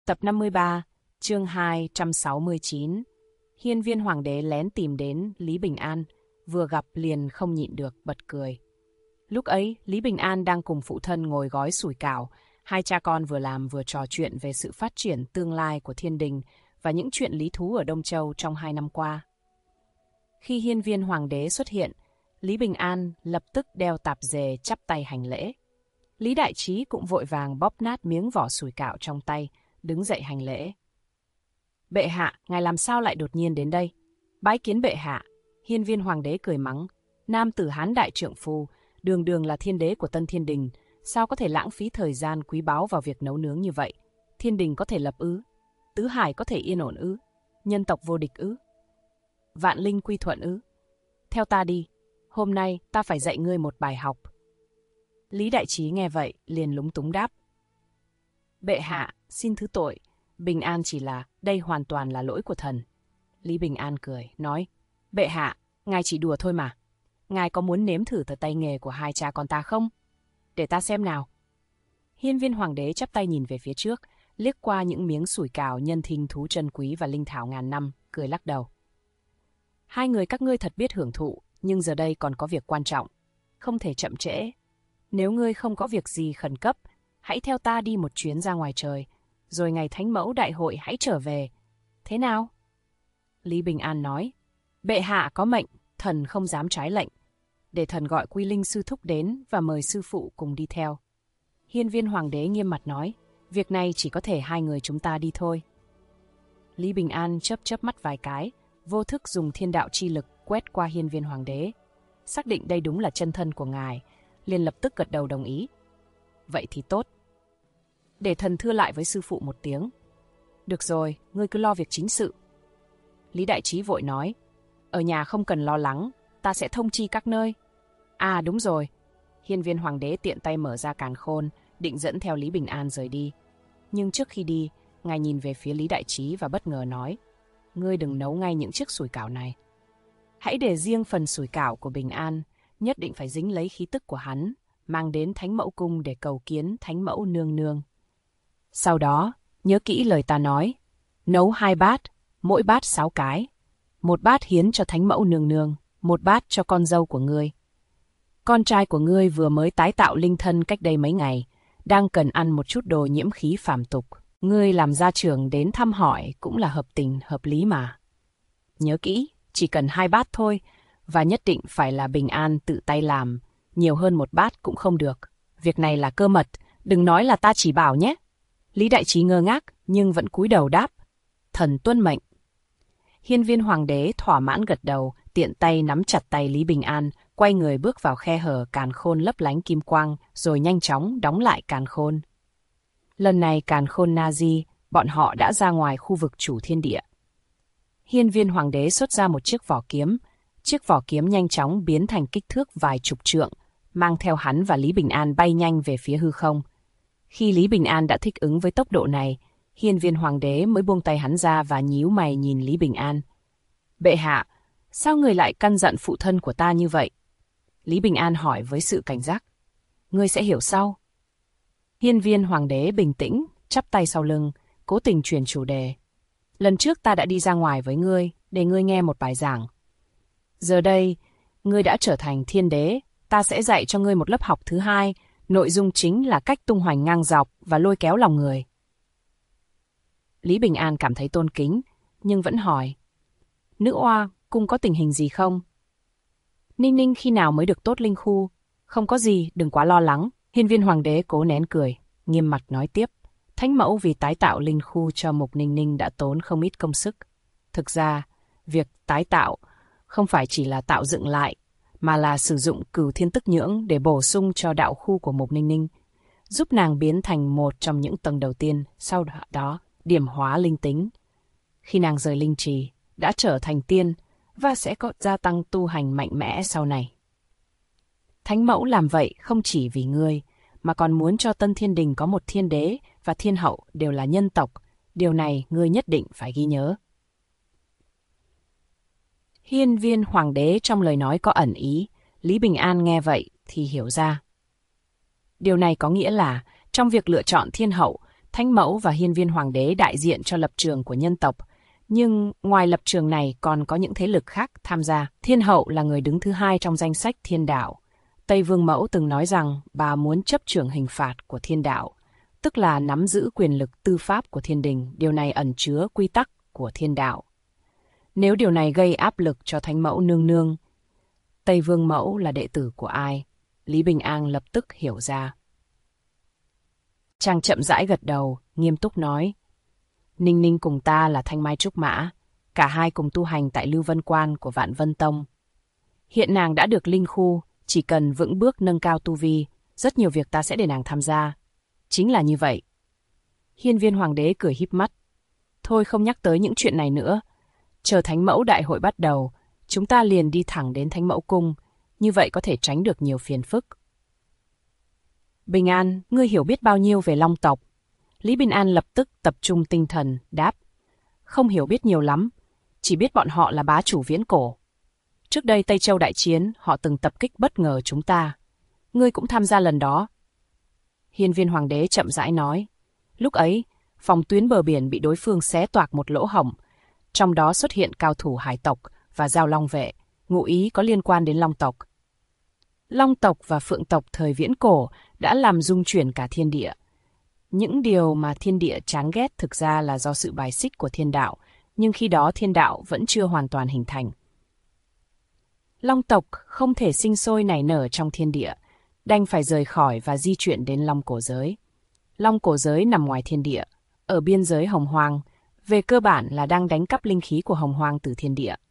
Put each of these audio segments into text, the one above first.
Tập 53, chương 269. Hiên viên hoàng đế lén tìm đến Lý Bình An, vừa gặp liền không nhịn được bật cười. Lúc ấy, Lý Bình An đang cùng phụ thân ngồi gói sủi cảo, hai cha con vừa làm vừa trò chuyện về sự phát triển tương lai của thiên đình và những chuyện lý thú ở Đông Châu trong 2 năm qua. Khi hiên viên hoàng đế xuất hiện, Lý Bình An lập tức đeo tạp dề chắp tay hành lễ. Lý Đại Trí cũng vội vàng bóp nát miếng vỏ sủi cảo trong tay, đứng dậy hành lễ. Bệ hạ, ngài làm sao lại đột nhiên đến đây? Bái kiến bệ hạ. Hiên viên hoàng đế cười mắng. Nam tử Hán đại trượng phu, đường đường là thiên đế của Tân Thiên Đình, sao có thể lãng phí thời gian quý báu vào việc nấu nướng như vậy? Thiên đình có thể lập ư? Tứ hải có thể yên ổn ư? Nhân tộc vô địch ư? Vạn linh quy thuận ư? Theo ta đi, hôm nay ta phải dạy ngươi một bài học. Lý Đại Trí nghe vậy, liền lúng túng đáp. Bệ hạ, xin thứ tội, Bình An chỉ là, đây hoàn toàn là lỗi của thần. Lý Bình An cười, nói, bệ hạ, ngài chỉ đùa thôi mà. Ngài có muốn nếm thử tờ tay nghề của hai cha con ta không? Để ta xem nào. Hiên viên hoàng đế chắp tay nhìn về phía trước, liếc qua những miếng sủi cảo nhân thinh thú chân quý và linh thảo ngàn năm, cười lắc đầu. Hai người các ngươi thật biết hưởng thụ, nhưng giờ đây còn có việc quan trọng, không thể chậm trễ. Nếu ngươi không có việc gì khẩn cấp, hãy theo ta đi một chuyến ra ngoài trời, rồi ngày Thánh Mẫu Đại hội hãy trở về. Thế nào? Lý Bình An nói, bệ hạ có mệnh, thần không dám trái lệnh. Để thần gọi Quy Linh sư thúc đến và mời sư phụ cùng đi theo. Hiên viên hoàng đế nghiêm mặt nói, việc này chỉ có thể hai người chúng ta đi thôi. Lý Bình An chớp chớp mắt vài cái, vô thức dùng thiên đạo chi lực quét qua hiên viên hoàng đế. Xác định đây đúng là chân thân của ngài, liền lập tức gật đầu đồng ý. Vậy thì tốt. Để thần thưa lại với sư phụ một tiếng. Được rồi, ngươi cứ lo việc chính sự. Lý Đại Trí vội nói, ở nhà không cần lo lắng, ta sẽ thông chi các nơi. À đúng rồi. Hiên viên hoàng đế tiện tay mở ra càn khôn, định dẫn theo Lý Bình An rời đi. Nhưng trước khi đi, ngài nhìn về phía Lý Đại Trí và bất ngờ nói, ngươi đừng nấu ngay những chiếc sủi cảo này. Hãy để riêng phần sủi cảo của Bình An, nhất định phải dính lấy khí tức của hắn, mang đến Thánh Mẫu Cung để cầu kiến Thánh Mẫu nương nương. Sau đó, nhớ kỹ lời ta nói, nấu 2 bát, mỗi bát 6 cái. 1 bát hiến cho Thánh Mẫu nương nương, 1 bát cho con dâu của ngươi. Con trai của ngươi vừa mới tái tạo linh thân cách đây mấy ngày, đang cần ăn một chút đồ nhiễm khí phàm tục. Ngươi làm gia trưởng đến thăm hỏi cũng là hợp tình, hợp lý mà. Nhớ kỹ, chỉ cần 2 bát thôi, và nhất định phải là Bình An tự tay làm, nhiều hơn 1 bát cũng không được. Việc này là cơ mật, đừng nói là ta chỉ bảo nhé. Lý Đại Trí ngơ ngác, nhưng vẫn cúi đầu đáp. Thần tuân mệnh. Hiên viên hoàng đế thỏa mãn gật đầu, tiện tay nắm chặt tay Lý Bình An, quay người bước vào khe hở càn khôn lấp lánh kim quang, rồi nhanh chóng đóng lại càn khôn. Lần này càn khôn Nazi, bọn họ đã ra ngoài khu vực chủ thiên địa. Hiên viên hoàng đế xuất ra một chiếc vỏ kiếm. Chiếc vỏ kiếm nhanh chóng biến thành kích thước vài chục trượng, mang theo hắn và Lý Bình An bay nhanh về phía hư không. Khi Lý Bình An đã thích ứng với tốc độ này, hiên viên hoàng đế mới buông tay hắn ra và nhíu mày nhìn Lý Bình An. Bệ hạ, sao người lại căn dặn phụ thân của ta như vậy? Lý Bình An hỏi với sự cảnh giác. Ngươi sẽ hiểu sau. Hiên viên hoàng đế bình tĩnh, chắp tay sau lưng, cố tình chuyển chủ đề. Lần trước ta đã đi ra ngoài với ngươi, để ngươi nghe một bài giảng. Giờ đây, ngươi đã trở thành thiên đế, ta sẽ dạy cho ngươi một lớp học thứ hai, nội dung chính là cách tung hoành ngang dọc và lôi kéo lòng người. Lý Bình An cảm thấy tôn kính, nhưng vẫn hỏi. Nữ oa, cung có tình hình gì không? Ninh Ninh khi nào mới được tốt linh khu? Không có gì, đừng quá lo lắng. Hiên viên hoàng đế cố nén cười, nghiêm mặt nói tiếp. Thánh Mẫu vì tái tạo linh khu cho Mục Ninh Ninh đã tốn không ít công sức. Thực ra, việc tái tạo không phải chỉ là tạo dựng lại, mà là sử dụng cửu thiên tức nhưỡng để bổ sung cho đạo khu của Mục Ninh Ninh, giúp nàng biến thành một trong những tầng đầu tiên, sau đó điểm hóa linh tính. Khi nàng rời linh trì, đã trở thành tiên và sẽ có gia tăng tu hành mạnh mẽ sau này. Thánh Mẫu làm vậy không chỉ vì ngươi, mà còn muốn cho Tân Thiên Đình có một thiên đế và thiên hậu đều là nhân tộc. Điều này ngươi nhất định phải ghi nhớ. Hiên viên hoàng đế trong lời nói có ẩn ý, Lý Bình An nghe vậy thì hiểu ra. Điều này có nghĩa là trong việc lựa chọn thiên hậu, Thánh mẫu và hiên viên hoàng đế đại diện cho lập trường của nhân tộc, nhưng ngoài lập trường này còn có những thế lực khác tham gia. Thiên hậu là người đứng thứ 2 trong danh sách thiên đạo. Tây Vương Mẫu từng nói rằng bà muốn chấp trưởng hình phạt của thiên đạo, tức là nắm giữ quyền lực tư pháp của thiên đình. Điều này ẩn chứa quy tắc của thiên đạo. Nếu điều này gây áp lực cho Thánh mẫu nương nương, Tây Vương Mẫu là đệ tử của ai? Lý Bình An lập tức hiểu ra. Chàng chậm rãi gật đầu, nghiêm túc nói. Ninh Ninh cùng ta là Thanh Mai Trúc Mã, cả hai cùng tu hành tại Lưu Vân Quan của Vạn Vân Tông. Hiện nàng đã được linh khu, chỉ cần vững bước nâng cao tu vi, rất nhiều việc ta sẽ để nàng tham gia. Chính là như vậy. Hiên viên hoàng đế cười híp mắt. Thôi không nhắc tới những chuyện này nữa. Chờ Thánh mẫu đại hội bắt đầu, chúng ta liền đi thẳng đến Thánh mẫu cung, như vậy có thể tránh được nhiều phiền phức. Bình An, ngươi hiểu biết bao nhiêu về Long tộc? Lý Bình An lập tức tập trung tinh thần, đáp. Không hiểu biết nhiều lắm, chỉ biết bọn họ là bá chủ viễn cổ. Trước đây Tây Châu đại chiến, họ từng tập kích bất ngờ chúng ta. Ngươi cũng tham gia lần đó. Hiên viên hoàng đế chậm rãi nói. Lúc ấy, phòng tuyến bờ biển bị đối phương xé toạc một lỗ hổng, trong đó xuất hiện cao thủ hải tộc và giao long vệ, ngụ ý có liên quan đến Long tộc. Long tộc và Phượng tộc thời viễn cổ đã làm rung chuyển cả thiên địa. Những điều mà thiên địa chán ghét thực ra là do sự bài xích của thiên đạo, nhưng khi đó thiên đạo vẫn chưa hoàn toàn hình thành. Long tộc không thể sinh sôi nảy nở trong thiên địa, đành phải rời khỏi và di chuyển đến Long cổ giới. Long cổ giới nằm ngoài thiên địa, ở biên giới Hồng Hoang, về cơ bản là đang đánh cắp linh khí của Hồng Hoang từ thiên địa.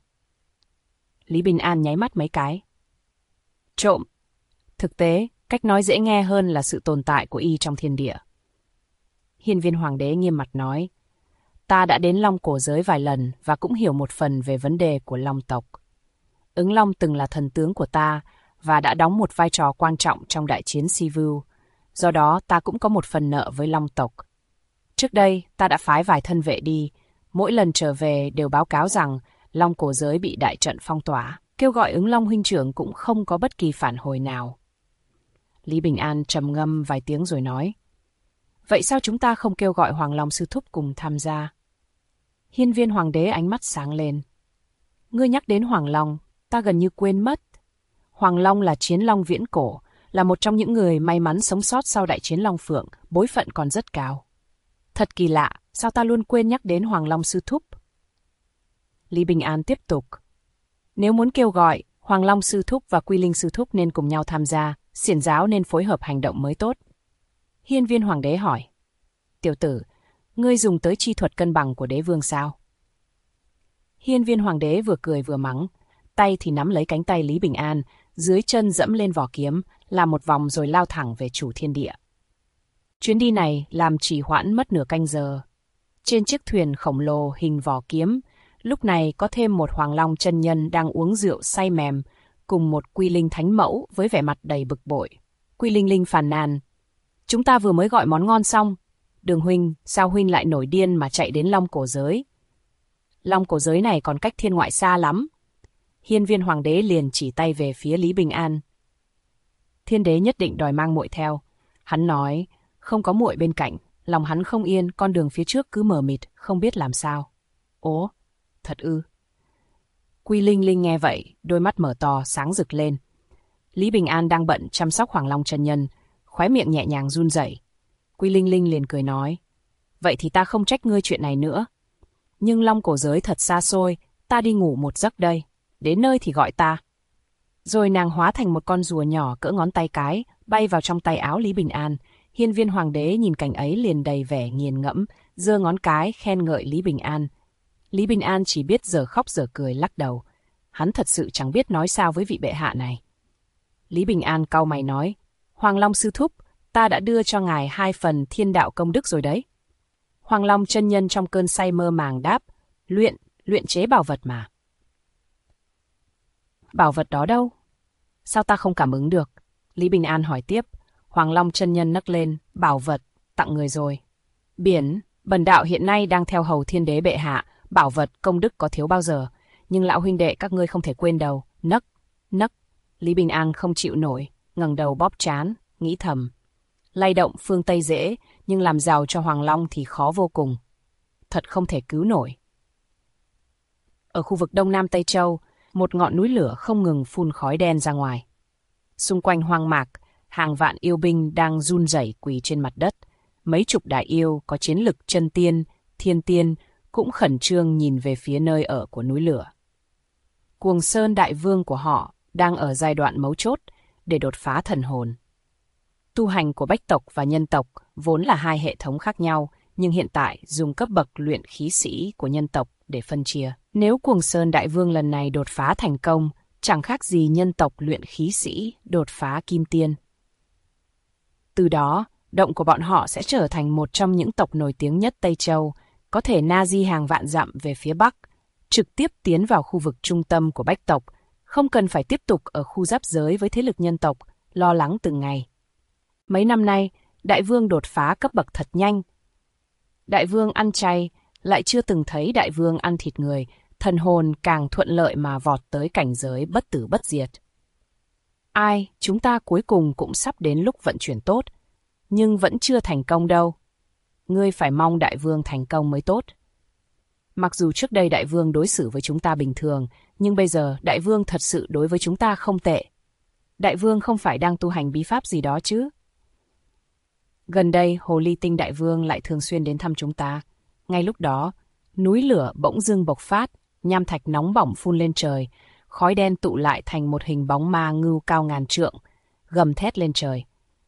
Lý Bình An nháy mắt mấy cái. Trộm. Thực tế, cách nói dễ nghe hơn là sự tồn tại của y trong thiên địa. Hiên viên hoàng đế nghiêm mặt nói. Ta đã đến Long cổ giới vài lần và cũng hiểu một phần về vấn đề của Long tộc. Ứng Long từng là thần tướng của ta và đã đóng một vai trò quan trọng trong đại chiến Sivu. Do đó ta cũng có một phần nợ với Long tộc. Trước đây ta đã phái vài thân vệ đi, mỗi lần trở về đều báo cáo rằng Long cổ giới bị đại trận phong tỏa, kêu gọi Ứng Long huynh trưởng cũng không có bất kỳ phản hồi nào. Lý Bình An trầm ngâm vài tiếng rồi nói. Vậy sao chúng ta không kêu gọi Hoàng Long sư thúc cùng tham gia? Hiên viên hoàng đế ánh mắt sáng lên. Ngươi nhắc đến Hoàng Long, ta gần như quên mất. Hoàng Long là chiến long viễn cổ, là một trong những người may mắn sống sót sau đại chiến Long Phượng, bối phận còn rất cao. Thật kỳ lạ, sao ta luôn quên nhắc đến Hoàng Long sư thúc? Lý Bình An tiếp tục. Nếu muốn kêu gọi, Hoàng Long sư thúc và Quy Linh sư thúc nên cùng nhau tham gia, xiển giáo nên phối hợp hành động mới tốt. Hiên viên hoàng đế hỏi. Tiểu tử, ngươi dùng tới chi thuật cân bằng của đế vương sao? Hiên viên hoàng đế vừa cười vừa mắng, tay thì nắm lấy cánh tay Lý Bình An, dưới chân dẫm lên vỏ kiếm, làm một vòng rồi lao thẳng về chủ thiên địa. Chuyến đi này làm trì hoãn mất nửa canh giờ. Trên chiếc thuyền khổng lồ hình vỏ kiếm, lúc này có thêm một Hoàng Long chân nhân đang uống rượu say mềm, cùng một Quy Linh thánh mẫu với vẻ mặt đầy bực bội. Quy Linh Linh phàn nàn. Chúng ta vừa mới gọi món ngon xong. Đường huynh, sao huynh lại nổi điên mà chạy đến Long cổ giới? Long cổ giới này còn cách thiên ngoại xa lắm. Hiên viên hoàng đế liền chỉ tay về phía Lý Bình An. Thiên đế nhất định đòi mang muội theo. Hắn nói, không có muội bên cạnh, lòng hắn không yên, con đường phía trước cứ mờ mịt, không biết làm sao. Ố, thật ư? Quy Linh Linh nghe vậy, đôi mắt mở to, sáng rực lên. Lý Bình An đang bận chăm sóc Hoàng Long chân nhân, khóe miệng nhẹ nhàng run rẩy. Quy Linh Linh liền cười nói, vậy thì ta không trách ngươi chuyện này nữa. Nhưng Long cổ giới thật xa xôi, ta đi ngủ một giấc đây, đến nơi thì gọi ta. Rồi nàng hóa thành một con rùa nhỏ cỡ ngón tay cái, bay vào trong tay áo Lý Bình An. Hiên viên hoàng đế nhìn cảnh ấy liền đầy vẻ nghiền ngẫm, giơ ngón cái khen ngợi Lý Bình An. Lý Bình An chỉ biết giờ khóc giờ cười lắc đầu. Hắn thật sự chẳng biết nói sao với vị bệ hạ này. Lý Bình An cau mày nói, Hoàng Long sư thúc, ta đã đưa cho ngài 2 phần thiên đạo công đức rồi đấy. Hoàng Long chân nhân trong cơn say mơ màng đáp, luyện chế bảo vật mà. Bảo vật đó đâu? Sao ta không cảm ứng được? Lý Bình An hỏi tiếp. Hoàng Long chân nhân nấc lên, bảo vật, tặng người rồi. Biển, bần đạo hiện nay đang theo hầu thiên đế bệ hạ, bảo vật công đức có thiếu bao giờ, nhưng lão huynh đệ các ngươi không thể quên đâu. Nấc. Lý Bình An không chịu nổi, ngẩng đầu bóp trán, nghĩ thầm. Lay động phương Tây dễ, nhưng làm giàu cho Hoàng Long thì khó vô cùng. Thật không thể cứu nổi. Ở khu vực Đông Nam Tây Châu, một ngọn núi lửa không ngừng phun khói đen ra ngoài. Xung quanh hoang mạc, hàng vạn yêu binh đang run rẩy quỳ trên mặt đất. Mấy chục đại yêu có chiến lực chân tiên, thiên tiên cũng khẩn trương nhìn về phía nơi ở của núi lửa. Cuồng Sơn đại vương của họ đang ở giai đoạn mấu chốt để đột phá thần hồn. Tu hành của bách tộc và nhân tộc vốn là hai hệ thống khác nhau, nhưng hiện tại dùng cấp bậc luyện khí sĩ của nhân tộc để phân chia. Nếu Cuồng Sơn đại vương lần này đột phá thành công, chẳng khác gì nhân tộc luyện khí sĩ đột phá kim tiên. Từ đó, động của bọn họ sẽ trở thành một trong những tộc nổi tiếng nhất Tây Châu, có thể na di hàng vạn dặm về phía Bắc, trực tiếp tiến vào khu vực trung tâm của bách tộc, không cần phải tiếp tục ở khu giáp giới với thế lực nhân tộc, lo lắng từng ngày. Mấy năm nay, đại vương đột phá cấp bậc thật nhanh. Đại vương ăn chay, lại chưa từng thấy đại vương ăn thịt người, thần hồn càng thuận lợi mà vọt tới cảnh giới bất tử bất diệt. Ai, chúng ta cuối cùng cũng sắp đến lúc vận chuyển tốt, nhưng vẫn chưa thành công đâu. Ngươi phải mong đại vương thành công mới tốt. Mặc dù trước đây đại vương đối xử với chúng ta bình thường, nhưng bây giờ đại vương thật sự đối với chúng ta không tệ. Đại vương không phải đang tu hành bí pháp gì đó chứ? Gần đây, Hồ Ly Tinh đại vương lại thường xuyên đến thăm chúng ta. Ngay lúc đó, núi lửa bỗng dưng bộc phát, nham thạch nóng bỏng phun lên trời, khói đen tụ lại thành một hình bóng ma ngưu cao ngàn trượng, gầm thét lên trời.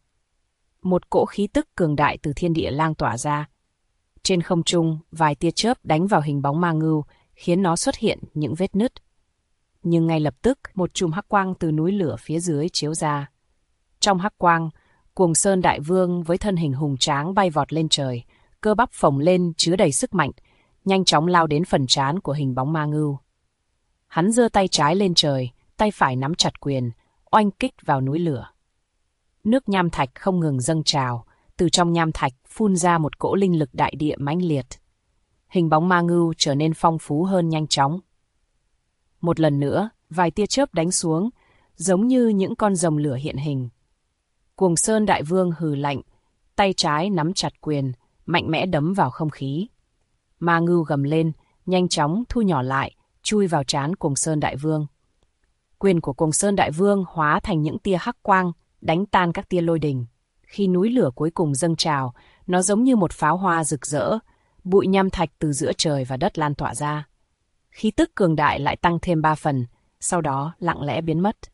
Một cỗ khí tức cường đại từ thiên địa lan tỏa ra. Trên không trung, vài tia chớp đánh vào hình bóng ma ngưu, khiến nó xuất hiện những vết nứt. Nhưng ngay lập tức, một chùm hắc quang từ núi lửa phía dưới chiếu ra. Trong hắc quang, Cuồng Sơn đại vương với thân hình hùng tráng bay vọt lên trời, cơ bắp phồng lên chứa đầy sức mạnh, nhanh chóng lao đến phần trán của hình bóng ma ngưu. Hắn giơ tay trái lên trời, tay phải nắm chặt quyền, oanh kích vào núi lửa. Nước nham thạch không ngừng dâng trào, từ trong nham thạch phun ra một cỗ linh lực đại địa mãnh liệt. Hình bóng ma ngưu trở nên phong phú hơn nhanh chóng. Một lần nữa, vài tia chớp đánh xuống, giống như những con rồng lửa hiện hình. Cuồng Sơn đại vương hừ lạnh, tay trái nắm chặt quyền, mạnh mẽ đấm vào không khí. Ma ngưu gầm lên, nhanh chóng thu nhỏ lại, chui vào trán Cuồng Sơn đại vương. Quyền của Cuồng Sơn đại vương hóa thành những tia hắc quang, đánh tan các tia lôi đình. Khi núi lửa cuối cùng dâng trào, nó giống như một pháo hoa rực rỡ, bụi nham thạch từ giữa trời và đất lan tỏa ra. Khí tức cường đại lại tăng thêm 3 phần, sau đó lặng lẽ biến mất.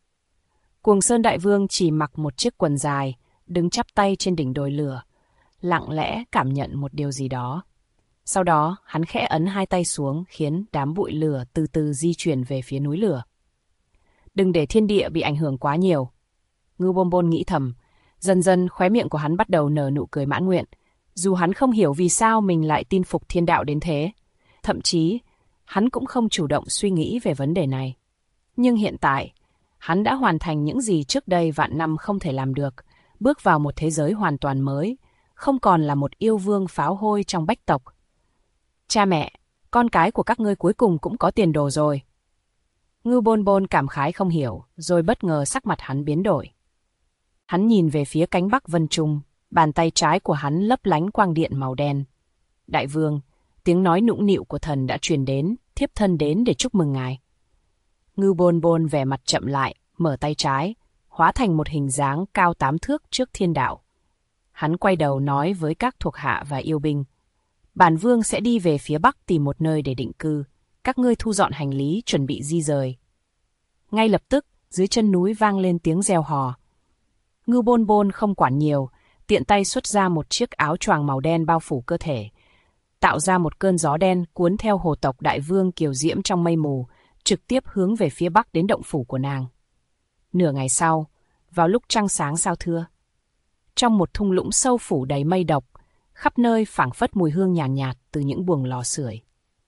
Cuồng Sơn đại vương chỉ mặc một chiếc quần dài, đứng chắp tay trên đỉnh đồi lửa, lặng lẽ cảm nhận một điều gì đó. Sau đó, hắn khẽ ấn hai tay xuống khiến đám bụi lửa từ từ di chuyển về phía núi lửa. Đừng để thiên địa bị ảnh hưởng quá nhiều. Ngưu Bôn Bôn nghĩ thầm, dần dần khóe miệng của hắn bắt đầu nở nụ cười mãn nguyện. Dù hắn không hiểu vì sao mình lại tin phục thiên đạo đến thế. Thậm chí, hắn cũng không chủ động suy nghĩ về vấn đề này. Nhưng hiện tại, hắn đã hoàn thành những gì trước đây vạn năm không thể làm được, bước vào một thế giới hoàn toàn mới, không còn là một yêu vương pháo hôi trong bách tộc. Cha mẹ, con cái của các ngươi cuối cùng cũng có tiền đồ rồi. Ngưu Bôn Bôn cảm khái không hiểu, rồi bất ngờ sắc mặt hắn biến đổi. Hắn nhìn về phía cánh Bắc Vân Trung, bàn tay trái của hắn lấp lánh quang điện màu đen. Đại vương, tiếng nói nũng nịu của thần đã truyền đến, thiếp thân đến để chúc mừng ngài. Ngưu Bôn Bôn vẻ mặt chậm lại, mở tay trái, hóa thành một hình dáng cao 8 thước trước thiên đạo. Hắn quay đầu nói với các thuộc hạ và yêu binh. Bản vương sẽ đi về phía Bắc tìm một nơi để định cư. Các ngươi thu dọn hành lý chuẩn bị di rời. Ngay lập tức, dưới chân núi vang lên tiếng reo hò. Ngưu Bôn Bôn không quản nhiều, tiện tay xuất ra một chiếc áo choàng màu đen bao phủ cơ thể, tạo ra một cơn gió đen cuốn theo hồ tộc đại vương kiều diễm trong mây mù, trực tiếp hướng về phía Bắc đến động phủ của nàng. Nửa ngày sau, vào lúc trăng sáng sao thưa, trong một thung lũng sâu phủ đầy mây độc, khắp nơi phảng phất mùi hương nhàn nhạt từ những buồng lò sưởi.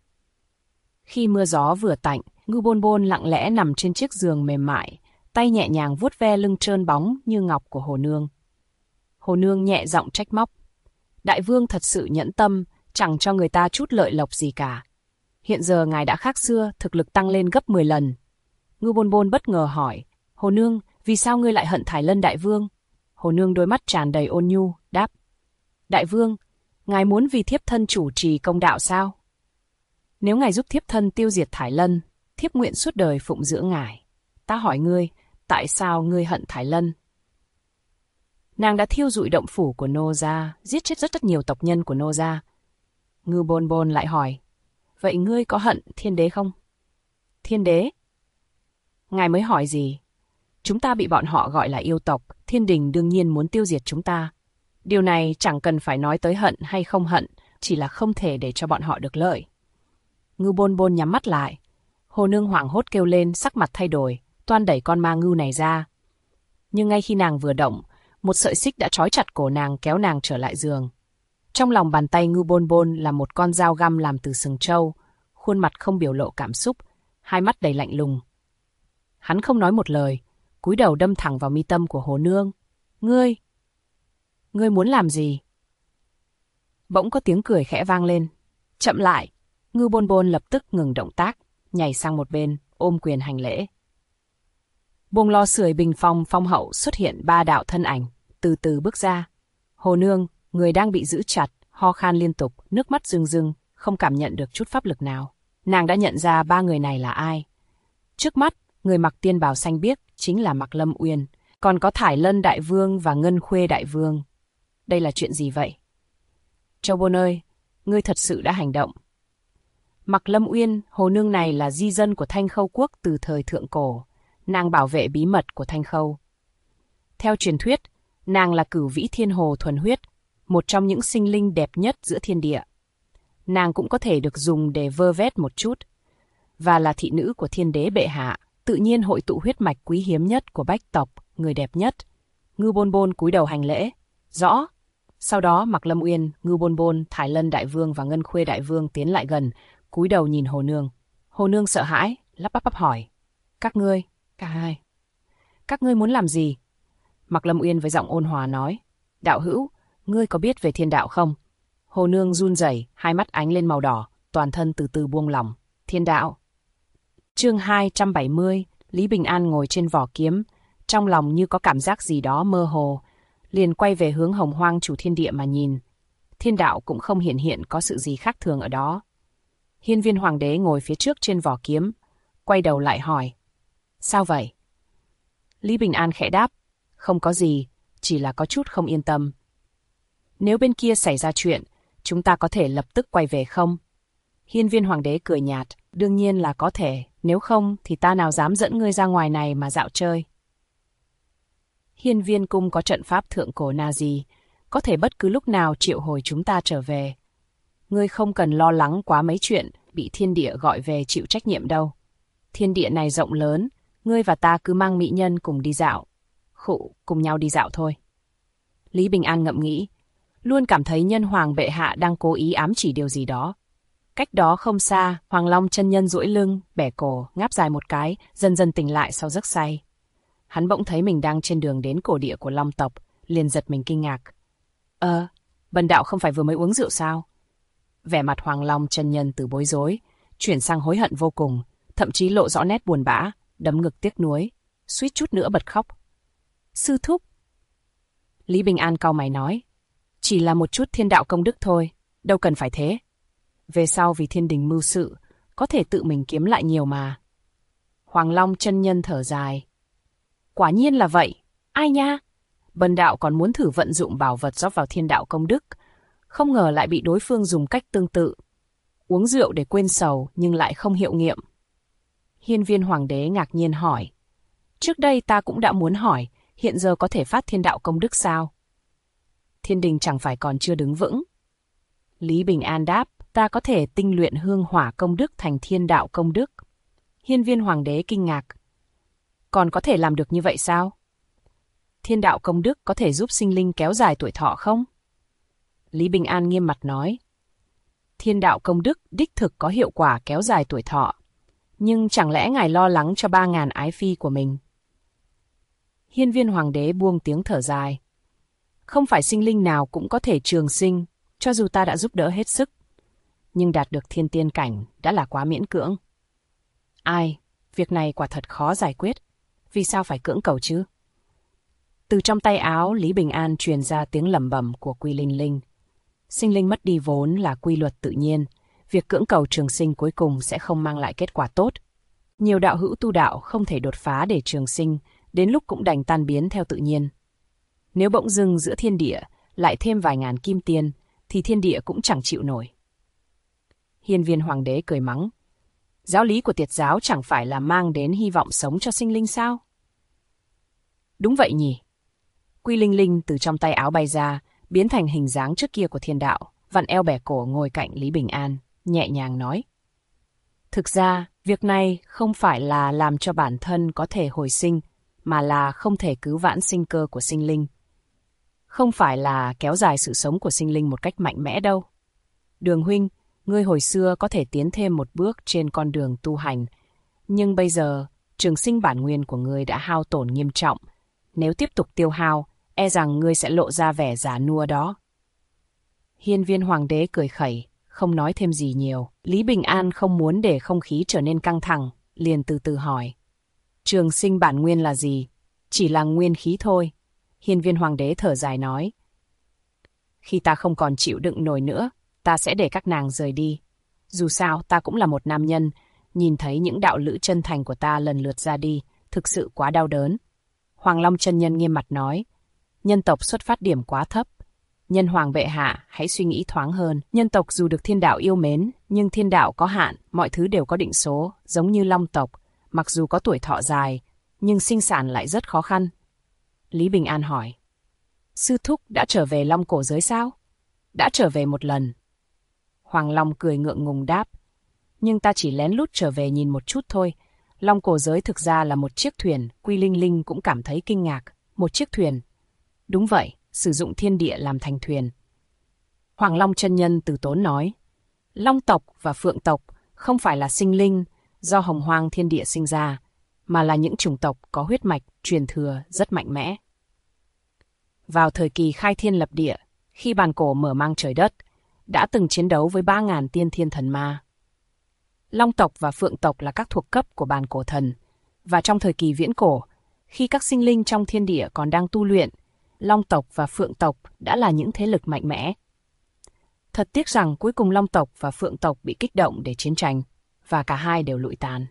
Khi mưa gió vừa tạnh, Ngưu Bôn Bôn lặng lẽ nằm trên chiếc giường mềm mại, tay nhẹ nhàng vuốt ve lưng trơn bóng như ngọc của Hồ Nương. Hồ Nương nhẹ giọng trách móc. Đại vương thật sự nhẫn tâm, chẳng cho người ta chút lợi lộc gì cả. Hiện giờ ngài đã khác xưa, thực lực tăng lên gấp 10 lần. Ngưu Bôn Bôn bất ngờ hỏi, Hồ Nương, vì sao ngươi lại hận Thải Lân đại vương? Hồ Nương đôi mắt tràn đầy ôn nhu, đáp. Đại vương, ngài muốn vì thiếp thân chủ trì công đạo sao? Nếu ngài giúp thiếp thân tiêu diệt Thải Lân, thiếp nguyện suốt đời phụng dưỡng ngài. Ta hỏi ngươi, tại sao ngươi hận Thải Lân? Nàng đã thiêu rụi động phủ của Nô gia, giết chết rất nhiều tộc nhân của Nô gia. Ngưu Bôn Bôn lại hỏi, vậy ngươi có hận Thiên Đế không? Thiên Đế? Ngài mới hỏi gì? Chúng ta bị bọn họ gọi là yêu tộc, Thiên Đình đương nhiên muốn tiêu diệt chúng ta. Điều này chẳng cần phải nói tới hận hay không hận, chỉ là không thể để cho bọn họ được lợi. Ngưu Bôn Bôn nhắm mắt lại. Hồ Nương hoảng hốt kêu lên, sắc mặt thay đổi, toan đẩy con ma ngưu này ra. Nhưng ngay khi nàng vừa động, một sợi xích đã trói chặt cổ nàng, kéo nàng trở lại giường. Trong lòng bàn tay Ngưu Bôn Bôn là một con dao găm làm từ sừng trâu, khuôn mặt không biểu lộ cảm xúc, hai mắt đầy lạnh lùng. Hắn không nói một lời, cúi đầu đâm thẳng vào mi tâm của Hồ Nương. Ngươi muốn làm gì? Bỗng có tiếng cười khẽ vang lên. Chậm lại. Ngưu Bôn Bôn lập tức ngừng động tác, nhảy sang một bên, ôm quyền hành lễ. Buông lo sưởi bình phong phong hậu xuất hiện 3 đạo thân ảnh, từ từ bước ra. Hồ Nương, người đang bị giữ chặt, ho khan liên tục, nước mắt rưng rưng, không cảm nhận được chút pháp lực nào. Nàng đã nhận ra 3 người này là ai. Trước mắt, người mặc tiên bào xanh biếc chính là Mạc Lâm Uyên, còn có Thải Lân Đại Vương và Ngân Khuê Đại Vương. Đây là chuyện gì vậy? Châu Bôn ơi, ngươi thật sự đã hành động. Mạc Lâm Uyên, Hồ Nương này là di dân của Thanh Khâu Quốc từ thời thượng cổ. Nàng bảo vệ bí mật của Thanh Khâu. Theo truyền thuyết, nàng là Cửu Vĩ Thiên Hồ thuần huyết, một trong những sinh linh đẹp nhất giữa thiên địa. Nàng cũng có thể được dùng để vơ vét một chút. Và là thị nữ của Thiên Đế bệ hạ, tự nhiên hội tụ huyết mạch quý hiếm nhất của Bách tộc, người đẹp nhất. Ngưu Bôn Bôn cúi đầu hành lễ. Rõ. Sau đó Mạc Lâm Uyên, Ngưu Bôn Bôn, Thải Lân Đại Vương và Ngân Khuê Đại Vương tiến lại gần, cúi đầu nhìn Hồ Nương. Hồ Nương sợ hãi, lắp bắp hỏi. Các ngươi, cả hai. Các ngươi muốn làm gì? Mạc Lâm Uyên với giọng ôn hòa nói. Đạo hữu, ngươi có biết về thiên đạo không? Hồ Nương run rẩy, hai mắt ánh lên màu đỏ, toàn thân từ từ buông lỏng. Thiên đạo. Chương 270, Lý Bình An ngồi trên vỏ kiếm, trong lòng như có cảm giác gì đó mơ hồ, liền quay về hướng Hồng Hoang chủ thiên địa mà nhìn. Thiên đạo cũng không hiện có sự gì khác thường ở đó. Hiên Viên Hoàng đế ngồi phía trước trên vỏ kiếm, quay đầu lại hỏi. Sao vậy? Lý Bình An khẽ đáp. Không có gì, chỉ là có chút không yên tâm. Nếu bên kia xảy ra chuyện, chúng ta có thể lập tức quay về không? Hiên Viên Hoàng đế cười nhạt. Đương nhiên là có thể, nếu không thì ta nào dám dẫn ngươi ra ngoài này mà dạo chơi. Hiên Viên cung có trận pháp thượng cổ Na Di, có thể bất cứ lúc nào triệu hồi chúng ta trở về. Ngươi không cần lo lắng quá mấy chuyện, bị thiên địa gọi về chịu trách nhiệm đâu. Thiên địa này rộng lớn, ngươi và ta cứ mang mỹ nhân cùng đi dạo. Cùng nhau đi dạo thôi. Lý Bình An ngẫm nghĩ, luôn cảm thấy Nhân Hoàng bệ hạ đang cố ý ám chỉ điều gì đó. Cách đó không xa, Hoàng Long chân nhân duỗi lưng, bẻ cổ, ngáp dài một cái, dần dần tỉnh lại sau giấc say. Hắn bỗng thấy mình đang trên đường đến cổ địa của Long tộc, liền giật mình kinh ngạc. Bần đạo không phải vừa mới uống rượu sao? Vẻ mặt Hoàng Long chân nhân từ bối rối, chuyển sang hối hận vô cùng, thậm chí lộ rõ nét buồn bã, đấm ngực tiếc nuối, suýt chút nữa bật khóc. Sư thúc. Lý Bình An cau mày nói, chỉ là một chút thiên đạo công đức thôi, đâu cần phải thế. Về sau vì thiên đình mưu sự, có thể tự mình kiếm lại nhiều mà. Hoàng Long chân nhân thở dài. Quả nhiên là vậy. Ai nha? Bần đạo còn muốn thử vận dụng bảo vật rót vào thiên đạo công đức, không ngờ lại bị đối phương dùng cách tương tự. Uống rượu để quên sầu nhưng lại không hiệu nghiệm. Hiên Viên Hoàng đế ngạc nhiên hỏi. Trước đây ta cũng đã muốn hỏi, hiện giờ có thể phát thiên đạo công đức sao? Thiên đình chẳng phải còn chưa đứng vững. Lý Bình An đáp, ta có thể tinh luyện hương hỏa công đức thành thiên đạo công đức. Hiên Viên Hoàng đế kinh ngạc. Còn có thể làm được như vậy sao? Thiên đạo công đức có thể giúp sinh linh kéo dài tuổi thọ không? Lý Bình An nghiêm mặt nói. Thiên đạo công đức đích thực có hiệu quả kéo dài tuổi thọ. Nhưng chẳng lẽ ngài lo lắng cho 3.000 ái phi của mình? Hiên Viên Hoàng đế buông tiếng thở dài. Không phải sinh linh nào cũng có thể trường sinh, cho dù ta đã giúp đỡ hết sức. Nhưng đạt được thiên tiên cảnh đã là quá miễn cưỡng. Ai, việc này quả thật khó giải quyết. Vì sao phải cưỡng cầu chứ? Từ trong tay áo Lý Bình An truyền ra tiếng lẩm bẩm của Quy Linh Linh. Sinh linh mất đi vốn là quy luật tự nhiên, việc cưỡng cầu trường sinh cuối cùng sẽ không mang lại kết quả tốt. Nhiều đạo hữu tu đạo không thể đột phá để trường sinh, đến lúc cũng đành tan biến theo tự nhiên. Nếu bỗng dưng giữa thiên địa lại thêm vài ngàn kim tiên, thì thiên địa cũng chẳng chịu nổi. Hiên Viên Hoàng đế cười mắng. Giáo lý của Tiệt giáo chẳng phải là mang đến hy vọng sống cho sinh linh sao? Đúng vậy nhỉ. Quy Linh Linh từ trong tay áo bay ra, biến thành hình dáng trước kia của thiên đạo, vặn eo bẻ cổ ngồi cạnh Lý Bình An, nhẹ nhàng nói. Thực ra, việc này không phải là làm cho bản thân có thể hồi sinh, mà là không thể cứu vãn sinh cơ của sinh linh. Không phải là kéo dài sự sống của sinh linh một cách mạnh mẽ đâu. Đường huynh, ngươi hồi xưa có thể tiến thêm một bước trên con đường tu hành, nhưng bây giờ, trường sinh bản nguyên của ngươi đã hao tổn nghiêm trọng. Nếu tiếp tục tiêu hao, e rằng ngươi sẽ lộ ra vẻ già nua đó. Hiên Viên Hoàng đế cười khẩy, không nói thêm gì nhiều. Lý Bình An không muốn để không khí trở nên căng thẳng, liền từ từ hỏi. Trường sinh bản nguyên là gì? Chỉ là nguyên khí thôi. Hiên Viên Hoàng đế thở dài nói. Khi ta không còn chịu đựng nổi nữa, ta sẽ để các nàng rời đi. Dù sao, ta cũng là một nam nhân, nhìn thấy những đạo lữ chân thành của ta lần lượt ra đi, thực sự quá đau đớn. Hoàng Long chân nhân nghiêm mặt nói. Nhân tộc xuất phát điểm quá thấp. Nhân hoàng bệ hạ, hãy suy nghĩ thoáng hơn. Nhân tộc dù được thiên đạo yêu mến, nhưng thiên đạo có hạn, mọi thứ đều có định số, giống như long tộc. Mặc dù có tuổi thọ dài, nhưng sinh sản lại rất khó khăn. Lý Bình An hỏi. Sư thúc đã trở về Long cổ giới sao? Đã trở về một lần. Hoàng Long cười ngượng ngùng đáp. Nhưng ta chỉ lén lút trở về nhìn một chút thôi. Long cổ giới thực ra là một chiếc thuyền, Quy Linh Linh cũng cảm thấy kinh ngạc. Một chiếc thuyền. Đúng vậy, sử dụng thiên địa làm thành thuyền. Hoàng Long chân nhân từ tốn nói. Long tộc và Phượng tộc không phải là sinh linh do hồng hoang thiên địa sinh ra, mà là những chủng tộc có huyết mạch truyền thừa rất mạnh mẽ. Vào thời kỳ khai thiên lập địa, khi bàn cổ mở mang trời đất, đã từng chiến đấu với 3.000 tiên thiên thần ma. Long tộc và Phượng tộc là các thuộc cấp của bàn cổ thần, và trong thời kỳ viễn cổ, khi các sinh linh trong thiên địa còn đang tu luyện, Long tộc và Phượng tộc đã là những thế lực mạnh mẽ. Thật tiếc rằng cuối cùng Long tộc và Phượng tộc bị kích động để chiến tranh, và cả hai đều lụi tàn.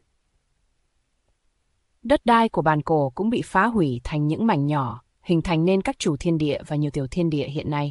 Đất đai của bàn cổ cũng bị phá hủy thành những mảnh nhỏ, hình thành nên các chủ thiên địa và nhiều tiểu thiên địa hiện nay.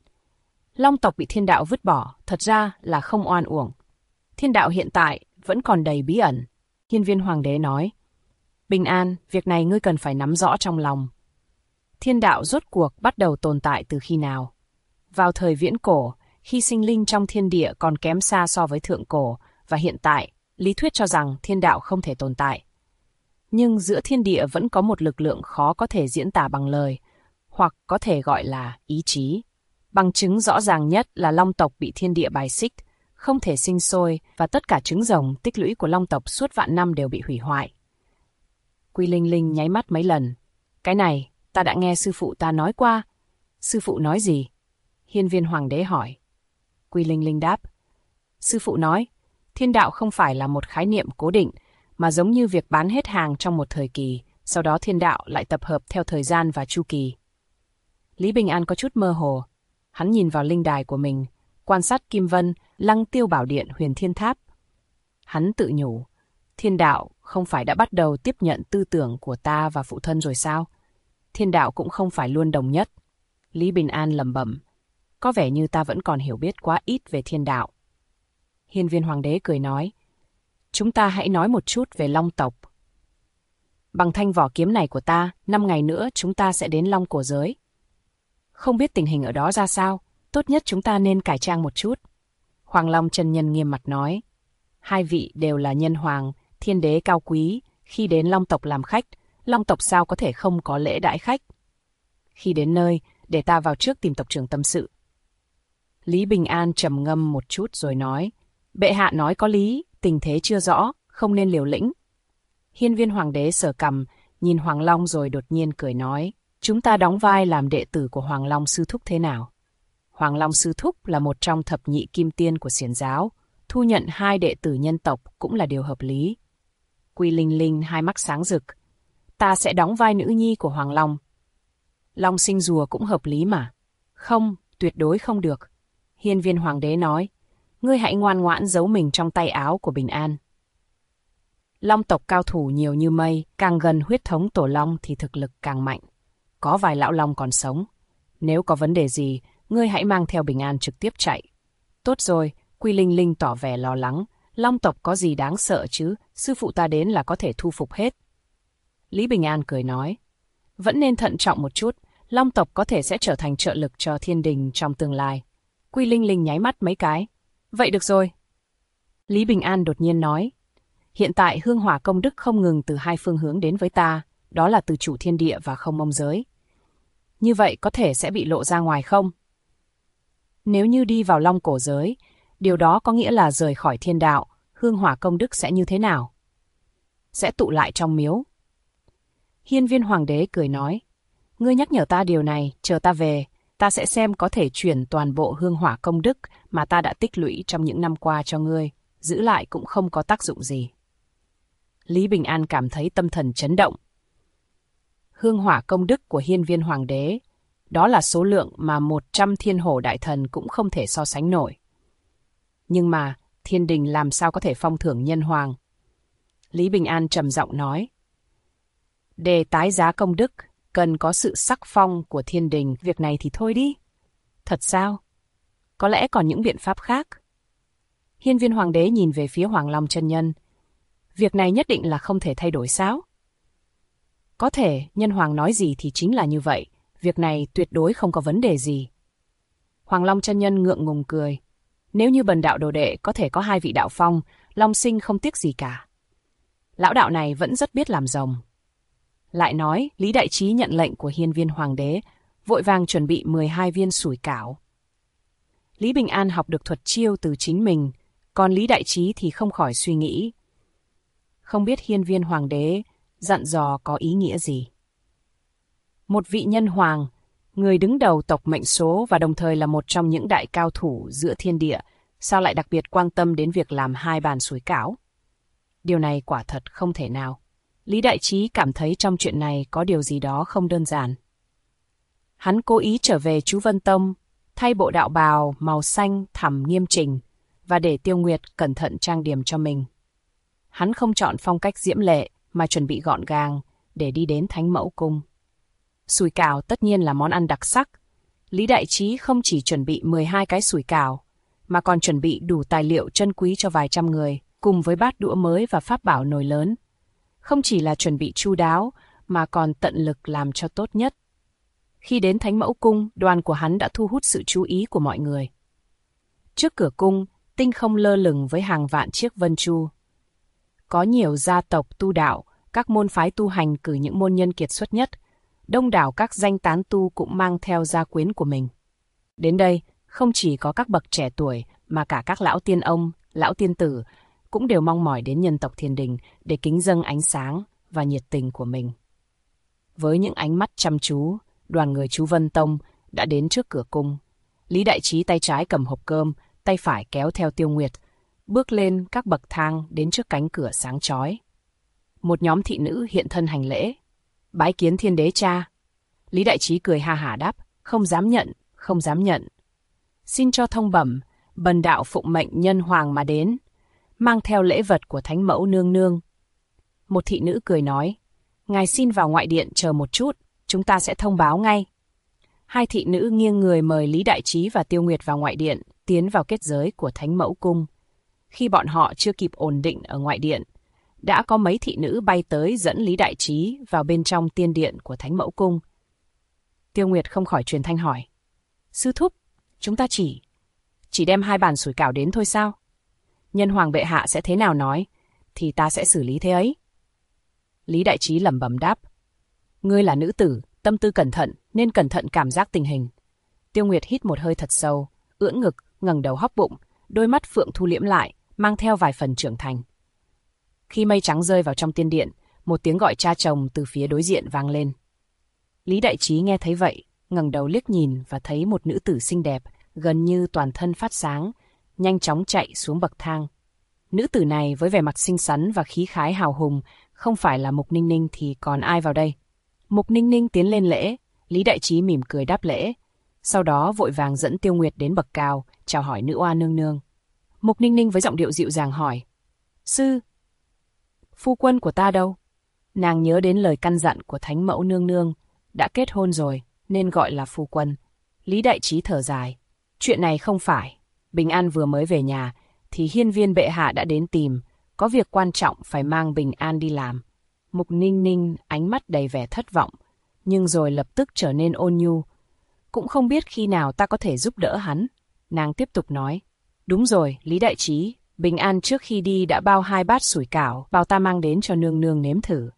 Long tộc bị thiên đạo vứt bỏ, thật ra là không oan uổng. Thiên đạo hiện tại vẫn còn đầy bí ẩn. Hiên Viên Hoàng đế nói. Bình An, việc này ngươi cần phải nắm rõ trong lòng. Thiên đạo rốt cuộc bắt đầu tồn tại từ khi nào? Vào thời viễn cổ, khi sinh linh trong thiên địa còn kém xa so với thượng cổ, và hiện tại, lý thuyết cho rằng thiên đạo không thể tồn tại. Nhưng giữa thiên địa vẫn có một lực lượng khó có thể diễn tả bằng lời, hoặc có thể gọi là ý chí. Bằng chứng rõ ràng nhất là Long tộc bị thiên địa bài xích, không thể sinh sôi, và tất cả trứng rồng tích lũy của Long tộc suốt vạn năm đều bị hủy hoại. Quy Linh Linh nháy mắt mấy lần. Cái này, ta đã nghe sư phụ ta nói qua. Sư phụ nói gì? Hiên Viên Hoàng đế hỏi. Quy Linh Linh đáp. Sư phụ nói, thiên đạo không phải là một khái niệm cố định, mà giống như việc bán hết hàng trong một thời kỳ, sau đó thiên đạo lại tập hợp theo thời gian và chu kỳ. Lý Bình An có chút mơ hồ. Hắn nhìn vào linh đài của mình, quan sát Kim Vân, Lăng Tiêu Bảo Điện, Huyền Thiên Tháp. Hắn tự nhủ, thiên đạo không phải đã bắt đầu tiếp nhận tư tưởng của ta và phụ thân rồi sao? Thiên đạo cũng không phải luôn đồng nhất. Lý Bình An lẩm bẩm, có vẻ như ta vẫn còn hiểu biết quá ít về thiên đạo. Hiên Viên Hoàng đế cười nói, chúng ta hãy nói một chút về Long tộc. Bằng thanh vỏ kiếm này của ta, 5 ngày nữa chúng ta sẽ đến Long cổ giới. Không biết tình hình ở đó ra sao, tốt nhất chúng ta nên cải trang một chút. Hoàng Long chân nhân nghiêm mặt nói, hai vị đều là nhân hoàng, thiên đế cao quý, khi đến Long tộc làm khách, Long tộc sao có thể không có lễ đãi khách. Khi đến nơi, để ta vào trước tìm tộc trưởng tâm sự. Lý Bình An trầm ngâm một chút rồi nói, bệ hạ nói có lý, tình thế chưa rõ, không nên liều lĩnh. Hiên Viên Hoàng đế sờ cằm, nhìn Hoàng Long rồi đột nhiên cười nói, chúng ta đóng vai làm đệ tử của Hoàng Long sư thúc thế nào? Hoàng Long sư thúc là một trong thập nhị kim tiên của Xiển giáo, thu nhận 2 đệ tử nhân tộc cũng là điều hợp lý. Quy Linh Linh hai mắt sáng rực, ta sẽ đóng vai nữ nhi của Hoàng Long. Long sinh rùa cũng hợp lý mà. Không, tuyệt đối không được. Hiên viên hoàng đế nói, ngươi hãy ngoan ngoãn giấu mình trong tay áo của Bình An. Long tộc cao thủ nhiều như mây, càng gần huyết thống tổ long thì thực lực càng mạnh. Có vài lão long còn sống. Nếu có vấn đề gì, ngươi hãy mang theo Bình An trực tiếp chạy. Tốt rồi, Quy Linh Linh tỏ vẻ lo lắng. Long tộc có gì đáng sợ chứ, sư phụ ta đến là có thể thu phục hết. Lý Bình An cười nói, vẫn nên thận trọng một chút, long tộc có thể sẽ trở thành trợ lực cho thiên đình trong tương lai. Quy Linh Linh nháy mắt mấy cái. Vậy được rồi. Lý Bình An đột nhiên nói, hiện tại hương hỏa công đức không ngừng từ hai phương hướng đến với ta, đó là từ chủ thiên địa và không mông giới. Như vậy có thể sẽ bị lộ ra ngoài không? Nếu như đi vào long cổ giới, điều đó có nghĩa là rời khỏi thiên đạo, hương hỏa công đức sẽ như thế nào? Sẽ tụ lại trong miếu. Hiên viên hoàng đế cười nói, ngươi nhắc nhở ta điều này, chờ ta về, ta sẽ xem có thể chuyển toàn bộ hương hỏa công đức mà ta đã tích lũy trong những năm qua cho ngươi, giữ lại cũng không có tác dụng gì. Lý Bình An cảm thấy tâm thần chấn động. Hương hỏa công đức của hiên viên hoàng đế, đó là số lượng mà 100 thiên hổ đại thần cũng không thể so sánh nổi. Nhưng mà, thiên đình làm sao có thể phong thưởng nhân hoàng? Lý Bình An trầm giọng nói, để tái giá công đức, cần có sự sắc phong của thiên đình, việc này thì thôi đi. Thật sao? Có lẽ còn những biện pháp khác. Hiên viên hoàng đế nhìn về phía Hoàng Long chân nhân. Việc này nhất định là không thể thay đổi sao? Có thể, nhân hoàng nói gì thì chính là như vậy, việc này tuyệt đối không có vấn đề gì. Hoàng Long chân nhân ngượng ngùng cười. Nếu như bần đạo đồ đệ có thể có 2 vị đạo phong, Long sinh không tiếc gì cả. Lão đạo này vẫn rất biết làm rồng. Lại nói, Lý Đại Trí nhận lệnh của hiên viên hoàng đế, vội vàng chuẩn bị 12 viên sủi cảo. Lý Bình An học được thuật chiêu từ chính mình, còn Lý Đại Trí thì không khỏi suy nghĩ. Không biết hiên viên hoàng đế dặn dò có ý nghĩa gì. Một vị nhân hoàng, người đứng đầu tộc mệnh số và đồng thời là một trong những đại cao thủ giữa thiên địa, sao lại đặc biệt quan tâm đến việc làm 2 bàn sủi cảo? Điều này quả thật không thể nào. Lý Đại Trí cảm thấy trong chuyện này có điều gì đó không đơn giản. Hắn cố ý trở về Chú Vân Tông, thay bộ đạo bào màu xanh thẳm nghiêm chỉnh và để Tiêu Nguyệt cẩn thận trang điểm cho mình. Hắn không chọn phong cách diễm lệ mà chuẩn bị gọn gàng để đi đến Thánh Mẫu Cung. Sủi cảo tất nhiên là món ăn đặc sắc. Lý Đại Trí không chỉ chuẩn bị 12 cái sủi cảo, mà còn chuẩn bị đủ tài liệu chân quý cho vài trăm người, cùng với bát đũa mới và pháp bảo nồi lớn. Không chỉ là chuẩn bị chu đáo, mà còn tận lực làm cho tốt nhất. Khi đến Thánh Mẫu Cung, đoàn của hắn đã thu hút sự chú ý của mọi người. Trước cửa cung, tinh không lơ lửng với hàng vạn chiếc vân chu. Có nhiều gia tộc tu đạo, các môn phái tu hành cử những môn nhân kiệt xuất nhất. Đông đảo các danh tán tu cũng mang theo gia quyến của mình. Đến đây, không chỉ có các bậc trẻ tuổi, mà cả các lão tiên ông, lão tiên tử, cũng đều mong mỏi đến nhân tộc thiên đình để kính dâng ánh sáng và nhiệt tình của mình. Với những ánh mắt chăm chú, đoàn người Chú Vân Tông đã đến trước cửa cung. Lý Đại Trí tay trái cầm hộp cơm, tay phải kéo theo Tiêu Nguyệt, bước lên các bậc thang đến trước cánh cửa sáng chói. Một nhóm thị nữ hiện thân hành lễ. Bái kiến thiên đế cha. Lý Đại Trí cười ha hả đáp, không dám nhận, không dám nhận. Xin cho thông bẩm, bần đạo phụng mệnh nhân hoàng mà đến, mang theo lễ vật của Thánh Mẫu nương nương. Một thị nữ cười nói, ngài xin vào ngoại điện chờ một chút, chúng ta sẽ thông báo ngay. 2 thị nữ nghiêng người mời Lý Đại Trí và Tiêu Nguyệt vào ngoại điện, tiến vào kết giới của Thánh Mẫu Cung. Khi bọn họ chưa kịp ổn định ở ngoại điện, đã có mấy thị nữ bay tới dẫn Lý Đại Trí vào bên trong tiên điện của Thánh Mẫu Cung. Tiêu Nguyệt không khỏi truyền thanh hỏi, sư thúc, chúng ta chỉ đem 2 bàn sủi cảo đến thôi sao? Nhân hoàng bệ hạ sẽ thế nào nói, thì ta sẽ xử lý thế ấy. Lý Đại Trí lẩm bẩm đáp, ngươi là nữ tử, tâm tư cẩn thận, nên cẩn thận cảm giác tình hình. Tiêu Nguyệt hít một hơi thật sâu, ưỡn ngực, ngẩng đầu hóc bụng, đôi mắt phượng thu liễm lại, mang theo vài phần trưởng thành. Khi mây trắng rơi vào trong tiên điện, một tiếng gọi cha chồng từ phía đối diện vang lên. Lý Đại Trí nghe thấy vậy, ngẩng đầu liếc nhìn và thấy một nữ tử xinh đẹp, gần như toàn thân phát sáng, nhanh chóng chạy xuống bậc thang. Nữ tử này với vẻ mặt xinh xắn và khí khái hào hùng, không phải là Mục Ninh Ninh thì còn ai vào đây. Mục Ninh Ninh tiến lên lễ, Lý Đại Trí mỉm cười đáp lễ, sau đó vội vàng dẫn Tiêu Nguyệt đến bậc cao, chào hỏi nữ oa nương nương. Mục Ninh Ninh với giọng điệu dịu dàng hỏi, phu quân của ta đâu? Nàng nhớ đến lời căn dặn của Thánh Mẫu nương nương, đã kết hôn rồi, nên gọi là phu quân. Lý Đại Trí thở dài, chuyện này không phải, Bình An vừa mới về nhà, thì hiên viên bệ hạ đã đến tìm, có việc quan trọng phải mang Bình An đi làm. Mục Ninh Ninh ánh mắt đầy vẻ thất vọng, nhưng rồi lập tức trở nên ôn nhu. Cũng không biết khi nào ta có thể giúp đỡ hắn. Nàng tiếp tục nói, đúng rồi, Lý Đại Trí, Bình An trước khi đi đã bao 2 bát sủi cảo, bảo ta mang đến cho nương nương nếm thử.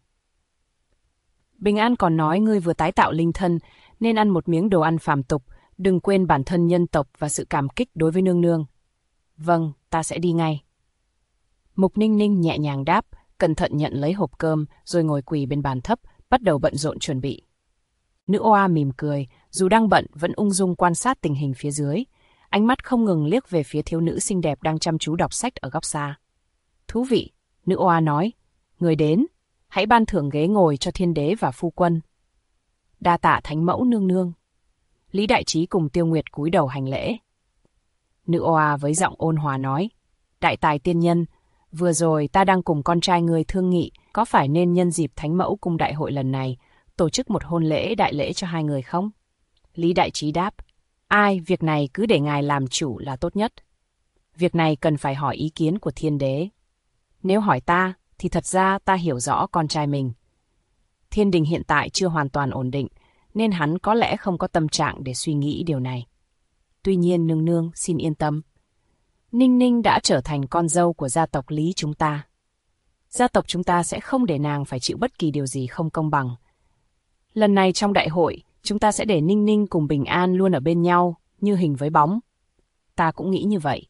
Bình An còn nói ngươi vừa tái tạo linh thân, nên ăn một miếng đồ ăn phàm tục, đừng quên bản thân nhân tộc và sự cảm kích đối với nương nương. Vâng, ta sẽ đi ngay. Mục Ninh Ninh nhẹ nhàng đáp, cẩn thận nhận lấy hộp cơm, rồi ngồi quỳ bên bàn thấp, bắt đầu bận rộn chuẩn bị. Nữ oa mỉm cười, dù đang bận vẫn ung dung quan sát tình hình phía dưới, ánh mắt không ngừng liếc về phía thiếu nữ xinh đẹp đang chăm chú đọc sách ở góc xa. Thú vị, nữ oa nói, người đến, hãy ban thưởng ghế ngồi cho thiên đế và phu quân. Đa tạ Thánh Mẫu nương nương. Lý Đại Trí cùng Tiêu Nguyệt cúi đầu hành lễ. Nữ oa với giọng ôn hòa nói, đại tài tiên nhân, vừa rồi ta đang cùng con trai người thương nghị, có phải nên nhân dịp Thánh Mẫu cung đại hội lần này, tổ chức một hôn lễ đại lễ cho 2 người không? Lý Đại Trí đáp, việc này cứ để ngài làm chủ là tốt nhất. Việc này cần phải hỏi ý kiến của thiên đế. Nếu hỏi ta, thì thật ra ta hiểu rõ con trai mình. Thiên đình hiện tại chưa hoàn toàn ổn định, nên hắn có lẽ không có tâm trạng để suy nghĩ điều này. Tuy nhiên nương nương xin yên tâm. Ninh Ninh đã trở thành con dâu của gia tộc Lý chúng ta. Gia tộc chúng ta sẽ không để nàng phải chịu bất kỳ điều gì không công bằng. Lần này trong đại hội, chúng ta sẽ để Ninh Ninh cùng Bình An luôn ở bên nhau, như hình với bóng. Ta cũng nghĩ như vậy.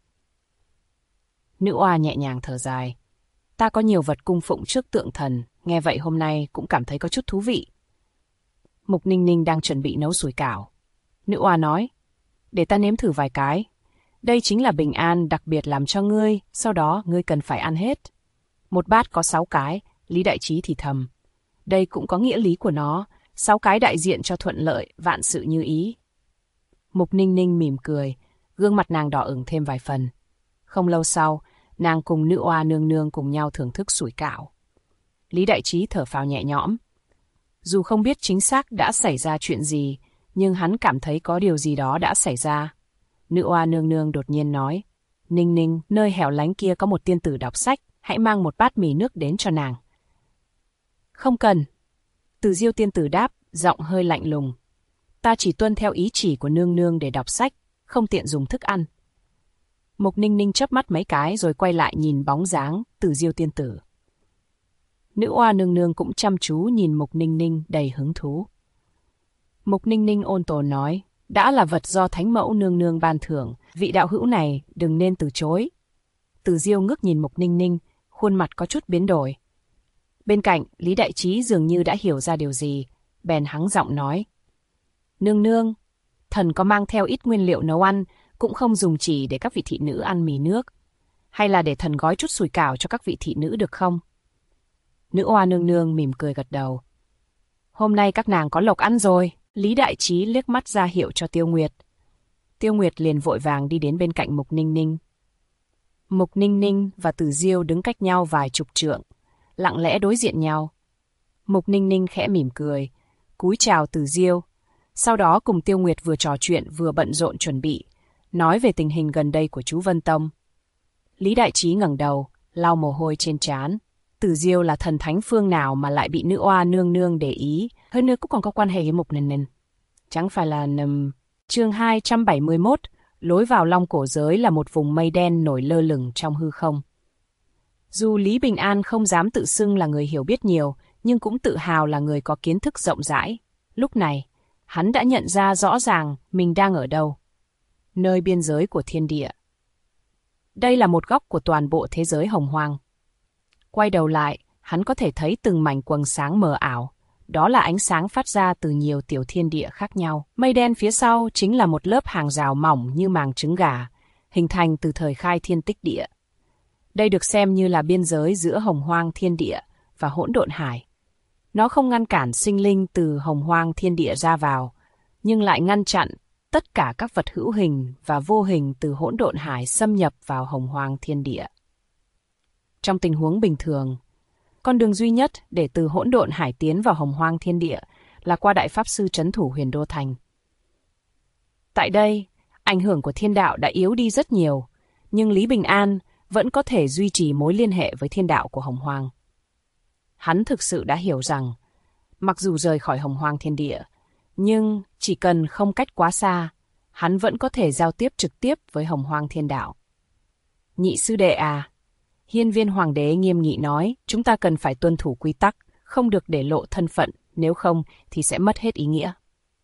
Nữ oa nhẹ nhàng thở dài. Ta có nhiều vật cung phụng trước tượng thần, nghe vậy hôm nay cũng cảm thấy có chút thú vị. Mục Ninh Ninh đang chuẩn bị nấu sủi cảo. Nữ oa nói, để ta nếm thử vài cái. Đây chính là Bình An đặc biệt làm cho ngươi, sau đó ngươi cần phải ăn hết. Một bát có 6 cái, Lý Đại Trí thì thầm. Đây cũng có nghĩa lý của nó, 6 cái đại diện cho thuận lợi, vạn sự như ý. Mục Ninh Ninh mỉm cười, gương mặt nàng đỏ ửng thêm vài phần. Không lâu sau, nàng cùng nữ oa nương nương cùng nhau thưởng thức sủi cảo. Lý Đại Trí thở phào nhẹ nhõm. Dù không biết chính xác đã xảy ra chuyện gì, nhưng hắn cảm thấy có điều gì đó đã xảy ra. Nữ oa nương nương đột nhiên nói, Ninh Ninh, nơi hẻo lánh kia có một tiên tử đọc sách, hãy mang một bát mì nước đến cho nàng. Không cần. Từ Diêu tiên tử đáp, giọng hơi lạnh lùng. Ta chỉ tuân theo ý chỉ của nương nương để đọc sách, không tiện dùng thức ăn. Mục Ninh Ninh chớp mắt mấy cái rồi quay lại nhìn bóng dáng Từ Diêu tiên tử. Nữ oa nương nương cũng chăm chú nhìn Mục Ninh Ninh đầy hứng thú. Mục Ninh Ninh ôn tồn nói, đã là vật do Thánh Mẫu nương nương ban thưởng, vị đạo hữu này đừng nên từ chối. Từ Diêu ngước nhìn Mục Ninh Ninh, khuôn mặt có chút biến đổi. Bên cạnh, Lý Đại Trí dường như đã hiểu ra điều gì, bèn hắng giọng nói. Nương nương, thần có mang theo ít nguyên liệu nấu ăn, cũng không dùng chỉ để các vị thị nữ ăn mì nước. Hay là để thần gói chút sủi cảo cho các vị thị nữ được không? Nữ oa nương nương mỉm cười gật đầu. Hôm nay các nàng có lộc ăn rồi. Lý Đại Trí liếc mắt ra hiệu cho Tiêu Nguyệt. Tiêu Nguyệt liền vội vàng đi đến bên cạnh Mục Ninh Ninh. Mục Ninh Ninh và Từ Diêu đứng cách nhau vài chục trượng, lặng lẽ đối diện nhau. Mục Ninh Ninh khẽ mỉm cười, cúi chào Từ Diêu, sau đó cùng Tiêu Nguyệt vừa trò chuyện vừa bận rộn chuẩn bị, nói về tình hình gần đây của chú Vân Tông. Lý Đại Trí ngẩng đầu, lau mồ hôi trên trán. Từ Diêu là thần thánh phương nào mà lại bị nữ oa nương nương để ý, hơn nữa cũng còn có quan hệ với Mục Ninh Ninh. Chẳng phải là chương 271, lối vào Long Cổ Giới là một vùng mây đen nổi lơ lửng trong hư không. Dù Lý Bình An không dám tự xưng là người hiểu biết nhiều, nhưng cũng tự hào là người có kiến thức rộng rãi. Lúc này, hắn đã nhận ra rõ ràng mình đang ở đâu. Nơi biên giới của thiên địa. Đây là một góc của toàn bộ thế giới hồng hoang. Quay đầu lại, hắn có thể thấy từng mảnh quầng sáng mờ ảo. Đó là ánh sáng phát ra từ nhiều tiểu thiên địa khác nhau. Mây đen phía sau chính là một lớp hàng rào mỏng như màng trứng gà, hình thành từ thời khai thiên tích địa. Đây được xem như là biên giới giữa hồng hoang thiên địa và hỗn độn hải. Nó không ngăn cản sinh linh từ hồng hoang thiên địa ra vào, nhưng lại ngăn chặn tất cả các vật hữu hình và vô hình từ hỗn độn hải xâm nhập vào hồng hoang thiên địa. Trong tình huống bình thường, con đường duy nhất để từ hỗn độn hải tiến vào hồng hoang thiên địa là qua Đại Pháp Sư trấn thủ Huyền Đô Thành. Tại đây, ảnh hưởng của thiên đạo đã yếu đi rất nhiều, nhưng Lý Bình An vẫn có thể duy trì mối liên hệ với thiên đạo của hồng hoang. Hắn thực sự đã hiểu rằng, mặc dù rời khỏi hồng hoang thiên địa, nhưng chỉ cần không cách quá xa, hắn vẫn có thể giao tiếp trực tiếp với hồng hoang thiên đạo. Nhị sư đệ à, Hiên Viên Hoàng đế nghiêm nghị nói, chúng ta cần phải tuân thủ quy tắc, không được để lộ thân phận, nếu không thì sẽ mất hết ý nghĩa.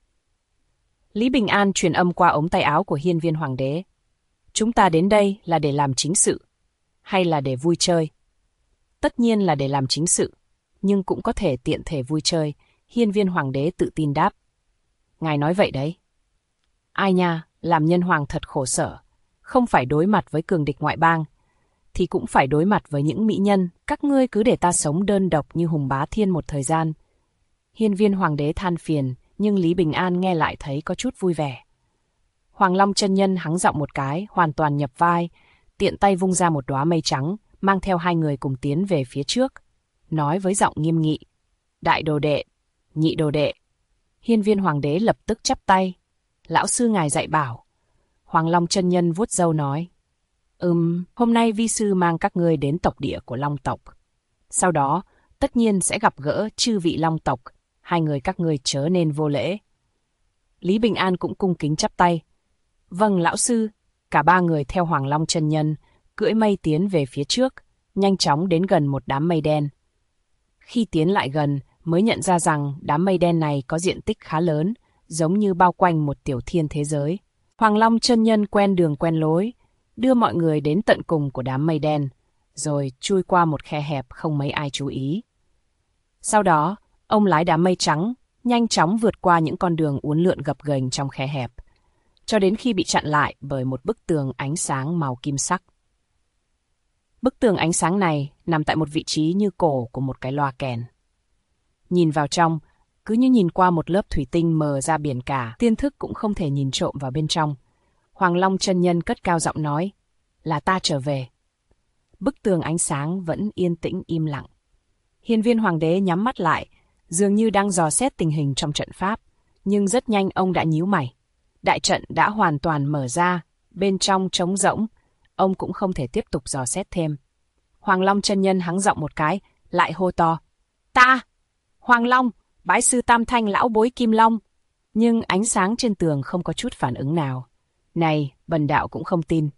Lý Bình An truyền âm qua ống tay áo của Hiên Viên Hoàng đế. Chúng ta đến đây là để làm chính sự, hay là để vui chơi? Tất nhiên là để làm chính sự, nhưng cũng có thể tiện thể vui chơi, Hiên Viên Hoàng đế tự tin đáp. Ngài nói vậy đấy. Ai nha, làm nhân hoàng thật khổ sở, không phải đối mặt với cường địch ngoại bang, thì cũng phải đối mặt với những mỹ nhân, các ngươi cứ để ta sống đơn độc như Hùng Bá Thiên một thời gian. Hiên Viên Hoàng đế than phiền, nhưng Lý Bình An nghe lại thấy có chút vui vẻ. Hoàng Long chân nhân hắng giọng một cái, hoàn toàn nhập vai, tiện tay vung ra một đóa mây trắng, mang theo hai người cùng tiến về phía trước, nói với giọng nghiêm nghị. Đại đồ đệ, nhị đồ đệ. Hiên Viên Hoàng đế lập tức chắp tay. Lão sư ngài dạy bảo. Hoàng Long chân nhân vuốt râu nói. Hôm nay vi sư mang các ngươi đến tộc địa của Long tộc. Sau đó, tất nhiên sẽ gặp gỡ chư vị Long tộc, hai người các ngươi chớ nên vô lễ. Lý Bình An cũng cung kính chắp tay. Vâng lão sư, cả ba người theo Hoàng Long chân nhân, cưỡi mây tiến về phía trước, nhanh chóng đến gần một đám mây đen. Khi tiến lại gần, mới nhận ra rằng đám mây đen này có diện tích khá lớn, giống như bao quanh một tiểu thiên thế giới. Hoàng Long chân nhân quen đường quen lối, đưa mọi người đến tận cùng của đám mây đen, rồi chui qua một khe hẹp không mấy ai chú ý. Sau đó, ông lái đám mây trắng, nhanh chóng vượt qua những con đường uốn lượn gập ghềnh trong khe hẹp, cho đến khi bị chặn lại bởi một bức tường ánh sáng màu kim sắc. Bức tường ánh sáng này nằm tại một vị trí như cổ của một cái loa kèn. Nhìn vào trong, cứ như nhìn qua một lớp thủy tinh mờ ra biển cả, tiên thức cũng không thể nhìn trộm vào bên trong. Hoàng Long chân nhân cất cao giọng nói, là ta trở về. Bức tường ánh sáng vẫn yên tĩnh im lặng. Hiên Viên Hoàng đế nhắm mắt lại, dường như đang dò xét tình hình trong trận pháp, nhưng rất nhanh ông đã nhíu mày. Đại trận đã hoàn toàn mở ra, bên trong trống rỗng, ông cũng không thể tiếp tục dò xét thêm. Hoàng Long chân nhân hắng giọng một cái, lại hô to. Ta! Hoàng Long! Bái sư Tam Thanh lão bối Kim Long! Nhưng ánh sáng trên tường không có chút phản ứng nào. Này, bần đạo cũng không tin.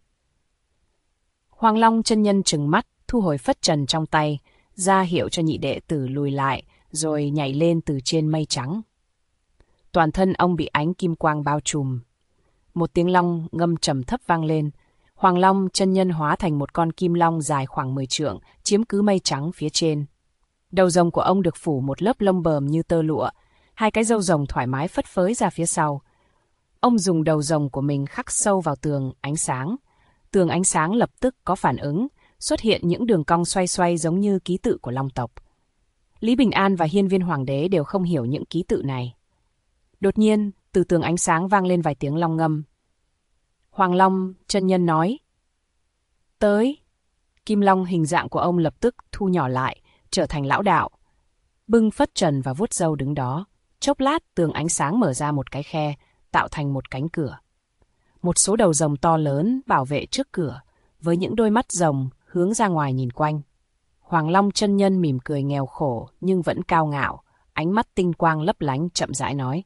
Hoàng Long chân nhân trừng mắt, thu hồi phất trần trong tay, ra hiệu cho nhị đệ tử lùi lại, rồi nhảy lên từ trên mây trắng. Toàn thân ông bị ánh kim quang bao trùm. Một tiếng long ngâm trầm thấp vang lên. Hoàng Long chân nhân hóa thành một con kim long dài khoảng 10 trượng, chiếm cứ mây trắng phía trên. Đầu rồng của ông được phủ một lớp lông bờm như tơ lụa, hai cái râu rồng thoải mái phất phới ra phía sau. Ông dùng đầu rồng của mình khắc sâu vào tường ánh sáng. Tường ánh sáng lập tức có phản ứng, xuất hiện những đường cong xoay xoay giống như ký tự của Long tộc. Lý Bình An và Hiên Viên Hoàng đế đều không hiểu những ký tự này. Đột nhiên, từ tường ánh sáng vang lên vài tiếng long ngâm. Hoàng Long chân nhân nói. Tới. Kim long hình dạng của ông lập tức thu nhỏ lại, trở thành lão đạo. Bưng phất trần và vuốt râu đứng đó. Chốc lát tường ánh sáng mở ra một cái khe, tạo thành một cánh cửa. Một số đầu rồng to lớn bảo vệ trước cửa, với những đôi mắt rồng hướng ra ngoài nhìn quanh. Hoàng Long chân nhân mỉm cười nghèo khổ nhưng vẫn cao ngạo, ánh mắt tinh quang lấp lánh chậm rãi nói.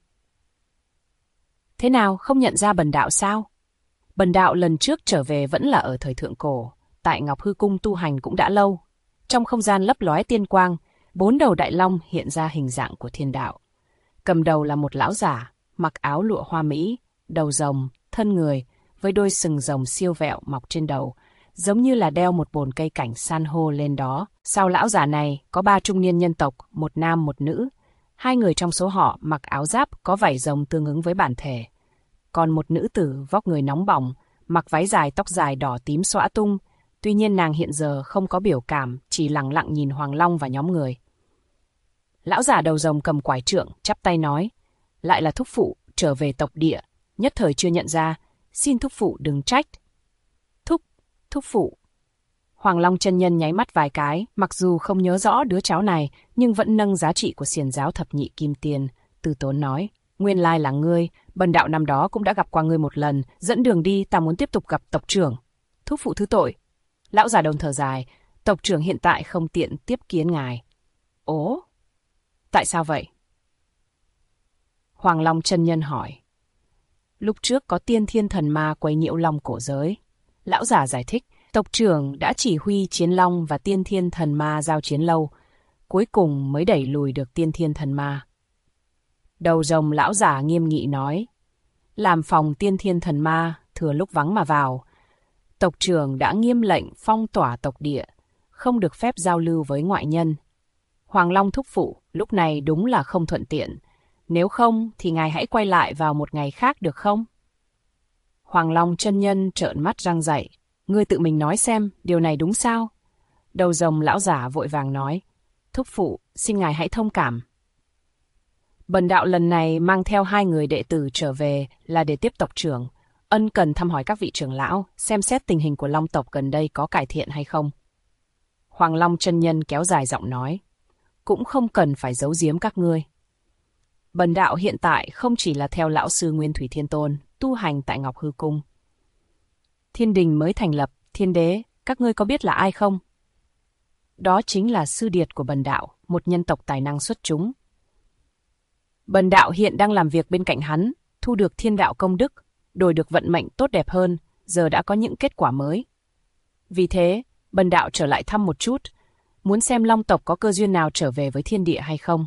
Thế nào, không nhận ra bần đạo sao? Bần đạo lần trước trở về vẫn là ở thời thượng cổ, tại Ngọc Hư Cung tu hành cũng đã lâu. Trong không gian lấp lóe tiên quang, 4 đầu đại long hiện ra hình dạng của thiên đạo. Cầm đầu là một lão giả, mặc áo lụa hoa mỹ, đầu rồng, thân người, với đôi sừng rồng siêu vẹo mọc trên đầu, giống như là đeo một bồn cây cảnh san hô lên đó. Sau lão giả này có 3 trung niên nhân tộc, một nam một nữ. 2 người trong số họ mặc áo giáp có vảy rồng tương ứng với bản thể. Còn một nữ tử vóc người nóng bỏng, mặc váy dài tóc dài đỏ tím xõa tung. Tuy nhiên nàng hiện giờ không có biểu cảm, chỉ lặng lặng nhìn Hoàng Long và nhóm người. Lão giả đầu rồng cầm quải trượng, chắp tay nói, lại là thúc phụ, trở về tộc địa, nhất thời chưa nhận ra, xin thúc phụ đừng trách. Thúc phụ. Hoàng Long chân nhân nháy mắt vài cái, mặc dù không nhớ rõ đứa cháu này, nhưng vẫn nâng giá trị của xiển giáo thập nhị kim tiên, từ tốn nói, nguyên lai là ngươi, bần đạo năm đó cũng đã gặp qua ngươi một lần, dẫn đường đi, ta muốn tiếp tục gặp tộc trưởng. Thúc phụ thứ tội. Lão già Đông thở dài, tộc trưởng hiện tại không tiện tiếp kiến ngài. Ố, tại sao vậy? Hoàng Long chân nhân hỏi. Lúc trước có tiên thiên thần ma quấy nhiễu long cổ giới. Lão giả giải thích, tộc trưởng đã chỉ huy chiến long và tiên thiên thần ma giao chiến lâu, cuối cùng mới đẩy lùi được tiên thiên thần ma. Đầu rồng lão giả nghiêm nghị nói, làm phòng tiên thiên thần ma, thừa lúc vắng mà vào. Tộc trưởng đã nghiêm lệnh phong tỏa tộc địa, không được phép giao lưu với ngoại nhân. Hoàng Long thúc phụ, lúc này đúng là không thuận tiện. Nếu không thì ngài hãy quay lại vào một ngày khác được không? Hoàng Long chân nhân trợn mắt răng dậy. Ngươi tự mình nói xem, điều này đúng sao? Đầu rồng lão giả vội vàng nói. Thúc phụ, xin ngài hãy thông cảm. Bần đạo lần này mang theo 2 người đệ tử trở về là để tiếp tộc trưởng. Ân cần thăm hỏi các vị trưởng lão, xem xét tình hình của Long tộc gần đây có cải thiện hay không. Hoàng Long chân nhân kéo dài giọng nói. Cũng không cần phải giấu giếm các ngươi. Bần đạo hiện tại không chỉ là theo lão sư Nguyên Thủy Thiên Tôn, tu hành tại Ngọc Hư Cung. Thiên đình mới thành lập, thiên đế, các ngươi có biết là ai không? Đó chính là sư điệt của bần đạo, một nhân tộc tài năng xuất chúng. Bần đạo hiện đang làm việc bên cạnh hắn, thu được thiên đạo công đức, đổi được vận mệnh tốt đẹp hơn, giờ đã có những kết quả mới. Vì thế, bần đạo trở lại thăm một chút, muốn xem Long tộc có cơ duyên nào trở về với thiên địa hay không.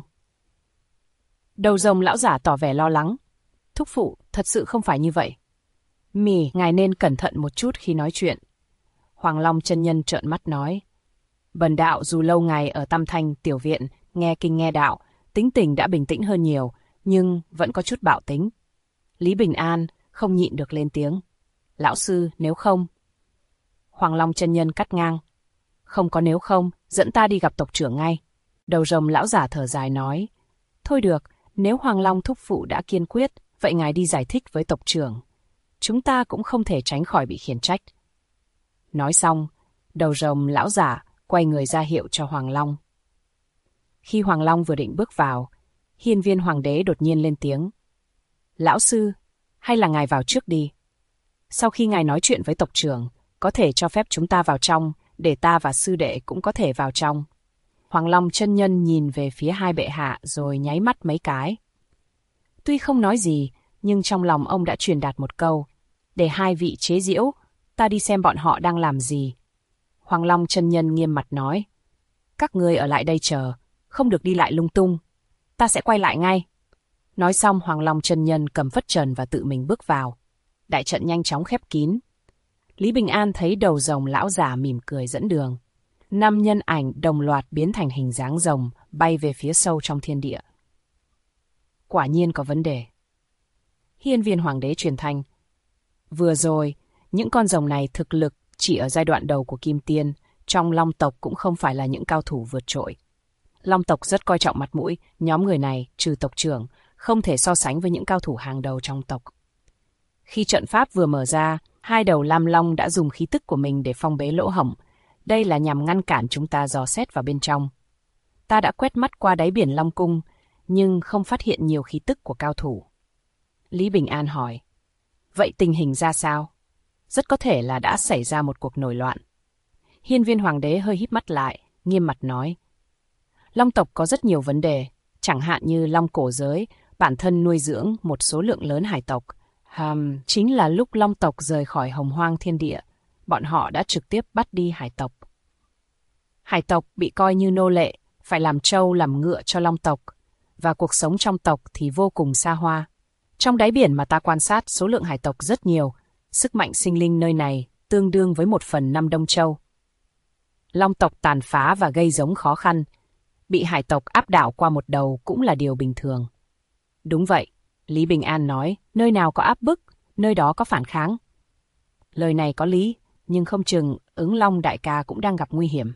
Đầu rồng lão giả tỏ vẻ lo lắng. Thúc phụ, thật sự không phải như vậy. Ngài nên cẩn thận một chút khi nói chuyện. Hoàng Long chân nhân trợn mắt nói. Bần đạo dù lâu ngày ở Tam Thanh tiểu viện, nghe kinh nghe đạo, tính tình đã bình tĩnh hơn nhiều, nhưng vẫn có chút bạo tính. Lý Bình An không nhịn được lên tiếng. Lão sư, nếu không... Hoàng Long chân nhân cắt ngang. Không có nếu không, dẫn ta đi gặp tộc trưởng ngay. Đầu rồng lão giả thở dài nói. Thôi được, nếu Hoàng Long thúc phụ đã kiên quyết, vậy ngài đi giải thích với tộc trưởng. Chúng ta cũng không thể tránh khỏi bị khiển trách. Nói xong, đầu rồng lão giả quay người ra hiệu cho Hoàng Long. Khi Hoàng Long vừa định bước vào, Hiên Viên Hoàng đế đột nhiên lên tiếng. Lão sư, hay là ngài vào trước đi. Sau khi ngài nói chuyện với tộc trưởng, có thể cho phép chúng ta vào trong, để ta và sư đệ cũng có thể vào trong. Hoàng Long chân nhân nhìn về phía 2 bệ hạ rồi nháy mắt mấy cái. Tuy không nói gì, nhưng trong lòng ông đã truyền đạt một câu. Để 2 vị chế giễu, ta đi xem bọn họ đang làm gì. Hoàng Long chân nhân nghiêm mặt nói. Các ngươi ở lại đây chờ, không được đi lại lung tung. Ta sẽ quay lại ngay. Nói xong Hoàng Long chân nhân cầm phất trần và tự mình bước vào. Đại trận nhanh chóng khép kín. Lý Bình An thấy đầu rồng lão giả mỉm cười dẫn đường. 5 nhân ảnh đồng loạt biến thành hình dáng rồng, bay về phía sâu trong thiên địa. Quả nhiên có vấn đề. Hiên Viên Hoàng đế truyền thanh. Vừa rồi, những con rồng này thực lực chỉ ở giai đoạn đầu của Kim Tiên, trong Long tộc cũng không phải là những cao thủ vượt trội. Long tộc rất coi trọng mặt mũi, nhóm người này, trừ tộc trưởng, không thể so sánh với những cao thủ hàng đầu trong tộc. Khi trận pháp vừa mở ra, 2 đầu Lam Long đã dùng khí tức của mình để phong bế lỗ hổng. Đây là nhằm ngăn cản chúng ta dò xét vào bên trong. Ta đã quét mắt qua đáy biển Long Cung, nhưng không phát hiện nhiều khí tức của cao thủ. Lý Bình An hỏi, vậy tình hình ra sao? Rất có thể là đã xảy ra một cuộc nổi loạn. Hiên Viên Hoàng đế hơi híp mắt lại, nghiêm mặt nói. Long tộc có rất nhiều vấn đề, chẳng hạn như Long cổ giới, bản thân nuôi dưỡng một số lượng lớn hải tộc. Chính là lúc Long tộc rời khỏi Hồng Hoang thiên địa, bọn họ đã trực tiếp bắt đi hải tộc. Hải tộc bị coi như nô lệ, phải làm trâu làm ngựa cho Long tộc, và cuộc sống trong tộc thì vô cùng xa hoa. Trong đáy biển mà ta quan sát số lượng hải tộc rất nhiều, sức mạnh sinh linh nơi này tương đương với 1/5 Đông Châu. Long tộc tàn phá và gây giống khó khăn, bị hải tộc áp đảo qua một đầu cũng là điều bình thường. Đúng vậy, Lý Bình An nói, nơi nào có áp bức, nơi đó có phản kháng. Lời này có lý, nhưng không chừng Ứng Long đại ca cũng đang gặp nguy hiểm.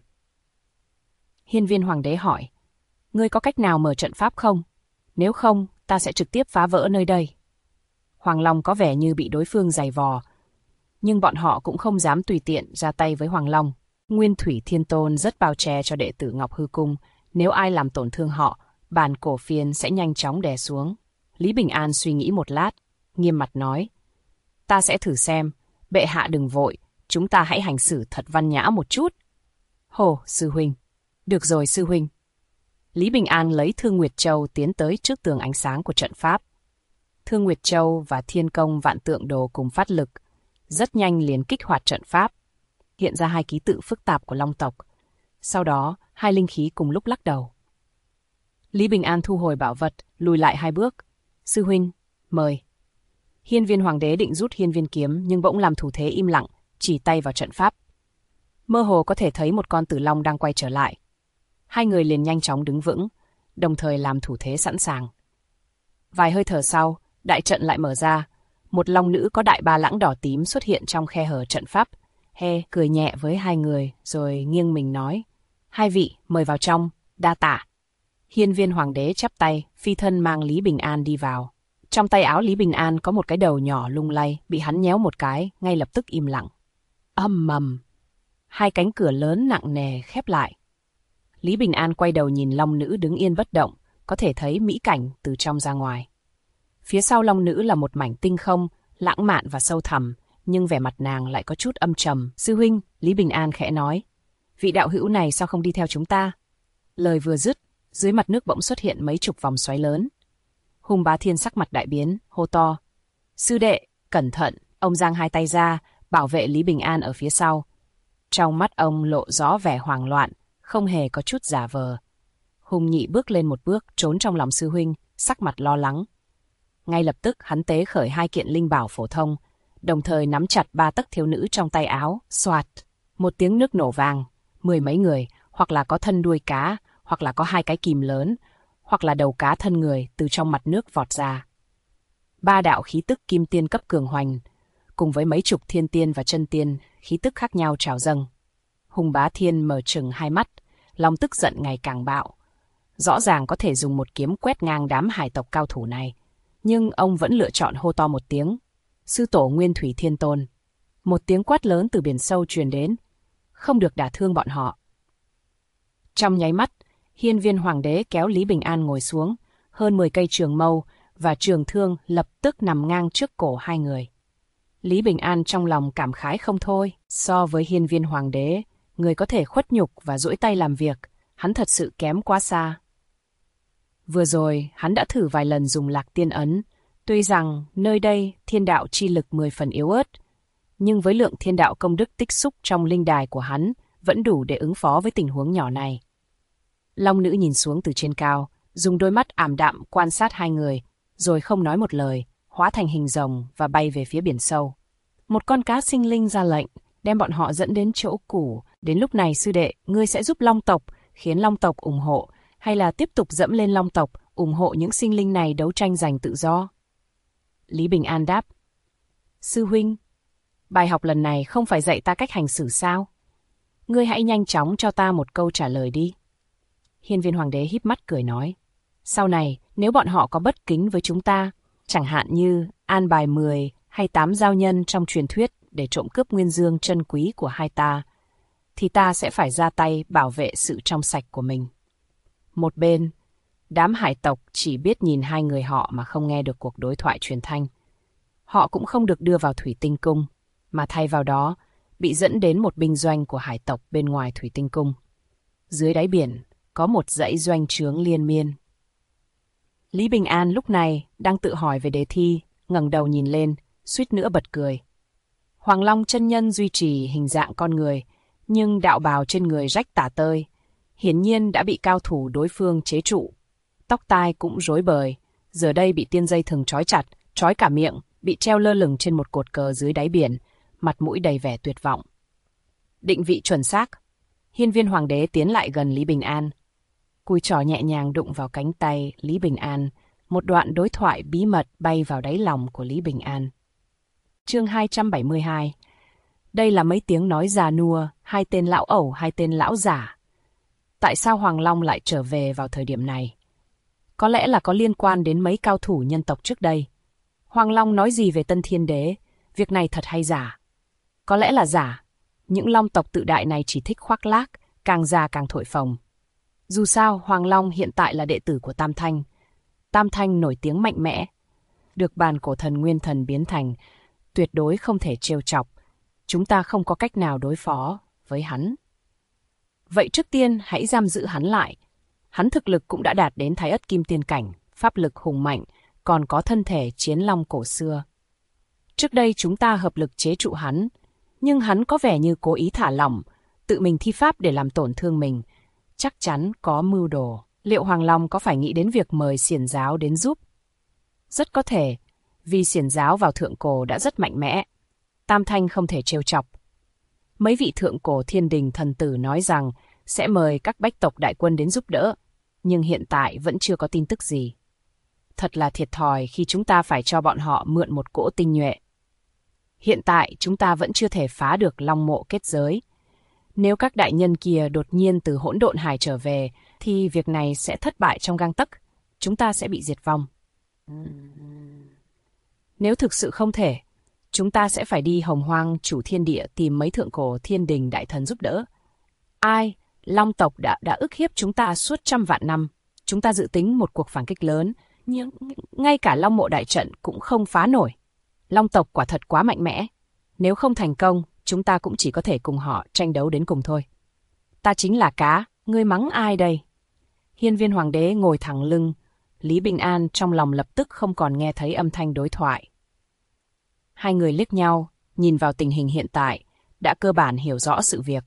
Hiên Viên Hoàng đế hỏi, ngươi có cách nào mở trận pháp không? Nếu không, ta sẽ trực tiếp phá vỡ nơi đây. Hoàng Long có vẻ như bị đối phương giày vò, nhưng bọn họ cũng không dám tùy tiện ra tay với Hoàng Long. Nguyên Thủy Thiên Tôn rất bao che cho đệ tử Ngọc Hư Cung, nếu ai làm tổn thương họ, bàn cổ phiên sẽ nhanh chóng đè xuống. Lý Bình An suy nghĩ một lát, nghiêm mặt nói, ta sẽ thử xem, bệ hạ đừng vội, chúng ta hãy hành xử thật văn nhã một chút. Hồ, sư huynh. Được rồi sư huynh. Lý Bình An lấy Thương Nguyệt Châu tiến tới trước tường ánh sáng của trận pháp. Thương Nguyệt Châu và Thiên Công Vạn Tượng Đồ cùng phát lực, rất nhanh liền kích hoạt trận pháp, hiện ra hai ký tự phức tạp của Long tộc. Sau đó, hai linh khí cùng lúc lắc đầu. Lý Bình An thu hồi bảo vật, lùi lại 2 bước. Sư huynh, mời. Hiên Viên Hoàng đế định rút Hiên Viên kiếm nhưng bỗng làm thủ thế im lặng, chỉ tay vào trận pháp. Mơ hồ có thể thấy một con tử long đang quay trở lại. Hai người liền nhanh chóng đứng vững, đồng thời làm thủ thế sẵn sàng. Vài hơi thở sau, đại trận lại mở ra. Một long nữ có đại ba lãng đỏ tím xuất hiện trong khe hở trận pháp. He cười nhẹ với hai người rồi nghiêng mình nói, hai vị mời vào trong, đa tạ. Hiên Viên Hoàng đế chắp tay, phi thân mang Lý Bình An đi vào. Trong tay áo Lý Bình An có một cái đầu nhỏ lung lay, bị hắn nhéo một cái, ngay lập tức im lặng. Âm mầm. Hai cánh cửa lớn nặng nề khép lại. Lý Bình An quay đầu nhìn long nữ đứng yên bất động, có thể thấy mỹ cảnh từ trong ra ngoài. Phía sau long nữ là một mảnh tinh không, lãng mạn và sâu thẳm, nhưng vẻ mặt nàng lại có chút âm trầm. Sư huynh, Lý Bình An khẽ nói, vị đạo hữu này sao không đi theo chúng ta? Lời vừa dứt, dưới mặt nước bỗng xuất hiện mấy chục vòng xoáy lớn. Hùng Bá Thiên sắc mặt đại biến, hô to. Sư đệ, cẩn thận, ông giang hai tay ra, bảo vệ Lý Bình An ở phía sau. Trong mắt ông lộ rõ vẻ hoảng loạn, không hề có chút giả vờ. Hùng Nhị bước lên một bước, trốn trong lòng sư huynh, sắc mặt lo lắng. Ngay lập tức hắn tế khởi 2 kiện linh bảo phổ thông, đồng thời nắm chặt 3 tấc thiếu nữ trong tay áo, xoạt. Một tiếng nước nổ vang, 10 mấy người, hoặc là có thân đuôi cá, hoặc là có 2 cái kìm lớn, hoặc là đầu cá thân người từ trong mặt nước vọt ra. 3 đạo khí tức kim tiên cấp cường hoành, cùng với mấy chục thiên tiên và chân tiên, khí tức khác nhau trào dâng. Hùng Bá Thiên mở trừng hai mắt, lòng tức giận ngày càng bạo. Rõ ràng có thể dùng một kiếm quét ngang đám hải tộc cao thủ này, nhưng ông vẫn lựa chọn hô to một tiếng. Sư tổ Nguyên Thủy Thiên Tôn. Một tiếng quát lớn từ biển sâu truyền đến, không được đả thương bọn họ. Trong nháy mắt, Hiên Viên Hoàng đế kéo Lý Bình An ngồi xuống, hơn 10 cây trường mâu và trường thương lập tức nằm ngang trước cổ hai người. Lý Bình An trong lòng cảm khái không thôi, so với Hiên Viên Hoàng đế, người có thể khuất nhục và duỗi tay làm việc, hắn thật sự kém quá xa. Vừa rồi, hắn đã thử vài lần dùng Lạc Tiên Ấn, tuy rằng nơi đây thiên đạo chi lực 10 phần yếu ớt, nhưng với lượng thiên đạo công đức tích xúc trong linh đài của hắn vẫn đủ để ứng phó với tình huống nhỏ này. Long nữ nhìn xuống từ trên cao, dùng đôi mắt ảm đạm quan sát hai người, rồi không nói một lời, hóa thành hình rồng và bay về phía biển sâu. Một con cá sinh linh ra lệnh, đem bọn họ dẫn đến chỗ cũ. Đến lúc này sư đệ, ngươi sẽ giúp Long tộc, khiến Long tộc ủng hộ, hay là tiếp tục dẫm lên Long tộc, ủng hộ những sinh linh này đấu tranh giành tự do? Lý Bình An đáp. Sư huynh, bài học lần này không phải dạy ta cách hành xử sao? Ngươi hãy nhanh chóng cho ta một câu trả lời đi. Hiên Viên Hoàng đế híp mắt cười nói. Sau này, nếu bọn họ có bất kính với chúng ta, chẳng hạn như an bài 10 hay 8 giao nhân trong truyền thuyết để trộm cướp nguyên dương chân quý của hai ta, thì ta sẽ phải ra tay bảo vệ sự trong sạch của mình. Một bên, đám hải tộc chỉ biết nhìn hai người họ mà không nghe được cuộc đối thoại truyền thanh. Họ cũng không được đưa vào Thủy Tinh Cung, mà thay vào đó bị dẫn đến một binh doanh của hải tộc bên ngoài Thủy Tinh Cung. Dưới đáy biển có một dãy doanh trướng liên miên. Lý Bình An lúc này đang tự hỏi về đề thi, ngẩng đầu nhìn lên, suýt nữa bật cười. Hoàng Long chân nhân duy trì hình dạng con người, nhưng đạo bào trên người rách tả tơi, hiển nhiên đã bị cao thủ đối phương chế trụ. Tóc tai cũng rối bời, giờ đây bị tiên dây thừng trói chặt, trói cả miệng, bị treo lơ lửng trên một cột cờ dưới đáy biển, mặt mũi đầy vẻ tuyệt vọng. Định vị chuẩn xác. Hiên Viên Hoàng đế tiến lại gần Lý Bình An. Cùi trỏ nhẹ nhàng đụng vào cánh tay Lý Bình An, một đoạn đối thoại bí mật bay vào đáy lòng của Lý Bình An. Chương 272. Đây là mấy tiếng nói già nua, hai tên lão ẩu, hai tên lão giả. Tại sao Hoàng Long lại trở về vào thời điểm này? Có lẽ là có liên quan đến mấy cao thủ nhân tộc trước đây. Hoàng Long nói gì về Tân Thiên Đế? Việc này thật hay giả? Có lẽ là giả. Những Long tộc tự đại này chỉ thích khoác lác, càng già càng thổi phồng. Dù sao, Hoàng Long hiện tại là đệ tử của Tam Thanh. Tam Thanh nổi tiếng mạnh mẽ, được bàn cổ thần Nguyên Thần biến thành, tuyệt đối không thể trêu chọc. Chúng ta không có cách nào đối phó với hắn. Vậy trước tiên hãy giam giữ hắn lại. Hắn thực lực cũng đã đạt đến Thái Ất Kim Tiên cảnh, pháp lực hùng mạnh, còn có thân thể chiến long cổ xưa. Trước đây chúng ta hợp lực chế trụ hắn, nhưng hắn có vẻ như cố ý thả lỏng, tự mình thi pháp để làm tổn thương mình. Chắc chắn có mưu đồ. Liệu Hoàng Long có phải nghĩ đến việc mời xiển giáo đến giúp? Rất có thể, vì xiển giáo vào thượng cổ đã rất mạnh mẽ. Tam Thanh không thể trêu chọc. Mấy vị thượng cổ thiên đình thần tử nói rằng sẽ mời các bách tộc đại quân đến giúp đỡ, nhưng hiện tại vẫn chưa có tin tức gì. Thật là thiệt thòi khi chúng ta phải cho bọn họ mượn một cỗ tinh nhuệ. Hiện tại chúng ta vẫn chưa thể phá được Long Mộ kết giới. Nếu các đại nhân kia đột nhiên từ hỗn độn hải trở về, thì việc này sẽ thất bại trong gang tấc. Chúng ta sẽ bị diệt vong. Nếu thực sự không thể, chúng ta sẽ phải đi Hồng Hoang chủ thiên địa tìm mấy thượng cổ thiên đình đại thần giúp đỡ. Ai? Long tộc đã ức hiếp chúng ta suốt trăm vạn năm. Chúng ta dự tính một cuộc phản kích lớn, nhưng ngay cả Long Mộ đại trận cũng không phá nổi. Long tộc quả thật quá mạnh mẽ. Nếu không thành công, chúng ta cũng chỉ có thể cùng họ tranh đấu đến cùng thôi. Ta chính là cá, ngươi mắng ai đây? Hiên Viên Hoàng đế ngồi thẳng lưng, Lý Bình An trong lòng lập tức không còn nghe thấy âm thanh đối thoại. Hai người liếc nhau, nhìn vào tình hình hiện tại, đã cơ bản hiểu rõ sự việc.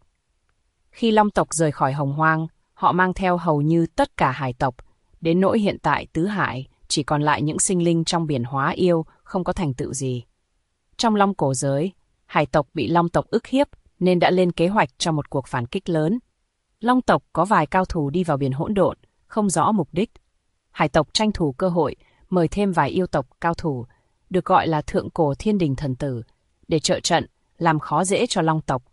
Khi Long tộc rời khỏi Hồng Hoang, họ mang theo hầu như tất cả hải tộc, đến nỗi hiện tại tứ hải chỉ còn lại những sinh linh trong biển hóa yêu, không có thành tựu gì. Trong Long cổ giới, hải tộc bị Long tộc ức hiếp nên đã lên kế hoạch cho một cuộc phản kích lớn. Long tộc có vài cao thủ đi vào biển hỗn độn, không rõ mục đích. Hải tộc tranh thủ cơ hội, mời thêm vài yêu tộc cao thủ, được gọi là thượng cổ thiên đình thần tử, để trợ trận, làm khó dễ cho Long tộc.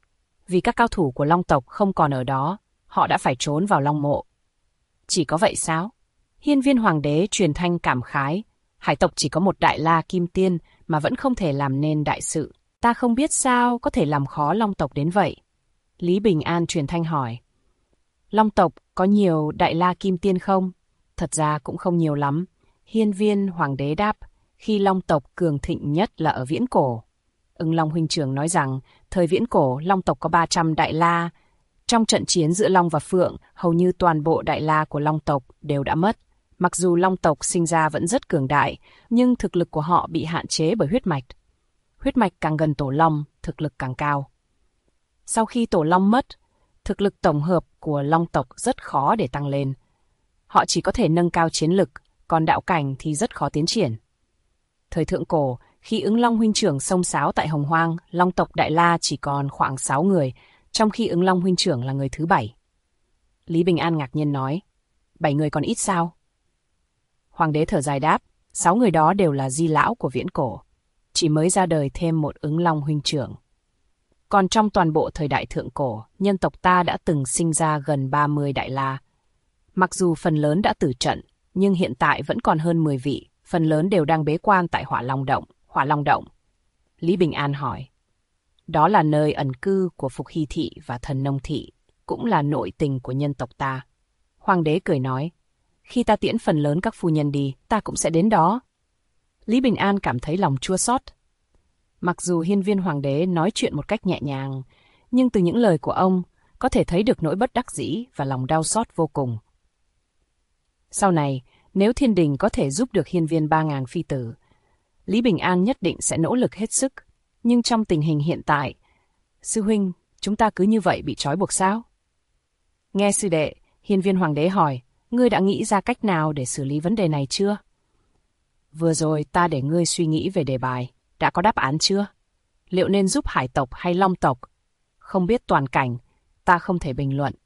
Vì các cao thủ của Long tộc không còn ở đó, họ đã phải trốn vào Long mộ. Chỉ có vậy sao? Hiên Viên Hoàng đế truyền thanh cảm khái, hải tộc chỉ có một đại la kim tiên mà vẫn không thể làm nên đại sự. Ta không biết sao có thể làm khó Long tộc đến vậy. Lý Bình An truyền thanh hỏi. Long tộc có nhiều đại la kim tiên không? Thật ra cũng không nhiều lắm. Hiên Viên Hoàng đế đáp, khi Long tộc cường thịnh nhất là ở viễn cổ. Ưng Long huynh trưởng nói rằng, thời viễn cổ Long tộc có 300 đại la. Trong trận chiến giữa Long và Phượng, hầu như toàn bộ đại la của Long tộc đều đã mất. Mặc dù Long tộc sinh ra vẫn rất cường đại, nhưng thực lực của họ bị hạn chế bởi huyết mạch. Huyết mạch càng gần Tổ Long, thực lực càng cao. Sau khi Tổ Long mất, thực lực tổng hợp của Long tộc rất khó để tăng lên. Họ chỉ có thể nâng cao chiến lực, còn đạo cảnh thì rất khó tiến triển. Thời thượng cổ, khi Ứng Long huynh trưởng xông xáo tại Hồng Hoang, Long tộc Đại La chỉ còn khoảng 6 người, trong khi Ứng Long huynh trưởng là người thứ 7. Lý Bình An ngạc nhiên nói, 7 người còn ít sao? Hoàng đế thở dài đáp, 6 người đó đều là di lão của viễn cổ, chỉ mới ra đời thêm một Ứng Long huynh trưởng. Còn trong toàn bộ thời đại thượng cổ, nhân tộc ta đã từng sinh ra gần 30 Đại La. Mặc dù phần lớn đã tử trận, nhưng hiện tại vẫn còn hơn 10 vị, phần lớn đều đang bế quan tại Hỏa Long Động. Hỏa Long Động. Lý Bình An hỏi. Đó là nơi ẩn cư của Phục Hy Thị và Thần Nông Thị, cũng là nội tình của nhân tộc ta. Hoàng đế cười nói, khi ta tiễn phần lớn các phu nhân đi, ta cũng sẽ đến đó. Lý Bình An cảm thấy lòng chua xót. Mặc dù Hiên Viên Hoàng đế nói chuyện một cách nhẹ nhàng, nhưng từ những lời của ông có thể thấy được nỗi bất đắc dĩ và lòng đau xót vô cùng. Sau này, nếu thiên đình có thể giúp được Hiên Viên 3000 phi tử, Lý Bình An nhất định sẽ nỗ lực hết sức. Nhưng trong tình hình hiện tại, sư huynh, chúng ta cứ như vậy bị trói buộc sao? Nghe sư đệ, Hiên Viên Hoàng đế hỏi, ngươi đã nghĩ ra cách nào để xử lý vấn đề này chưa? Vừa rồi ta để ngươi suy nghĩ về đề bài, đã có đáp án chưa? Liệu nên giúp hải tộc hay long tộc? Không biết toàn cảnh, ta không thể bình luận.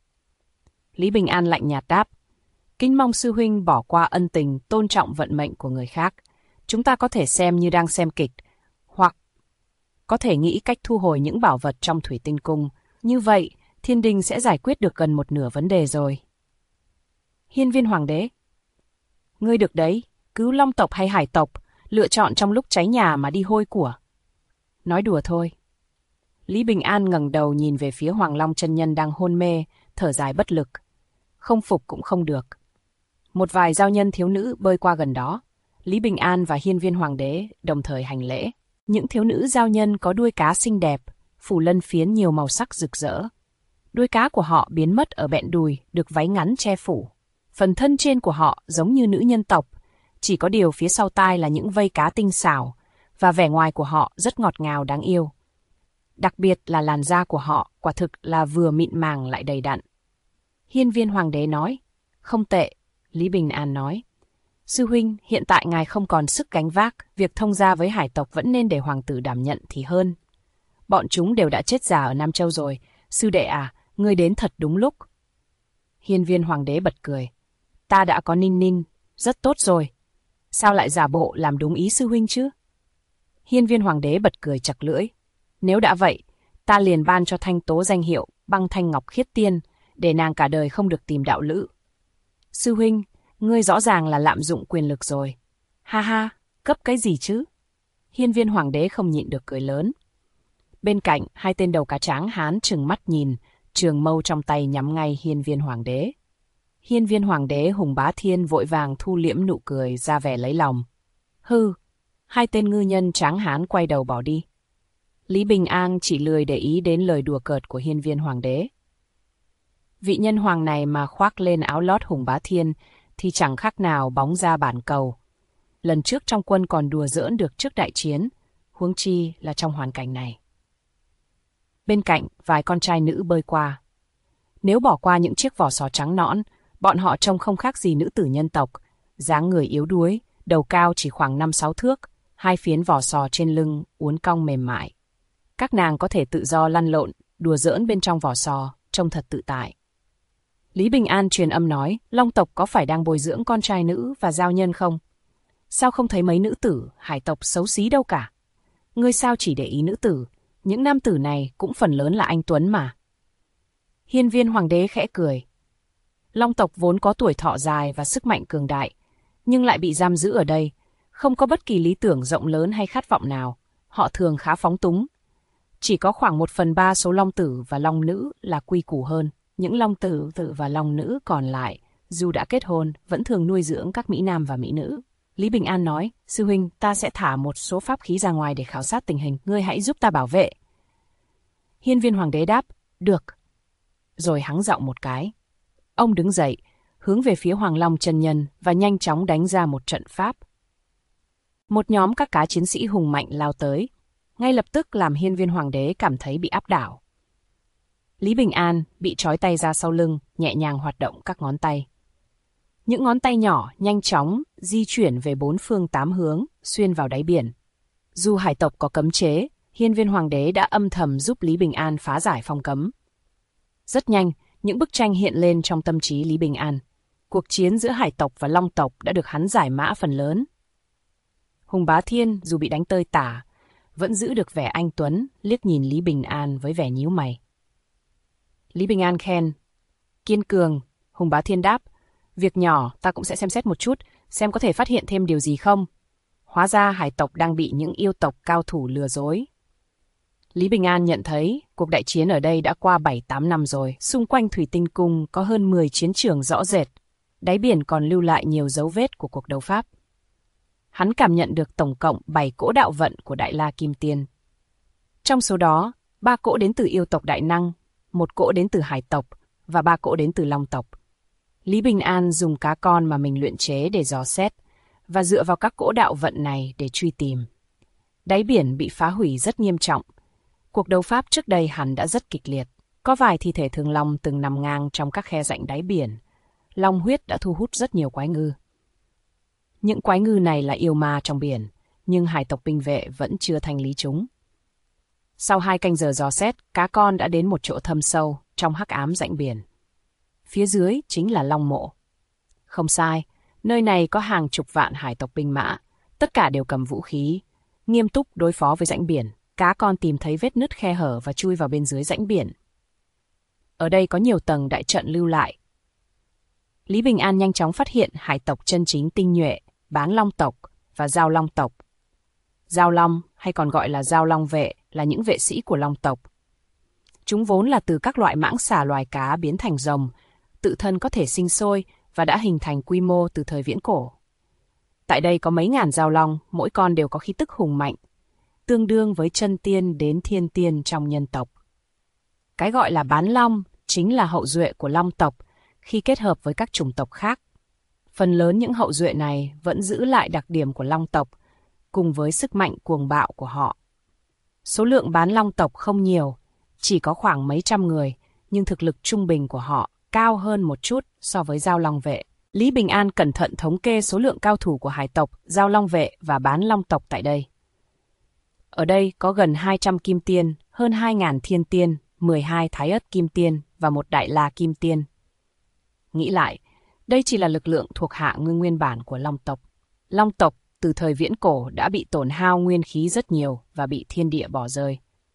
Lý Bình An lạnh nhạt đáp, kính mong sư huynh bỏ qua ân tình, tôn trọng vận mệnh của người khác. Chúng ta có thể xem như đang xem kịch, hoặc có thể nghĩ cách thu hồi những bảo vật trong Thủy Tinh Cung. Như vậy, thiên đình sẽ giải quyết được gần một nửa vấn đề rồi. Hiên Viên Hoàng đế, ngươi được đấy, cứu long tộc hay hải tộc, lựa chọn trong lúc cháy nhà mà đi hôi của. Nói đùa thôi. Lý Bình An ngẩng đầu nhìn về phía Hoàng Long chân nhân đang hôn mê, thở dài bất lực. Không phục cũng không được. Một vài giao nhân thiếu nữ bơi qua gần đó. Lý Bình An và hiên viên hoàng đế đồng thời hành lễ. Những thiếu nữ giao nhân có đuôi cá xinh đẹp, phủ lân phiến nhiều màu sắc rực rỡ. Đuôi cá của họ biến mất ở bẹn đùi, được váy ngắn che phủ. Phần thân trên của họ giống như nữ nhân tộc, chỉ có điều phía sau tai là những vây cá tinh xảo, và vẻ ngoài của họ rất ngọt ngào đáng yêu. Đặc biệt là làn da của họ quả thực là vừa mịn màng lại đầy đặn. Hiên viên hoàng đế nói, không tệ. Lý Bình An nói, sư huynh, hiện tại ngài không còn sức gánh vác, việc thông gia với hải tộc vẫn nên để hoàng tử đảm nhận thì hơn. Bọn chúng đều đã chết già ở Nam Châu rồi, sư đệ à, ngươi đến thật đúng lúc. Hiên viên hoàng đế bật cười, ta đã có Ninh Ninh, rất tốt rồi. Sao lại giả bộ làm đúng ý sư huynh chứ? Hiên viên hoàng đế bật cười chặt lưỡi, nếu đã vậy, ta liền ban cho Thanh Tố danh hiệu Băng Thanh Ngọc Khiết Tiên, để nàng cả đời không được tìm đạo lữ. Sư huynh, ngươi rõ ràng là lạm dụng quyền lực rồi. Ha ha, cấp cái gì chứ? Hiên viên hoàng đế không nhịn được cười lớn. Bên cạnh, hai tên đầu cá tráng hán trừng mắt nhìn, trường mâu trong tay nhắm ngay hiên viên hoàng đế. Hiên viên hoàng đế Hùng Bá Thiên vội vàng thu liễm nụ cười ra vẻ lấy lòng. Hư, hai tên ngư nhân tráng hán quay đầu bỏ đi. Lý Bình An chỉ lười để ý đến lời đùa cợt của hiên viên hoàng đế. Vị nhân hoàng này mà khoác lên áo lót Hùng Bá Thiên thì chẳng khác nào bóng ra bản cầu. Lần trước trong quân còn đùa giỡn được trước đại chiến, huống chi là trong hoàn cảnh này. Bên cạnh, vài con trai nữ bơi qua. Nếu bỏ qua những chiếc vỏ sò trắng nõn, bọn họ trông không khác gì nữ tử nhân tộc, dáng người yếu đuối, đầu cao chỉ khoảng 5-6 thước, hai phiến vỏ sò trên lưng uốn cong mềm mại. Các nàng có thể tự do lăn lộn, đùa giỡn bên trong vỏ sò, trông thật tự tại. Lý Bình An truyền âm nói, Long tộc có phải đang bồi dưỡng con trai nữ và giao nhân không? Sao không thấy mấy nữ tử, hải tộc xấu xí đâu cả? Ngươi sao chỉ để ý nữ tử, những nam tử này cũng phần lớn là anh tuấn mà. Hiên viên hoàng đế khẽ cười. Long tộc vốn có tuổi thọ dài và sức mạnh cường đại, nhưng lại bị giam giữ ở đây, không có bất kỳ lý tưởng rộng lớn hay khát vọng nào. Họ thường khá phóng túng. Chỉ có khoảng 1/3 số long tử và long nữ là quy củ hơn. Những long tử và long nữ còn lại, dù đã kết hôn, vẫn thường nuôi dưỡng các mỹ nam và mỹ nữ. Lý Bình An nói, sư huynh, ta sẽ thả một số pháp khí ra ngoài để khảo sát tình hình, ngươi hãy giúp ta bảo vệ. Hiên viên hoàng đế đáp, được. Rồi hắng giọng một cái. Ông đứng dậy, hướng về phía Hoàng Long chân nhân và nhanh chóng đánh ra một trận pháp. Một nhóm các cá chiến sĩ hùng mạnh lao tới, ngay lập tức làm hiên viên hoàng đế cảm thấy bị áp đảo. Lý Bình An bị trói tay ra sau lưng, nhẹ nhàng hoạt động các ngón tay. Những ngón tay nhỏ nhanh chóng di chuyển về 4 phương 8 hướng, xuyên vào đáy biển. Dù hải tộc có cấm chế, hiên viên hoàng đế đã âm thầm giúp Lý Bình An phá giải phong cấm. Rất nhanh, những bức tranh hiện lên trong tâm trí Lý Bình An. Cuộc chiến giữa hải tộc và long tộc đã được hắn giải mã phần lớn. Hùng Bá Thiên dù bị đánh tơi tả, vẫn giữ được vẻ anh tuấn, liếc nhìn Lý Bình An với vẻ nhíu mày. Lý Bình An khen, kiên cường. Hùng Bá Thiên đáp, việc nhỏ ta cũng sẽ xem xét một chút, xem có thể phát hiện thêm điều gì không. Hóa ra hải tộc đang bị những yêu tộc cao thủ lừa dối. Lý Bình An nhận thấy cuộc đại chiến ở đây đã qua 7-8 năm rồi, xung quanh Thủy Tinh Cung có hơn 10 chiến trường rõ rệt, đáy biển còn lưu lại nhiều dấu vết của cuộc đấu pháp. Hắn cảm nhận được tổng cộng 7 cỗ đạo vận của Đại La Kim Tiên. Trong số đó, 3 cỗ đến từ yêu tộc Đại Năng, 1 cỗ đến từ hải tộc và 3 cỗ đến từ long tộc. Lý Bình An dùng cá con mà mình luyện chế để dò xét và dựa vào các cỗ đạo vận này để truy tìm. Đáy biển bị phá hủy rất nghiêm trọng. Cuộc đấu pháp trước đây hẳn đã rất kịch liệt. Có vài thi thể thương long từng nằm ngang trong các khe rãnh đáy biển. Long huyết đã thu hút rất nhiều quái ngư. Những quái ngư này là yêu ma trong biển, nhưng hải tộc binh vệ vẫn chưa thanh lý chúng. Sau 2 canh giờ dò xét, cá con đã đến một chỗ thâm sâu trong hắc ám rãnh biển. Phía dưới chính là Long Mộ. Không sai, nơi này có hàng chục vạn hải tộc binh mã, tất cả đều cầm vũ khí, nghiêm túc đối phó với rãnh biển. Cá con tìm thấy vết nứt khe hở và chui vào bên dưới rãnh biển. Ở đây có nhiều tầng đại trận lưu lại. Lý Bình An nhanh chóng phát hiện hải tộc chân chính tinh nhuệ, bán long tộc, và Giao Long tộc. Giao Long, hay còn gọi là Giao Long vệ, là những vệ sĩ của Long tộc. Chúng vốn là từ các loại mãng xà loài cá biến thành rồng, tự thân có thể sinh sôi và đã hình thành quy mô từ thời viễn cổ. Tại đây có mấy ngàn Giao Long, mỗi con đều có khí tức hùng mạnh, tương đương với chân tiên đến thiên tiên trong nhân tộc. Cái gọi là bán long chính là hậu duệ của Long tộc khi kết hợp với các chủng tộc khác. Phần lớn những hậu duệ này vẫn giữ lại đặc điểm của Long tộc, cùng với sức mạnh cuồng bạo của họ. Số lượng bán Long tộc không nhiều, chỉ có khoảng mấy trăm người, nhưng thực lực trung bình của họ cao hơn một chút so với Giao Long vệ. Lý Bình An cẩn thận thống kê số lượng cao thủ của hải tộc, Giao Long vệ và bán Long tộc tại đây. Ở đây có gần 200 kim tiên, hơn 2.000 thiên tiên, 12 thái ất kim tiên và một đại la kim tiên. Nghĩ lại, đây chỉ là lực lượng thuộc hạ nguyên bản của Long tộc. Long tộc từ thời viễn cổ đã bị tổn hao nguyên khí rất nhiều và bị thiên địa bỏ rơi.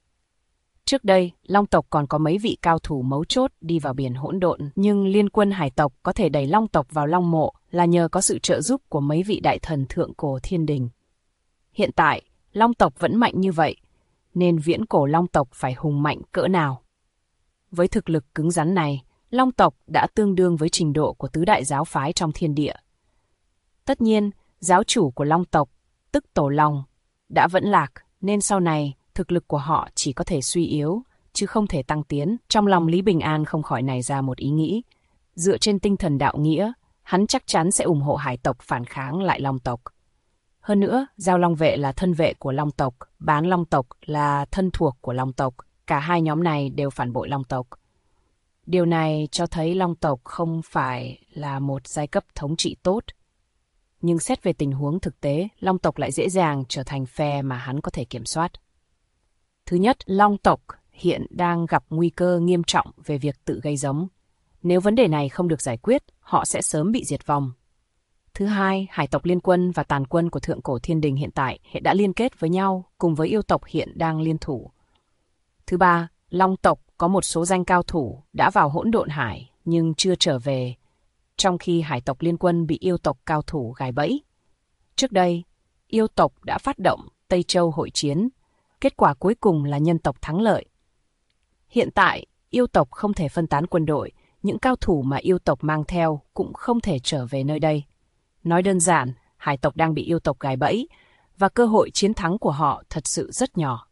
Trước đây, Long tộc còn có mấy vị cao thủ mấu chốt đi vào biển hỗn độn, nhưng liên quân hải tộc có thể đẩy Long tộc vào Long mộ là nhờ có sự trợ giúp của mấy vị đại thần thượng cổ thiên đình. Hiện tại, Long tộc vẫn mạnh như vậy, nên viễn cổ Long tộc phải hùng mạnh cỡ nào. Với thực lực cứng rắn này, Long tộc đã tương đương với trình độ của tứ đại giáo phái trong thiên địa. Tất nhiên, giáo chủ của Long tộc, tức Tổ Long, đã vẫn lạc, nên sau này thực lực của họ chỉ có thể suy yếu, chứ không thể tăng tiến. Trong lòng Lý Bình An không khỏi nảy ra một ý nghĩ. Dựa trên tinh thần đạo nghĩa, hắn chắc chắn sẽ ủng hộ hải tộc phản kháng lại Long tộc. Hơn nữa, Giao Long vệ là thân vệ của Long tộc, bán Long tộc là thân thuộc của Long tộc. Cả hai nhóm này đều phản bội Long tộc. Điều này cho thấy Long tộc không phải là một giai cấp thống trị tốt. Nhưng xét về tình huống thực tế, Long tộc lại dễ dàng trở thành phe mà hắn có thể kiểm soát. Thứ nhất, Long tộc hiện đang gặp nguy cơ nghiêm trọng về việc tự gây giống. Nếu vấn đề này không được giải quyết, họ sẽ sớm bị diệt vong. Thứ hai, hải tộc liên quân và tàn quân của thượng cổ thiên đình hiện tại đã liên kết với nhau cùng với yêu tộc hiện đang liên thủ. Thứ ba, Long tộc có một số danh cao thủ đã vào hỗn độn hải nhưng chưa trở về, trong khi hải tộc liên quân bị yêu tộc cao thủ gài bẫy. Trước đây, yêu tộc đã phát động Tây Châu hội chiến, kết quả cuối cùng là nhân tộc thắng lợi. Hiện tại, yêu tộc không thể phân tán quân đội, những cao thủ mà yêu tộc mang theo cũng không thể trở về nơi đây. Nói đơn giản, hải tộc đang bị yêu tộc gài bẫy, và cơ hội chiến thắng của họ thật sự rất nhỏ.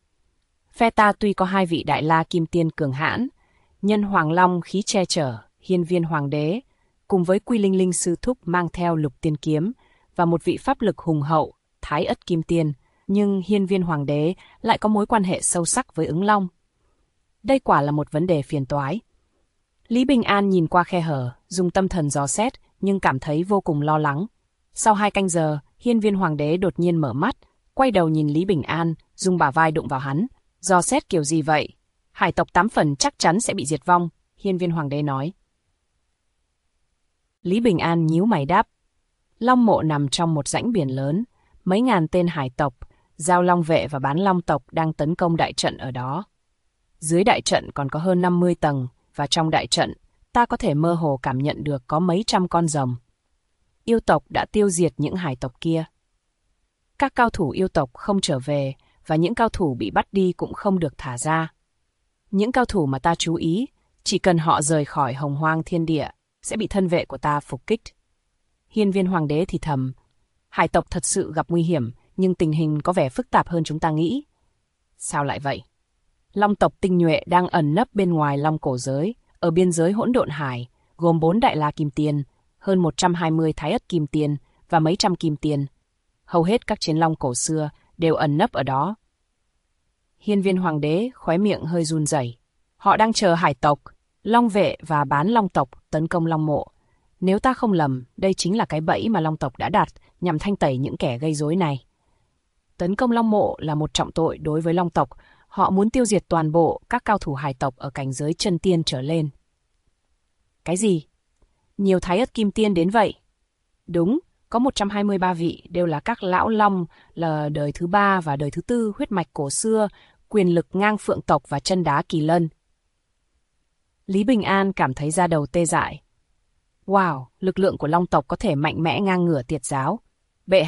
Phe ta tuy có hai vị đại la kim tiên cường hãn, nhân Hoàng Long khí che chở, Hiên Viên Hoàng đế, cùng với Quy Linh Linh sư thúc mang theo Lục Tiên kiếm, và một vị pháp lực hùng hậu, Thái Ất kim tiên, nhưng Hiên Viên Hoàng đế lại có mối quan hệ sâu sắc với Ứng Long. Đây quả là một vấn đề phiền toái. Lý Bình An nhìn qua khe hở, dùng tâm thần dò xét, nhưng cảm thấy vô cùng lo lắng. Sau 2 canh giờ, Hiên Viên Hoàng đế đột nhiên mở mắt, quay đầu nhìn Lý Bình An, dùng bả vai đụng vào hắn. Dò xét kiểu gì vậy? Hải tộc 8 phần chắc chắn sẽ bị diệt vong, Hiên Viên Hoàng đế nói. Lý Bình An nhíu mày đáp. Long mộ nằm trong một rãnh biển lớn, mấy ngàn tên hải tộc, Giao Long vệ và bán Long tộc đang tấn công đại trận ở đó. Dưới đại trận còn có hơn 50 tầng, và trong đại trận, ta có thể mơ hồ cảm nhận được có mấy trăm con rồng. Yêu tộc đã tiêu diệt những hải tộc kia. Các cao thủ yêu tộc không trở về, và những cao thủ bị bắt đi cũng không được thả ra. Những cao thủ mà ta chú ý, chỉ cần họ rời khỏi hồng hoang thiên địa, sẽ bị thân vệ của ta phục kích. Hiên Viên Hoàng đế thì thầm, hải tộc thật sự gặp nguy hiểm, nhưng tình hình có vẻ phức tạp hơn chúng ta nghĩ. Sao lại vậy? Long tộc tinh nhuệ đang ẩn nấp bên ngoài Long cổ giới, ở biên giới hỗn độn hải, gồm 4 đại la kim tiên, hơn 120 thái ất kim tiên và mấy trăm kim tiên. Hầu hết các chiến long cổ xưa đều ẩn nấp ở đó. Hiên Viên Hoàng đế khóe miệng hơi run rẩy. Họ đang chờ hải tộc, Long vệ và bán Long tộc tấn công Long mộ. Nếu ta không lầm, đây chính là cái bẫy mà Long tộc đã đặt nhằm thanh tẩy những kẻ gây rối này. Tấn công Long mộ là một trọng tội đối với Long tộc. Họ muốn tiêu diệt toàn bộ các cao thủ hải tộc ở cảnh giới chân tiên trở lên. Cái gì? Nhiều thái ất kim tiên đến vậy? Đúng, có 123 vị đều là các lão long, là đời thứ 3 và đời thứ 4 huyết mạch cổ xưa, quyền lực ngang phượng tộc và chân đá kỳ lân. Lý Bình An cảm thấy da đầu tê dại. Wow, lực lượng của Long tộc có thể mạnh mẽ ngang ngửa Tiệt giáo. Bệ hạ,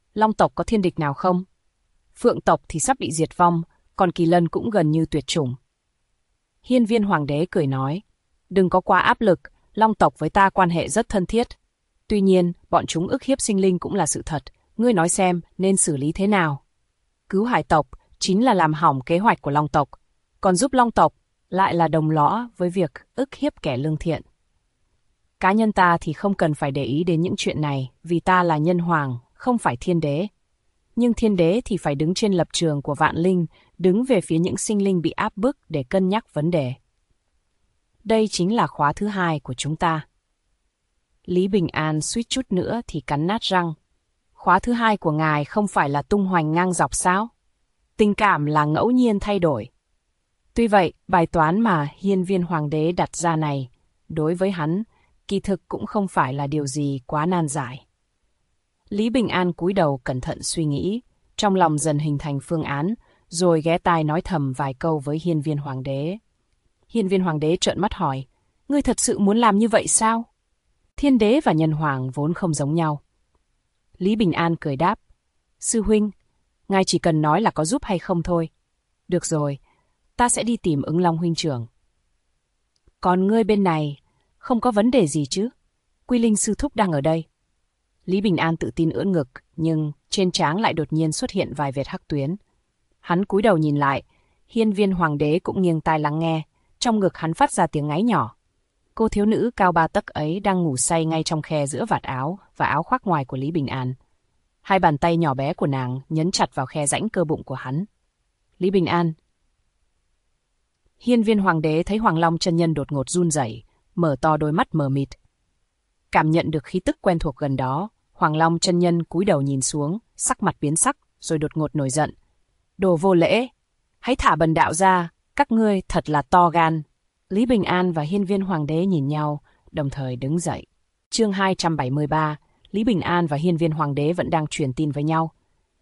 Long tộc có thiên địch nào không? Phượng tộc thì sắp bị diệt vong, còn Kỳ Lân cũng gần như tuyệt chủng. Hiên Viên Hoàng đế cười nói, đừng có quá áp lực, Long tộc với ta quan hệ rất thân thiết. Tuy nhiên, bọn chúng ức hiếp sinh linh cũng là sự thật, ngươi nói xem nên xử lý thế nào. Cứu hải tộc chính là làm hỏng kế hoạch của Long tộc, còn giúp Long tộc lại là đồng lõa với việc ức hiếp kẻ lương thiện. Cá nhân ta thì không cần phải để ý đến những chuyện này, vì ta là nhân hoàng, không phải thiên đế. Nhưng thiên đế thì phải đứng trên lập trường của vạn linh, đứng về phía những sinh linh bị áp bức để cân nhắc vấn đề. Đây chính là khóa thứ 2 của chúng ta. Lý Bình An suýt chút nữa thì cắn nát răng. Khóa thứ 2 của ngài không phải là tung hoành ngang dọc sao? Tình cảm là ngẫu nhiên thay đổi. Tuy vậy, bài toán mà Hiên Viên Hoàng đế đặt ra này, đối với hắn, kỳ thực cũng không phải là điều gì quá nan giải. Lý Bình An cúi đầu cẩn thận suy nghĩ, trong lòng dần hình thành phương án, rồi ghé tai nói thầm vài câu với Hiên Viên Hoàng đế. Hiên Viên Hoàng đế trợn mắt hỏi, ngươi thật sự muốn làm như vậy sao? Thiên đế và nhân hoàng vốn không giống nhau. Lý Bình An cười đáp, sư huynh, ngài chỉ cần nói là có giúp hay không thôi. Được rồi, ta sẽ đi tìm Ứng Long huynh trưởng. Còn ngươi bên này, không có vấn đề gì chứ? Quy Linh sư thúc đang ở đây. Lý Bình An tự tin ưỡn ngực, nhưng trên trán lại đột nhiên xuất hiện vài vệt hắc tuyến. Hắn cúi đầu nhìn lại, Hiên Viên Hoàng đế cũng nghiêng tai lắng nghe, trong ngực hắn phát ra tiếng ngáy nhỏ. Cô thiếu nữ cao 3 tấc ấy đang ngủ say ngay trong khe giữa vạt áo và áo khoác ngoài của Lý Bình An. Hai bàn tay nhỏ bé của nàng nhấn chặt vào khe rãnh cơ bụng của hắn. Lý Bình An. Hiên Viên Hoàng đế thấy Hoàng Long chân nhân đột ngột run rẩy, mở to đôi mắt mờ mịt. Cảm nhận được khí tức quen thuộc gần đó, Hoàng Long chân nhân cúi đầu nhìn xuống, sắc mặt biến sắc, rồi đột ngột nổi giận. Đồ vô lễ! Hãy thả bần đạo ra, các ngươi thật là to gan. Lý Bình An và Hiên Viên Hoàng đế nhìn nhau, đồng thời đứng dậy. Chương 273, Lý Bình An và Hiên Viên Hoàng đế vẫn đang truyền tin với nhau.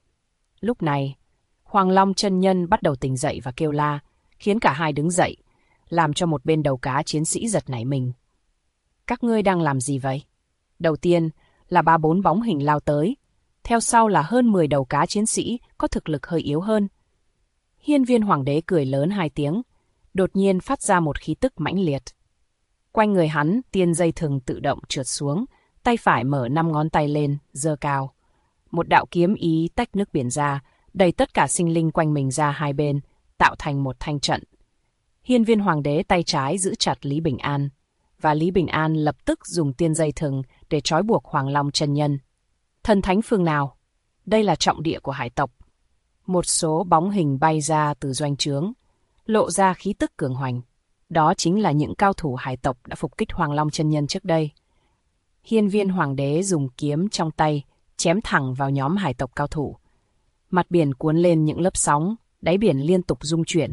Lúc này, Hoàng Long chân nhân bắt đầu tỉnh dậy và kêu la, khiến cả hai đứng dậy, làm cho một bên đầu cá chiến sĩ giật nảy mình. Các ngươi đang làm gì vậy? Đầu tiên là 3-4 bóng hình lao tới, theo sau là hơn 10 đầu cá chiến sĩ có thực lực hơi yếu hơn. Hiên Viên Hoàng đế cười lớn 2 tiếng, đột nhiên phát ra một khí tức mãnh liệt. Quanh người hắn, tiên dây thừng tự động trượt xuống, tay phải mở 5 ngón tay lên, giơ cao. Một đạo kiếm ý tách nước biển ra, đẩy tất cả sinh linh quanh mình ra hai bên, tạo thành một thanh trận. Hiên Viên Hoàng đế tay trái giữ chặt Lý Bình An, và Lý Bình An lập tức dùng tiên dây thừng để trói buộc Hoàng Long chân nhân. Thần thánh phương nào? Đây là trọng địa của hải tộc. Một số bóng hình bay ra từ doanh trướng, lộ ra khí tức cường hoành. Đó chính là những cao thủ hải tộc đã phục kích Hoàng Long chân nhân trước đây. Hiên Viên Hoàng đế dùng kiếm trong tay chém thẳng vào nhóm hải tộc cao thủ. Mặt biển cuốn lên những lớp sóng, đáy biển liên tục rung chuyển.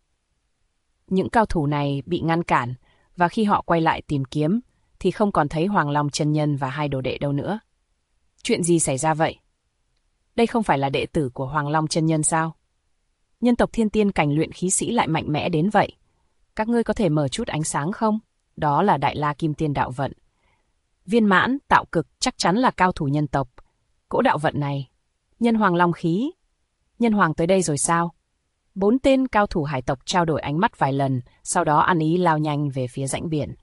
Những cao thủ này bị ngăn cản, và khi họ quay lại tìm kiếm, thì không còn thấy Hoàng Long chân nhân và hai đồ đệ đâu nữa. Chuyện gì xảy ra vậy? Đây không phải là đệ tử của Hoàng Long chân nhân sao? Nhân tộc thiên tiên cảnh luyện khí sĩ lại mạnh mẽ đến vậy. Các ngươi có thể mở chút ánh sáng không? Đó là Đại La Kim Tiên đạo vận. Viên mãn, tạo cực chắc chắn là cao thủ nhân tộc. Cỗ đạo vận này, nhân hoàng long khí. Nhân hoàng tới đây rồi sao? 4 tên cao thủ hải tộc trao đổi ánh mắt vài lần, sau đó ăn ý lao nhanh về phía rãnh biển.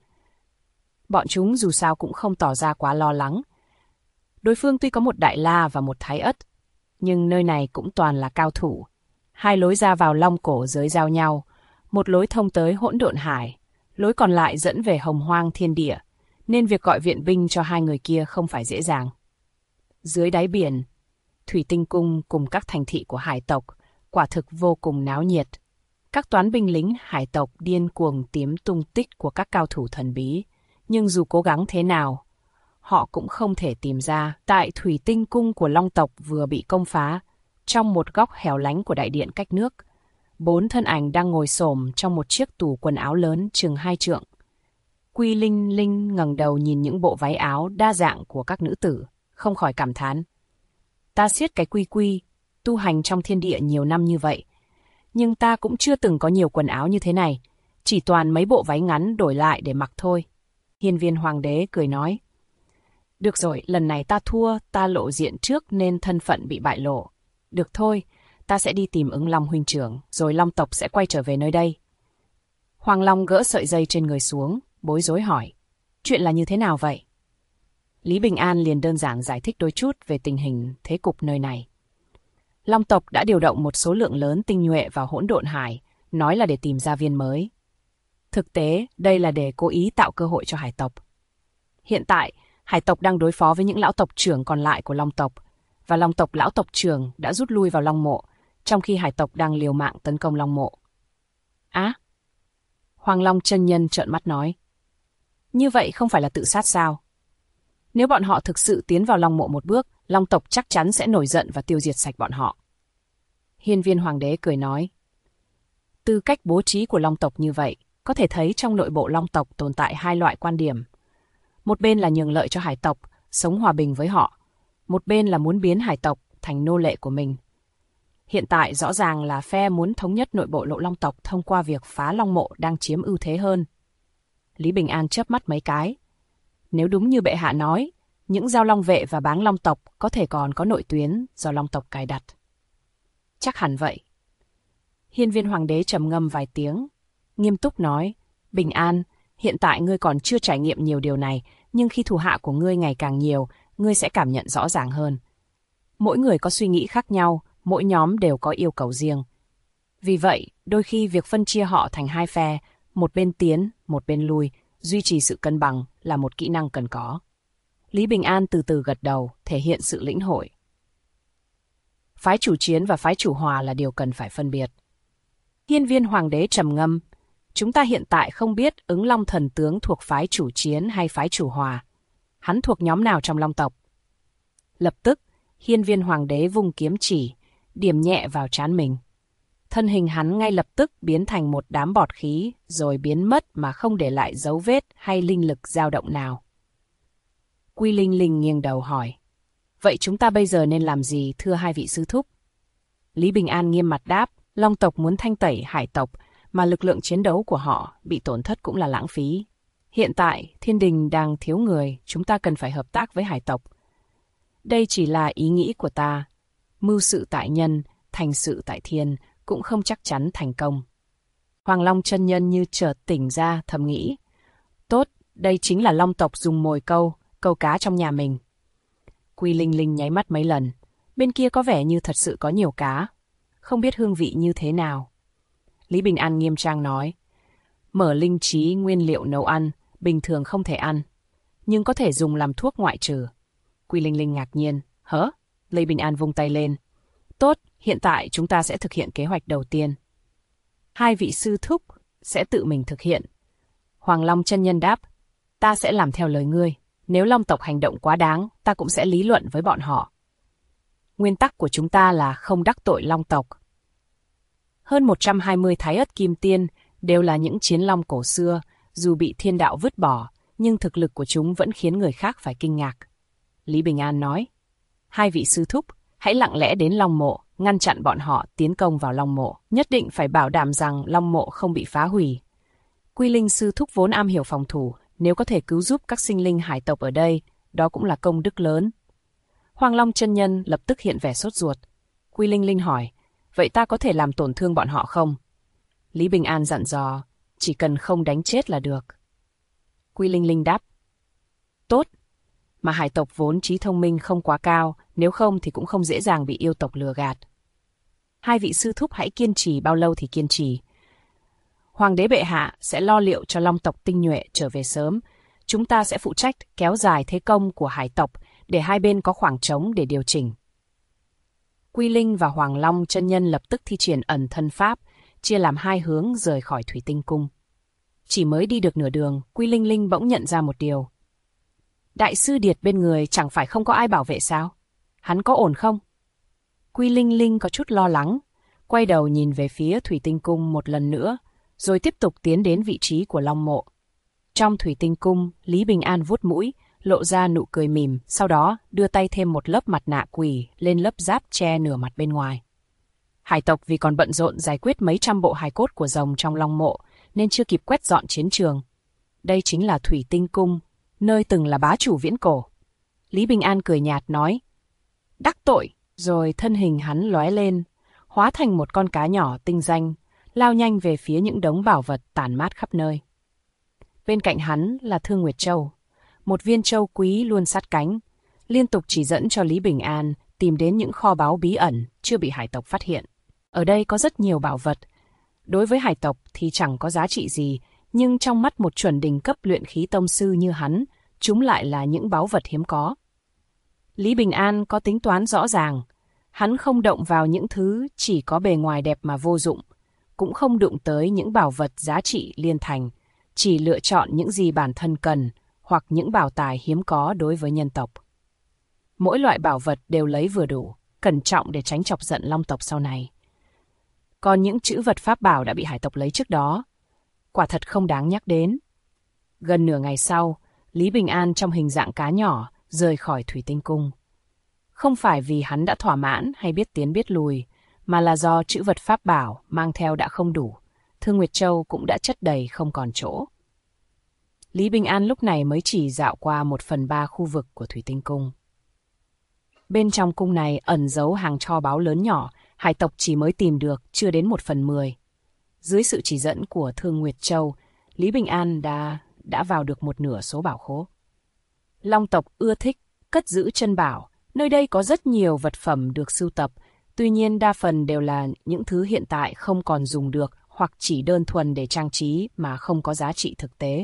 Bọn chúng dù sao cũng không tỏ ra quá lo lắng. Đối phương tuy có một đại la và một thái ất, nhưng nơi này cũng toàn là cao thủ. Hai lối ra vào long cổ giới giao nhau, một lối thông tới hỗn độn hải, lối còn lại dẫn về hồng hoang thiên địa, nên việc gọi viện binh cho hai người kia không phải dễ dàng. Dưới đáy biển, Thủy Tinh Cung cùng các thành thị của hải tộc quả thực vô cùng náo nhiệt. Các toán binh lính hải tộc điên cuồng tìm tung tích của các cao thủ thần bí, nhưng dù cố gắng thế nào, họ cũng không thể tìm ra. Tại Thủy Tinh Cung của Long tộc vừa bị công phá, trong một góc hẻo lánh của đại điện cách nước, 4 thân ảnh đang ngồi xổm trong một chiếc tủ quần áo lớn chừng 2 trượng. Quy Linh Linh ngẩng đầu nhìn những bộ váy áo đa dạng của các nữ tử, không khỏi cảm thán. Ta siết cái quy, tu hành trong thiên địa nhiều năm như vậy, nhưng ta cũng chưa từng có nhiều quần áo như thế này, chỉ toàn mấy bộ váy ngắn đổi lại để mặc thôi. Hiên Viên Hoàng đế cười nói. Được rồi, lần này ta thua, ta lộ diện trước nên thân phận bị bại lộ. Được thôi, ta sẽ đi tìm Ứng Long huynh trưởng, rồi Long tộc sẽ quay trở về nơi đây. Hoàng Long gỡ sợi dây trên người xuống, bối rối hỏi. Chuyện là như thế nào vậy? Lý Bình An liền đơn giản giải thích đôi chút về tình hình thế cục nơi này. Long tộc đã điều động một số lượng lớn tinh nhuệ vào Hỗn Độn Hải, nói là để tìm gia viên mới. Thực tế, đây là để cố ý tạo cơ hội cho hải tộc. Hiện tại, hải tộc đang đối phó với những lão tộc trưởng còn lại của Long tộc, và Long tộc lão tộc trưởng đã rút lui vào Long mộ, trong khi hải tộc đang liều mạng tấn công Long mộ. Á! Hoàng Long chân nhân trợn mắt nói. Như vậy không phải là tự sát sao? Nếu bọn họ thực sự tiến vào Long mộ một bước, Long tộc chắc chắn sẽ nổi giận và tiêu diệt sạch bọn họ. Hiên Viên Hoàng đế cười nói. Từ cách bố trí của Long tộc như vậy, có thể thấy trong nội bộ Long tộc tồn tại hai loại quan điểm. Một bên là nhường lợi cho hải tộc, sống hòa bình với họ. Một bên là muốn biến hải tộc thành nô lệ của mình. Hiện tại rõ ràng là phe muốn thống nhất nội bộ Lộ Long tộc thông qua việc phá Long mộ đang chiếm ưu thế hơn. Lý Bình An chớp mắt mấy cái. Nếu đúng như bệ hạ nói, những giao long vệ và báng long tộc có thể còn có nội tuyến do Long tộc cài đặt. Chắc hẳn vậy. Hiên Viên Hoàng đế trầm ngâm vài tiếng, nghiêm túc nói, Bình An, hiện tại ngươi còn chưa trải nghiệm nhiều điều này, nhưng khi thủ hạ của ngươi ngày càng nhiều, ngươi sẽ cảm nhận rõ ràng hơn. Mỗi người có suy nghĩ khác nhau, mỗi nhóm đều có yêu cầu riêng. Vì vậy, đôi khi việc phân chia họ thành hai phe, một bên tiến, một bên lui, duy trì sự cân bằng là một kỹ năng cần có. Lý Bình An từ từ gật đầu, thể hiện sự lĩnh hội. Phái chủ chiến và phái chủ hòa là điều cần phải phân biệt. Hiên Viên Hoàng đế trầm ngâm. Chúng ta hiện tại không biết Ứng Long thần tướng thuộc phái chủ chiến hay phái chủ hòa. Hắn thuộc nhóm nào trong Long tộc? Lập tức, Hiên Viên Hoàng đế vung kiếm chỉ, điểm nhẹ vào trán mình. Thân hình hắn ngay lập tức biến thành một đám bọt khí, rồi biến mất mà không để lại dấu vết hay linh lực dao động nào. Quy Linh Linh nghiêng đầu hỏi. Vậy chúng ta bây giờ nên làm gì thưa hai vị sư thúc? Lý Bình An nghiêm mặt đáp, Long tộc muốn thanh tẩy hải tộc, mà lực lượng chiến đấu của họ bị tổn thất cũng là lãng phí. Hiện tại, thiên đình đang thiếu người, chúng ta cần phải hợp tác với hải tộc. Đây chỉ là ý nghĩ của ta. Mưu sự tại nhân, thành sự tại thiên, cũng không chắc chắn thành công. Hoàng Long chân nhân như chợt tỉnh ra thầm nghĩ. Tốt, đây chính là Long tộc dùng mồi câu cá trong nhà mình. Quy Linh Linh nháy mắt mấy lần. Bên kia có vẻ như thật sự có nhiều cá. Không biết hương vị như thế nào. Lý Bình An nghiêm trang nói. Mở linh trí nguyên liệu nấu ăn, bình thường không thể ăn. Nhưng có thể dùng làm thuốc ngoại trừ. Quy Linh Linh ngạc nhiên. Hả? Lý Bình An vung tay lên. Tốt, hiện tại chúng ta sẽ thực hiện kế hoạch đầu tiên. Hai vị sư thúc sẽ tự mình thực hiện. Hoàng Long chân nhân đáp. Ta sẽ làm theo lời ngươi. Nếu Long tộc hành động quá đáng, ta cũng sẽ lý luận với bọn họ. Nguyên tắc của chúng ta là không đắc tội Long tộc. Hơn 120 thái ất kim tiên đều là những chiến long cổ xưa, dù bị thiên đạo vứt bỏ, nhưng thực lực của chúng vẫn khiến người khác phải kinh ngạc. Lý Bình An nói, hai vị sư thúc, hãy lặng lẽ đến Long mộ, ngăn chặn bọn họ tiến công vào Long mộ, nhất định phải bảo đảm rằng Long mộ không bị phá hủy. Quy Linh sư thúc vốn am hiểu phòng thủ, nếu có thể cứu giúp các sinh linh hải tộc ở đây, đó cũng là công đức lớn. Hoàng Long chân nhân lập tức hiện vẻ sốt ruột. Quy Linh Linh hỏi, vậy ta có thể làm tổn thương bọn họ không? Lý Bình An dặn dò, chỉ cần không đánh chết là được. Quy Linh Linh đáp, tốt, mà hải tộc vốn trí thông minh không quá cao, nếu không thì cũng không dễ dàng bị yêu tộc lừa gạt. Hai vị sư thúc hãy kiên trì bao lâu thì kiên trì. Hoàng đế bệ hạ sẽ lo liệu cho Long tộc tinh nhuệ trở về sớm. Chúng ta sẽ phụ trách kéo dài thế công của hải tộc để hai bên có khoảng trống để điều chỉnh. Quy Linh và Hoàng Long chân nhân lập tức thi triển ẩn thân pháp, chia làm hai hướng rời khỏi Thủy Tinh Cung. Chỉ mới đi được nửa đường, Quy Linh Linh bỗng nhận ra một điều. Đại sư Điệt bên người chẳng phải không có ai bảo vệ sao? Hắn có ổn không? Quy Linh Linh có chút lo lắng, quay đầu nhìn về phía Thủy Tinh Cung một lần nữa, rồi tiếp tục tiến đến vị trí của Long mộ. Trong Thủy Tinh Cung, Lý Bình An vuốt mũi, lộ ra nụ cười mỉm, sau đó đưa tay thêm một lớp mặt nạ quỷ lên lớp giáp che nửa mặt bên ngoài. Hải tộc vì còn bận rộn giải quyết mấy trăm bộ hài cốt của rồng trong Long mộ, nên chưa kịp quét dọn chiến trường. Đây chính là Thủy Tinh Cung, nơi từng là bá chủ viễn cổ. Lý Bình An cười nhạt nói, đắc tội, rồi thân hình hắn lóe lên, hóa thành một con cá nhỏ tinh danh, lao nhanh về phía những đống bảo vật tản mát khắp nơi. Bên cạnh hắn là Thương Nguyệt Châu, một viên châu quý luôn sát cánh, liên tục chỉ dẫn cho Lý Bình An tìm đến những kho báu bí ẩn chưa bị hải tộc phát hiện. Ở đây có rất nhiều bảo vật. Đối với hải tộc thì chẳng có giá trị gì, nhưng trong mắt một chuẩn đỉnh cấp luyện khí tông sư như hắn, chúng lại là những báu vật hiếm có. Lý Bình An có tính toán rõ ràng. Hắn không động vào những thứ chỉ có bề ngoài đẹp mà vô dụng, cũng không đụng tới những bảo vật giá trị liên thành, chỉ lựa chọn những gì bản thân cần hoặc những bảo tài hiếm có đối với nhân tộc. Mỗi loại bảo vật đều lấy vừa đủ, cẩn trọng để tránh chọc giận Long tộc sau này. Còn những trữ vật pháp bảo đã bị hải tộc lấy trước đó, quả thật không đáng nhắc đến. Gần nửa ngày sau, Lý Bình An trong hình dạng cá nhỏ rời khỏi Thủy Tinh Cung. Không phải vì hắn đã thỏa mãn hay biết tiến biết lùi, mà là do trữ vật pháp bảo mang theo đã không đủ, Thương Nguyệt Châu cũng đã chất đầy không còn chỗ. Lý Bình An lúc này mới chỉ dạo qua 1/3 khu vực của Thủy Tinh Cung. Bên trong cung này ẩn giấu hàng tro báu lớn nhỏ, hải tộc chỉ mới tìm được chưa đến 1/10. Dưới sự chỉ dẫn của Thương Nguyệt Châu, Lý Bình An đã vào được một nửa số bảo khố. Long tộc ưa thích cất giữ chân bảo, nơi đây có rất nhiều vật phẩm được sưu tập, tuy nhiên đa phần đều là những thứ hiện tại không còn dùng được hoặc chỉ đơn thuần để trang trí mà không có giá trị thực tế.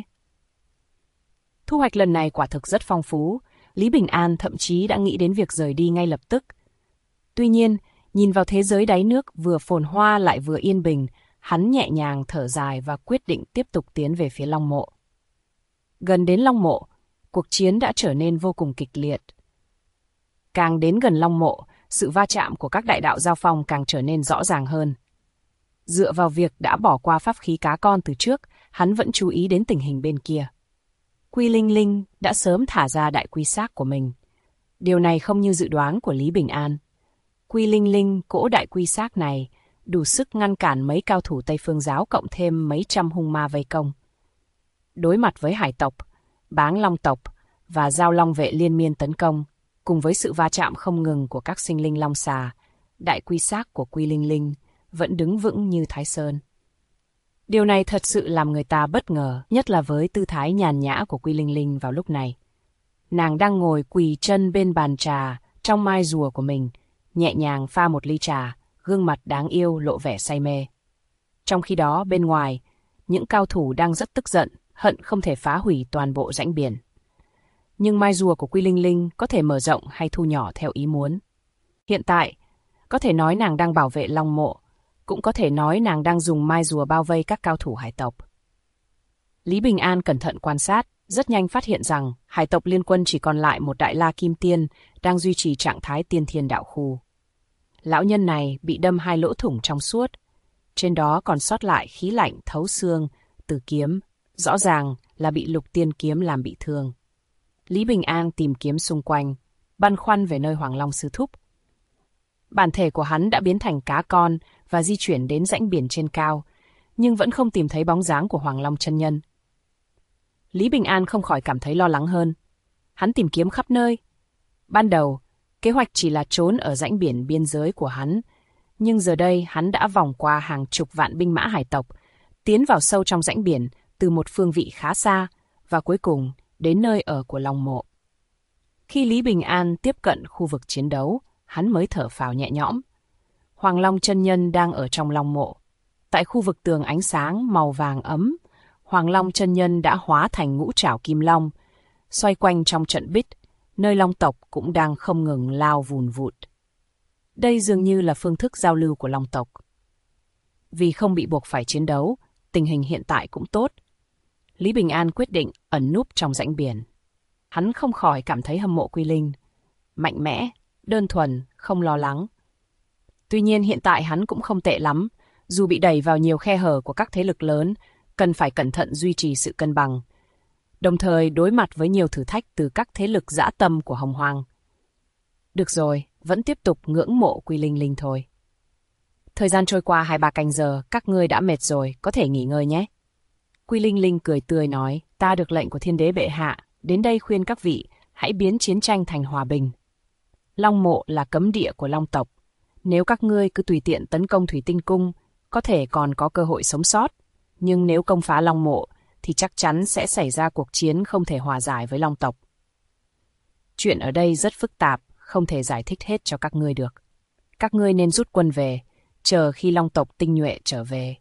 Thu hoạch lần này quả thực rất phong phú, Lý Bình An thậm chí đã nghĩ đến việc rời đi ngay lập tức. Tuy nhiên, nhìn vào thế giới đáy nước vừa phồn hoa lại vừa yên bình, hắn nhẹ nhàng thở dài và quyết định tiếp tục tiến về phía Long Mộ. Gần đến Long Mộ, cuộc chiến đã trở nên vô cùng kịch liệt. Càng đến gần Long Mộ, sự va chạm của các đại đạo giao phong càng trở nên rõ ràng hơn. Dựa vào việc đã bỏ qua pháp khí cá con từ trước, hắn vẫn chú ý đến tình hình bên kia. Quy Linh Linh đã sớm thả ra đại quy xác của mình. Điều này không như dự đoán của Lý Bình An. Quy Linh Linh cỗ đại quy xác này đủ sức ngăn cản mấy cao thủ Tây Phương giáo cộng thêm mấy trăm hung ma vây công. Đối mặt với hải tộc, Báng Long tộc và Giao Long vệ liên miên tấn công, cùng với sự va chạm không ngừng của các sinh linh long xà, đại quy xác của Quy Linh Linh vẫn đứng vững như Thái Sơn. Điều này thật sự làm người ta bất ngờ, nhất là với tư thái nhàn nhã của Quy Linh Linh vào lúc này. Nàng đang ngồi quỳ chân bên bàn trà trong mai rùa của mình, nhẹ nhàng pha một ly trà, gương mặt đáng yêu lộ vẻ say mê. Trong khi đó bên ngoài, những cao thủ đang rất tức giận, hận không thể phá hủy toàn bộ rãnh biển. Nhưng mai rùa của Quy Linh Linh có thể mở rộng hay thu nhỏ theo ý muốn. Hiện tại, có thể nói nàng đang bảo vệ Long Mộ, cũng có thể nói nàng đang dùng mai rùa bao vây các cao thủ hải tộc. Lý Bình An cẩn thận quan sát, rất nhanh phát hiện rằng hải tộc liên quân chỉ còn lại một đại la kim tiên đang duy trì trạng thái tiên thiên đạo khu. Lão nhân này bị đâm 2 lỗ thủng trong suốt, trên đó còn sót lại khí lạnh thấu xương từ kiếm, rõ ràng là bị Lục Tiên kiếm làm bị thương. Lý Bình An tìm kiếm xung quanh, băn khoăn về nơi Hoàng Long sư thúc. Bản thể của hắn đã biến thành cá con và di chuyển đến rãnh biển trên cao, nhưng vẫn không tìm thấy bóng dáng của Hoàng Long chân nhân. Lý Bình An không khỏi cảm thấy lo lắng hơn. Hắn tìm kiếm khắp nơi. Ban đầu, kế hoạch chỉ là trốn ở rãnh biển biên giới của hắn, nhưng giờ đây hắn đã vòng qua hàng chục vạn binh mã hải tộc, tiến vào sâu trong rãnh biển từ một phương vị khá xa, và cuối cùng đến nơi ở của Long Mộ. Khi Lý Bình An tiếp cận khu vực chiến đấu, hắn mới thở phào nhẹ nhõm. Hoàng Long chân nhân đang ở trong Long Mộ. Tại khu vực tường ánh sáng màu vàng ấm, Hoàng Long chân nhân đã hóa thành ngũ trảo kim long, xoay quanh trong trận bích, nơi long tộc cũng đang không ngừng lao vùn vụt. Đây dường như là phương thức giao lưu của long tộc. Vì không bị buộc phải chiến đấu, tình hình hiện tại cũng tốt. Lý Bình An quyết định ẩn núp trong rãnh biển. Hắn không khỏi cảm thấy hâm mộ Quy Linh. Mạnh mẽ, đơn thuần, không lo lắng. Tuy nhiên hiện tại hắn cũng không tệ lắm, dù bị đẩy vào nhiều khe hở của các thế lực lớn, cần phải cẩn thận duy trì sự cân bằng. Đồng thời đối mặt với nhiều thử thách từ các thế lực dã tâm của Hồng Hoang. Được rồi, vẫn tiếp tục ngưỡng mộ Quy Linh Linh thôi. Thời gian trôi qua 2-3 canh giờ, các ngươi đã mệt rồi, có thể nghỉ ngơi nhé. Quy Linh Linh cười tươi nói, ta được lệnh của Thiên Đế bệ hạ, đến đây khuyên các vị, Hãy biến chiến tranh thành hòa bình. Long mộ là cấm địa của Long tộc. Nếu các ngươi cứ tùy tiện tấn công Thủy Tinh Cung, có thể còn có cơ hội sống sót. Nhưng nếu công phá Long mộ, thì chắc chắn sẽ xảy ra cuộc chiến không thể hòa giải với Long tộc. Chuyện ở đây rất phức tạp, không thể giải thích hết cho các ngươi được. Các ngươi nên rút quân về, chờ khi Long tộc tinh nhuệ trở về.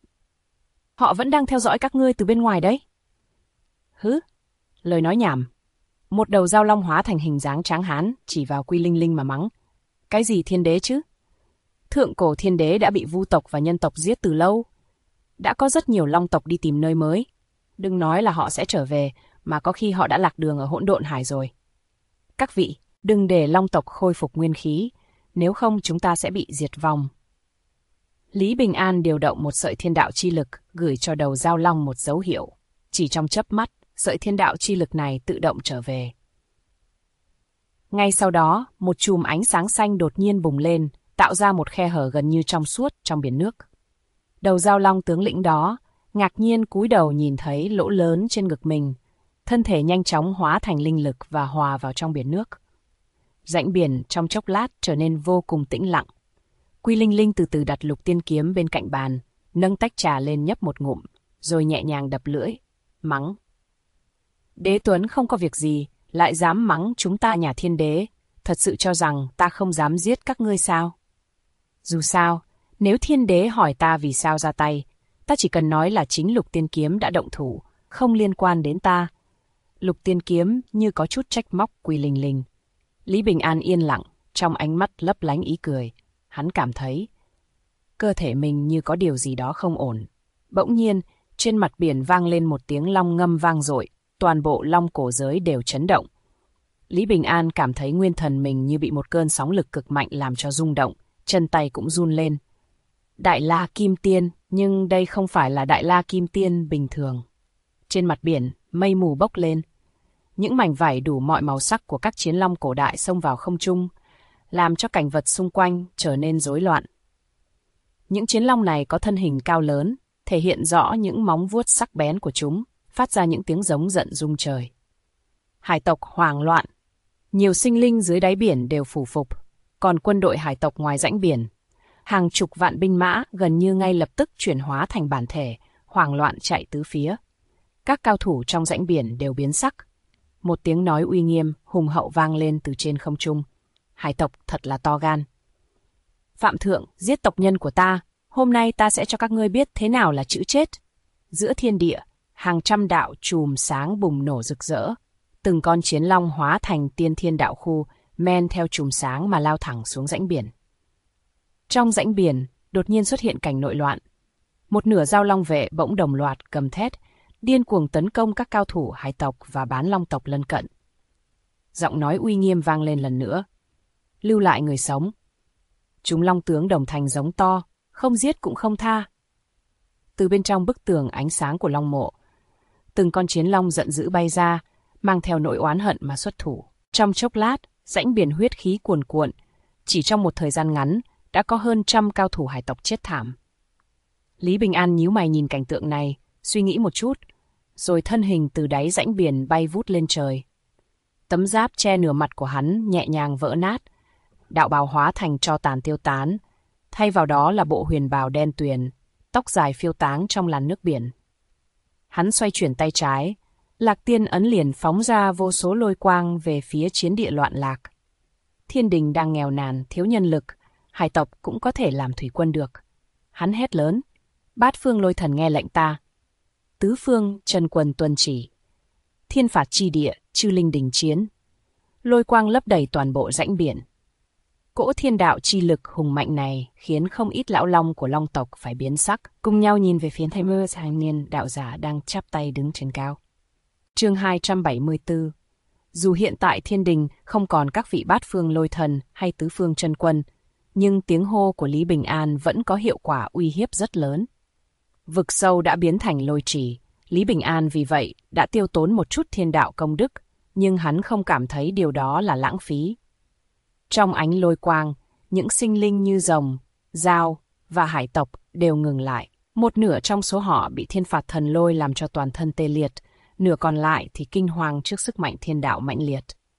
Họ vẫn đang theo dõi các ngươi từ bên ngoài đấy. Hứ, lời nói nhảm. Một đầu dao long hóa thành hình dáng tráng hán, chỉ vào Quy Linh Linh mà mắng. Cái gì thiên đế chứ? Thượng cổ thiên đế đã bị vu tộc và nhân tộc giết từ lâu. Đã có rất nhiều long tộc đi tìm nơi mới. Đừng nói là họ sẽ trở về, mà có khi họ đã lạc đường ở hỗn độn hải rồi. Các vị, đừng để long tộc khôi phục nguyên khí, nếu không chúng ta sẽ bị diệt vong. Lý Bình An điều động một sợi thiên đạo chi lực, gửi cho đầu dao long một dấu hiệu. Chỉ trong chớp mắt, sợi thiên đạo chi lực này tự động trở về. Ngay sau đó, một chùm ánh sáng xanh đột nhiên bùng lên, tạo ra một khe hở gần như trong suốt trong biển nước. Đầu dao long tướng lĩnh đó, ngạc nhiên cúi đầu nhìn thấy lỗ lớn trên ngực mình, thân thể nhanh chóng hóa thành linh lực và hòa vào trong biển nước. Rãnh biển trong chốc lát trở nên vô cùng tĩnh lặng. Quy Linh Linh từ từ đặt lục tiên kiếm bên cạnh bàn, nâng tách trà lên nhấp một ngụm, rồi nhẹ nhàng đập lưỡi, mắng. Đế Tuấn không có việc gì, lại dám mắng chúng ta nhà thiên đế, thật sự cho rằng ta không dám giết các ngươi sao? Dù sao, nếu thiên đế hỏi ta vì sao ra tay, ta chỉ cần nói là chính lục tiên kiếm đã động thủ, không liên quan đến ta. Lục tiên kiếm như có chút trách móc Quy Linh Linh. Lý Bình An yên lặng, trong ánh mắt lấp lánh ý cười. Hắn cảm thấy cơ thể mình như có điều gì đó không ổn. Bỗng nhiên, trên mặt biển vang lên một tiếng long ngâm vang dội, toàn bộ long cổ giới đều chấn động. Lý Bình An cảm thấy nguyên thần mình như bị một cơn sóng lực cực mạnh làm cho rung động, chân tay cũng run lên. Đại La Kim Tiên, nhưng đây không phải là Đại La Kim Tiên bình thường. Trên mặt biển, mây mù bốc lên. Những mảnh vải đủ mọi màu sắc của các chiến long cổ đại xông vào không trung, làm cho cảnh vật xung quanh trở nên rối loạn. Những chiến long này có thân hình cao lớn, thể hiện rõ những móng vuốt sắc bén của chúng, phát ra những tiếng giống giận rung trời. Hải tộc hoảng loạn. Nhiều sinh linh dưới đáy biển đều phủ phục, còn quân đội hải tộc ngoài rãnh biển. Hàng chục vạn binh mã gần như ngay lập tức chuyển hóa thành bản thể, hoảng loạn chạy tứ phía. Các cao thủ trong rãnh biển đều biến sắc. Một tiếng nói uy nghiêm, hùng hậu vang lên từ trên không trung. Hải tộc thật là to gan. Phạm thượng, giết tộc nhân của ta, hôm nay ta sẽ cho các ngươi biết thế nào là chữ chết. Giữa thiên địa, hàng trăm đạo chùm sáng bùng nổ rực rỡ. Từng con chiến long hóa thành tiên thiên đạo khu, men theo chùm sáng mà lao thẳng xuống rãnh biển. Trong rãnh biển, đột nhiên xuất hiện cảnh nội loạn. Một nửa dao long vệ bỗng đồng loạt gầm thét, điên cuồng tấn công các cao thủ hải tộc và bán long tộc lân cận. Giọng nói uy nghiêm vang lên lần nữa. Lưu lại người sống. Chúng long tướng đồng thanh giống to, không giết cũng không tha. Từ bên trong bức tường ánh sáng của long mộ, từng con chiến long giận dữ bay ra, mang theo nỗi oán hận mà xuất thủ. Trong chốc lát, rãnh biển huyết khí cuồn cuộn, chỉ trong một thời gian ngắn, đã có hơn 100 cao thủ hải tộc chết thảm. Lý Bình An nhíu mày nhìn cảnh tượng này, suy nghĩ một chút, rồi thân hình từ đáy rãnh biển bay vút lên trời. Tấm giáp che nửa mặt của hắn nhẹ nhàng vỡ nát, đạo bào hóa thành tro tàn tiêu tán, thay vào đó là bộ huyền bào đen tuyền, tóc dài phiêu táng trong làn nước biển. Hắn xoay chuyển tay trái, Lạc Tiên ấn liền phóng ra vô số lôi quang về phía chiến địa loạn lạc. Thiên đình đang nghèo nàn, thiếu nhân lực, hải tộc cũng có thể làm thủy quân được. Hắn hét lớn, Bát phương lôi thần nghe lệnh ta. Tứ phương chân quân tuân chỉ. Thiên phạt chi địa, chư linh đình chiến. Lôi quang lấp đầy toàn bộ rãnh biển. Cỗ thiên đạo chi lực hùng mạnh này khiến không ít lão long của long tộc phải biến sắc, cùng nhau nhìn về phía thanh mơ thanh niên đạo giả đang chắp tay đứng trên cao. Chương 274. Dù hiện tại thiên đình không còn các vị bát phương lôi thần hay tứ phương chân quân, nhưng tiếng hô của Lý Bình An vẫn có hiệu quả uy hiếp rất lớn. Vực sâu đã biến thành lôi trì, Lý Bình An vì vậy đã tiêu tốn một chút thiên đạo công đức, nhưng hắn không cảm thấy điều đó là lãng phí. Trong ánh lôi quang, những sinh linh như rồng, dao và hải tộc đều ngừng lại. Một nửa trong số họ bị thiên phạt thần lôi làm cho toàn thân tê liệt, nửa còn lại thì kinh hoàng trước sức mạnh thiên đạo mãnh liệt.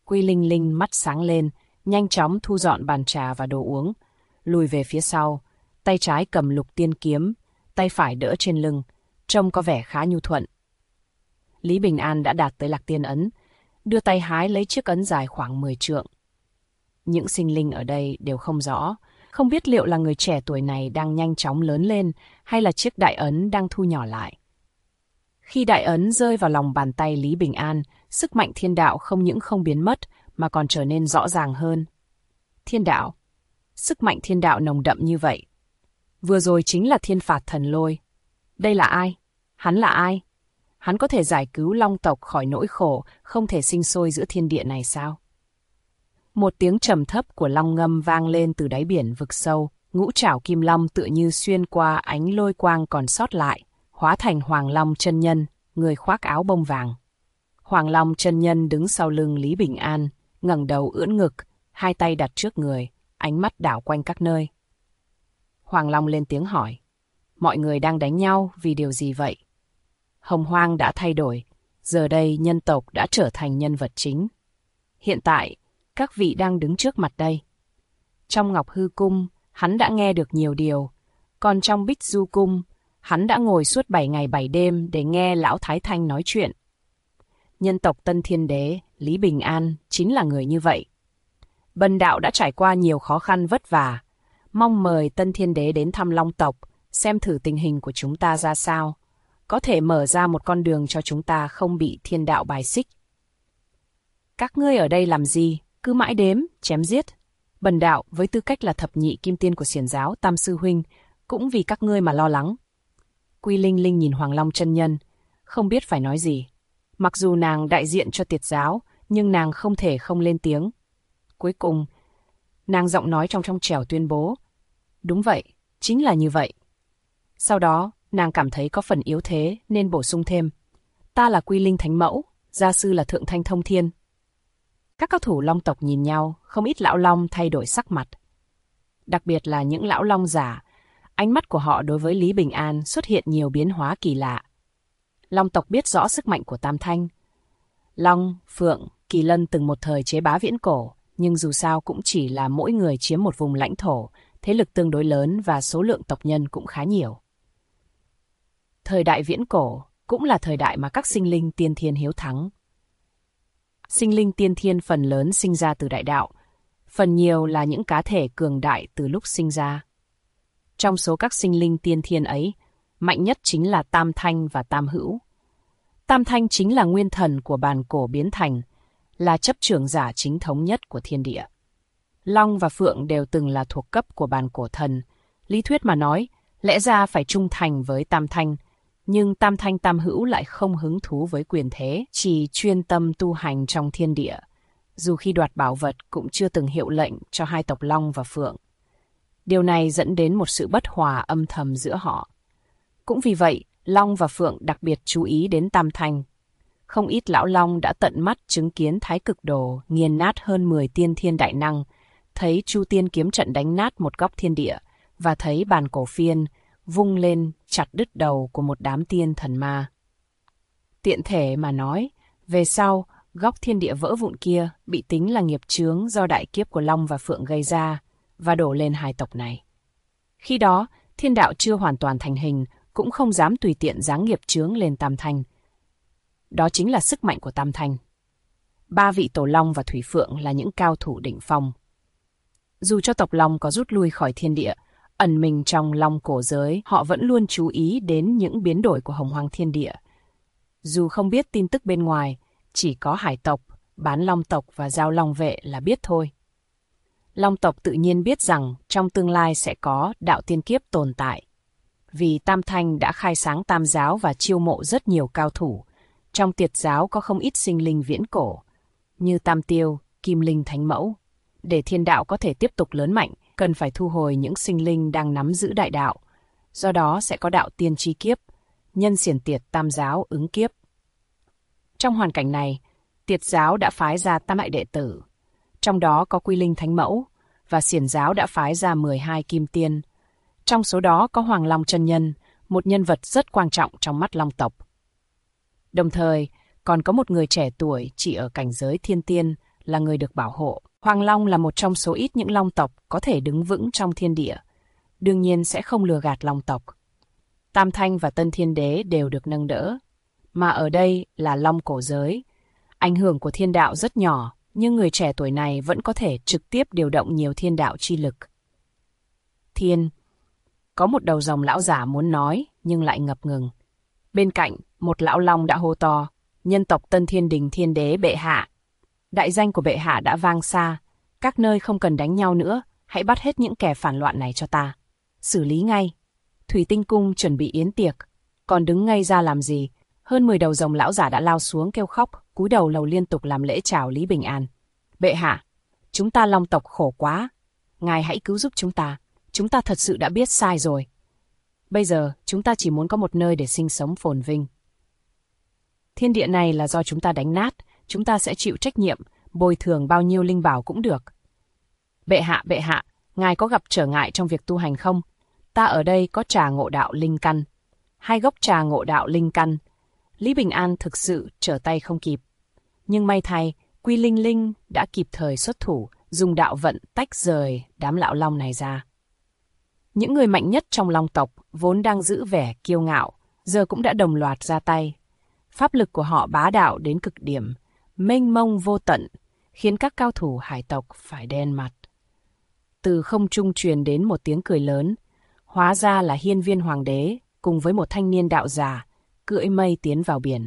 Quy Linh Linh mắt sáng lên, nhanh chóng thu dọn bàn trà và đồ uống, lùi về phía sau, tay trái cầm lục tiên kiếm, tay phải đỡ trên lưng, trông có vẻ khá nhu thuận. Lý Bình An đã đạt tới Lạc Tiên Ấn, đưa tay hái lấy chiếc ấn dài khoảng 10 trượng. Những sinh linh ở đây đều không rõ, không biết liệu là người trẻ tuổi này đang nhanh chóng lớn lên hay là chiếc đại ấn đang thu nhỏ lại. Khi đại ấn rơi vào lòng bàn tay Lý Bình An, sức mạnh thiên đạo không những không biến mất mà còn trở nên rõ ràng hơn. Thiên đạo. Sức mạnh thiên đạo nồng đậm như vậy. Vừa rồi chính là thiên phạt thần lôi. Đây là ai? Hắn là ai? Hắn có thể giải cứu Long tộc khỏi nỗi khổ không thể sinh sôi giữa thiên địa này sao? Một tiếng trầm thấp của long ngâm vang lên từ đáy biển vực sâu, ngũ trảo kim long tựa như xuyên qua ánh lôi quang còn sót lại, hóa thành Hoàng Long chân nhân, người khoác áo bông vàng. Hoàng Long chân nhân đứng sau lưng Lý Bình An, ngẩng đầu ưỡn ngực, hai tay đặt trước người, ánh mắt đảo quanh các nơi. Hoàng Long lên tiếng hỏi, mọi người đang đánh nhau vì điều gì vậy? Hồng Hoang đã thay đổi, giờ đây nhân tộc đã trở thành nhân vật chính. Hiện tại, các vị đang đứng trước mặt đây. Trong Ngọc Hư Cung, hắn đã nghe được nhiều điều, còn trong Bích Du Cung, hắn đã ngồi suốt 7 ngày 7 đêm để nghe Lão Thái Thanh nói chuyện. Nhân tộc Tân Thiên Đế, Lý Bình An, chính là người như vậy. Bần đạo đã trải qua nhiều khó khăn vất vả, mong mời Tân Thiên Đế đến thăm Long tộc, xem thử tình hình của chúng ta ra sao, có thể mở ra một con đường cho chúng ta không bị thiên đạo bài xích. Các ngươi ở đây làm gì, cứ mãi đếm, chém giết. Bần đạo với tư cách là thập nhị kim tiên của Xiển giáo Tam Sư Huynh, cũng vì các ngươi mà lo lắng. Quy Linh Linh nhìn Hoàng Long chân nhân, không biết phải nói gì. Mặc dù nàng đại diện cho Tiệt giáo, nhưng nàng không thể không lên tiếng. Cuối cùng, nàng giọng nói trong trẻo tuyên bố. Đúng vậy, chính là như vậy. Sau đó, nàng cảm thấy có phần yếu thế nên bổ sung thêm. Ta là Quy Linh Thánh Mẫu, gia sư là Thượng Thanh Thông Thiên. Các cao thủ Long tộc nhìn nhau, không ít lão Long thay đổi sắc mặt. Đặc biệt là những lão Long giả, ánh mắt của họ đối với Lý Bình An xuất hiện nhiều biến hóa kỳ lạ. Long tộc biết rõ sức mạnh của Tam Thanh. Long, Phượng, Kỳ Lân từng một thời chế bá viễn cổ, nhưng dù sao cũng chỉ là mỗi người chiếm một vùng lãnh thổ, thế lực tương đối lớn và số lượng tộc nhân cũng khá nhiều. Thời đại viễn cổ cũng là thời đại mà các sinh linh tiên thiên hiếu thắng. Sinh linh tiên thiên phần lớn sinh ra từ đại đạo, phần nhiều là những cá thể cường đại từ lúc sinh ra. Trong số các sinh linh tiên thiên ấy, mạnh nhất chính là Tam Thanh và Tam Hữu. Tam Thanh chính là nguyên thần của bàn cổ biến thành, là chấp trưởng giả chính thống nhất của thiên địa. Long và Phượng đều từng là thuộc cấp của bàn cổ thần. Lý thuyết mà nói, lẽ ra phải trung thành với Tam Thanh, nhưng Tam Thanh Tam Hữu lại không hứng thú với quyền thế, chỉ chuyên tâm tu hành trong thiên địa. Dù khi đoạt bảo vật cũng chưa từng hiệu lệnh cho hai tộc Long và Phượng. Điều này dẫn đến một sự bất hòa âm thầm giữa họ. Cũng vì vậy, Long và Phượng đặc biệt chú ý đến Tam Thanh. Không ít lão Long đã tận mắt chứng kiến Thái Cực Đồ nghiền nát hơn 10 tiên thiên đại năng, thấy Chu Tiên kiếm trận đánh nát một góc thiên địa, và thấy bàn cổ phiên vung lên chặt đứt đầu của một đám tiên thần ma. Tiện thể mà nói, về sau, góc thiên địa vỡ vụn kia bị tính là nghiệp chướng do đại kiếp của Long và Phượng gây ra, và đổ lên hai tộc này. Khi đó, thiên đạo chưa hoàn toàn thành hình, cũng không dám tùy tiện giáng nghiệp chướng lên Tam Thanh. Đó chính là sức mạnh của Tam Thanh. 3 vị tổ Long và Thủy Phượng là những cao thủ đỉnh phong. Dù cho tộc Long có rút lui khỏi thiên địa, ẩn mình trong Long cổ giới, họ vẫn luôn chú ý đến những biến đổi của Hồng Hoang thiên địa. Dù không biết tin tức bên ngoài, chỉ có Hải tộc, Bán Long tộc và Giao Long vệ là biết thôi. Long tộc tự nhiên biết rằng trong tương lai sẽ có đạo tiên kiếp tồn tại. Vì Tam Thanh đã khai sáng Tam giáo và chiêu mộ rất nhiều cao thủ. Trong Tiệt giáo có không ít sinh linh viễn cổ, như Tam Tiêu, Kim Linh Thánh Mẫu. Để thiên đạo có thể tiếp tục lớn mạnh, cần phải thu hồi những sinh linh đang nắm giữ đại đạo. Do đó sẽ có đạo tiên chi kiếp, nhân xiển Tiệt Tam giáo ứng kiếp. Trong hoàn cảnh này, Tiệt giáo đã phái ra tam đại đệ tử. Trong đó có Quy Linh Thánh Mẫu, và xiển giáo đã phái ra 12 kim tiên. Trong số đó có Hoàng Long chân nhân, một nhân vật rất quan trọng trong mắt Long tộc. Đồng thời, còn có một người trẻ tuổi chỉ ở cảnh giới thiên tiên là người được bảo hộ. Hoàng Long là một trong số ít những long tộc có thể đứng vững trong thiên địa. Đương nhiên sẽ không lừa gạt long tộc. Tam Thanh và Tân Thiên Đế đều được nâng đỡ. Mà ở đây là long cổ giới. Ảnh hưởng của thiên đạo rất nhỏ, nhưng người trẻ tuổi này vẫn có thể trực tiếp điều động nhiều thiên đạo chi lực. Thiên. Có một đầu rồng lão giả muốn nói, nhưng lại ngập ngừng. Bên cạnh, một lão long đã hô to, nhân tộc Tân Thiên Đình Thiên Đế bệ hạ. Đại danh của bệ hạ đã vang xa, các nơi không cần đánh nhau nữa, hãy bắt hết những kẻ phản loạn này cho ta. Xử lý ngay. Thủy Tinh Cung chuẩn bị yến tiệc, còn đứng ngây ra làm gì? Hơn 10 đầu rồng lão giả đã lao xuống kêu khóc, cúi đầu lầu liên tục làm lễ chào Lý Bình An. Bệ hạ, chúng ta long tộc khổ quá, ngài hãy cứu giúp chúng ta thật sự đã biết sai rồi. Bây giờ, chúng ta chỉ muốn có một nơi để sinh sống phồn vinh. Thiên địa này là do chúng ta đánh nát, chúng ta sẽ chịu trách nhiệm, bồi thường bao nhiêu linh bảo cũng được. Bệ hạ, ngài có gặp trở ngại trong việc tu hành không? Ta ở đây có trà ngộ đạo linh căn. 2 gốc trà ngộ đạo linh căn. Lý Bình An thực sự trở tay không kịp. Nhưng may thay, Quy Linh Linh đã kịp thời xuất thủ, dùng đạo vận tách rời đám lão long này ra. Những người mạnh nhất trong long tộc, vốn đang giữ vẻ kiêu ngạo, giờ cũng đã đồng loạt ra tay. Pháp lực của họ bá đạo đến cực điểm, mênh mông vô tận, khiến các cao thủ hải tộc phải đen mặt. Từ không trung truyền đến một tiếng cười lớn, hóa ra là Hiên Viên Hoàng đế cùng với một thanh niên đạo già, cưỡi mây tiến vào biển.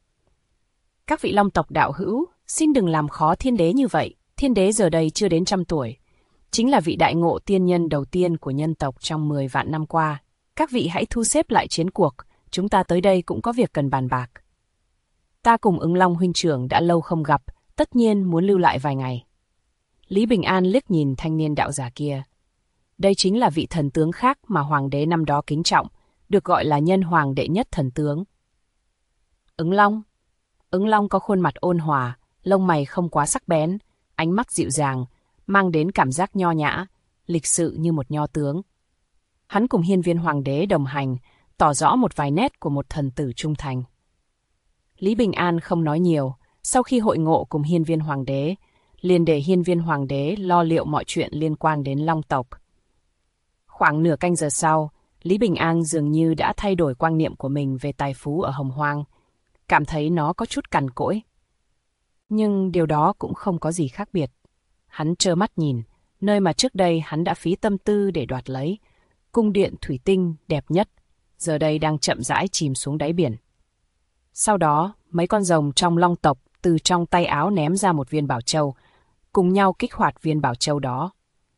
Các vị long tộc đạo hữu, xin đừng làm khó thiên đế như vậy, thiên đế giờ đây chưa đến 100 tuổi. Chính là vị đại ngộ tiên nhân đầu tiên của nhân tộc trong 10 vạn năm qua. Các vị hãy thu xếp lại chiến cuộc, chúng ta tới đây cũng có việc cần bàn bạc. Ta cùng Ứng Long huynh trưởng đã lâu không gặp, tất nhiên muốn lưu lại vài ngày. Lý Bình An liếc nhìn thanh niên đạo giả kia. Đây chính là vị thần tướng khác mà hoàng đế năm đó kính trọng, được gọi là nhân hoàng đệ nhất thần tướng. Ứng Long có khuôn mặt ôn hòa, lông mày không quá sắc bén, ánh mắt dịu dàng, mang đến cảm giác nho nhã, lịch sự như một nho tướng. Hắn cùng Hiên Viên Hoàng đế đồng hành, tỏ rõ một vài nét của một thần tử trung thành. Lý Bình An không nói nhiều, sau khi hội ngộ cùng Hiên Viên Hoàng đế, liền để Hiên Viên Hoàng đế lo liệu mọi chuyện liên quan đến long tộc. Khoảng nửa canh giờ sau, Lý Bình An dường như đã thay đổi quan niệm của mình về tài phú ở Hồng Hoang, cảm thấy nó có chút cằn cỗi. Nhưng điều đó cũng không có gì khác biệt. Hắn trơ mắt nhìn, nơi mà trước đây hắn đã phí tâm tư để đoạt lấy, cung điện thủy tinh đẹp nhất, giờ đây đang chậm rãi chìm xuống đáy biển. Sau đó, mấy con rồng trong long tộc từ trong tay áo ném ra một viên bảo châu, cùng nhau kích hoạt viên bảo châu đó.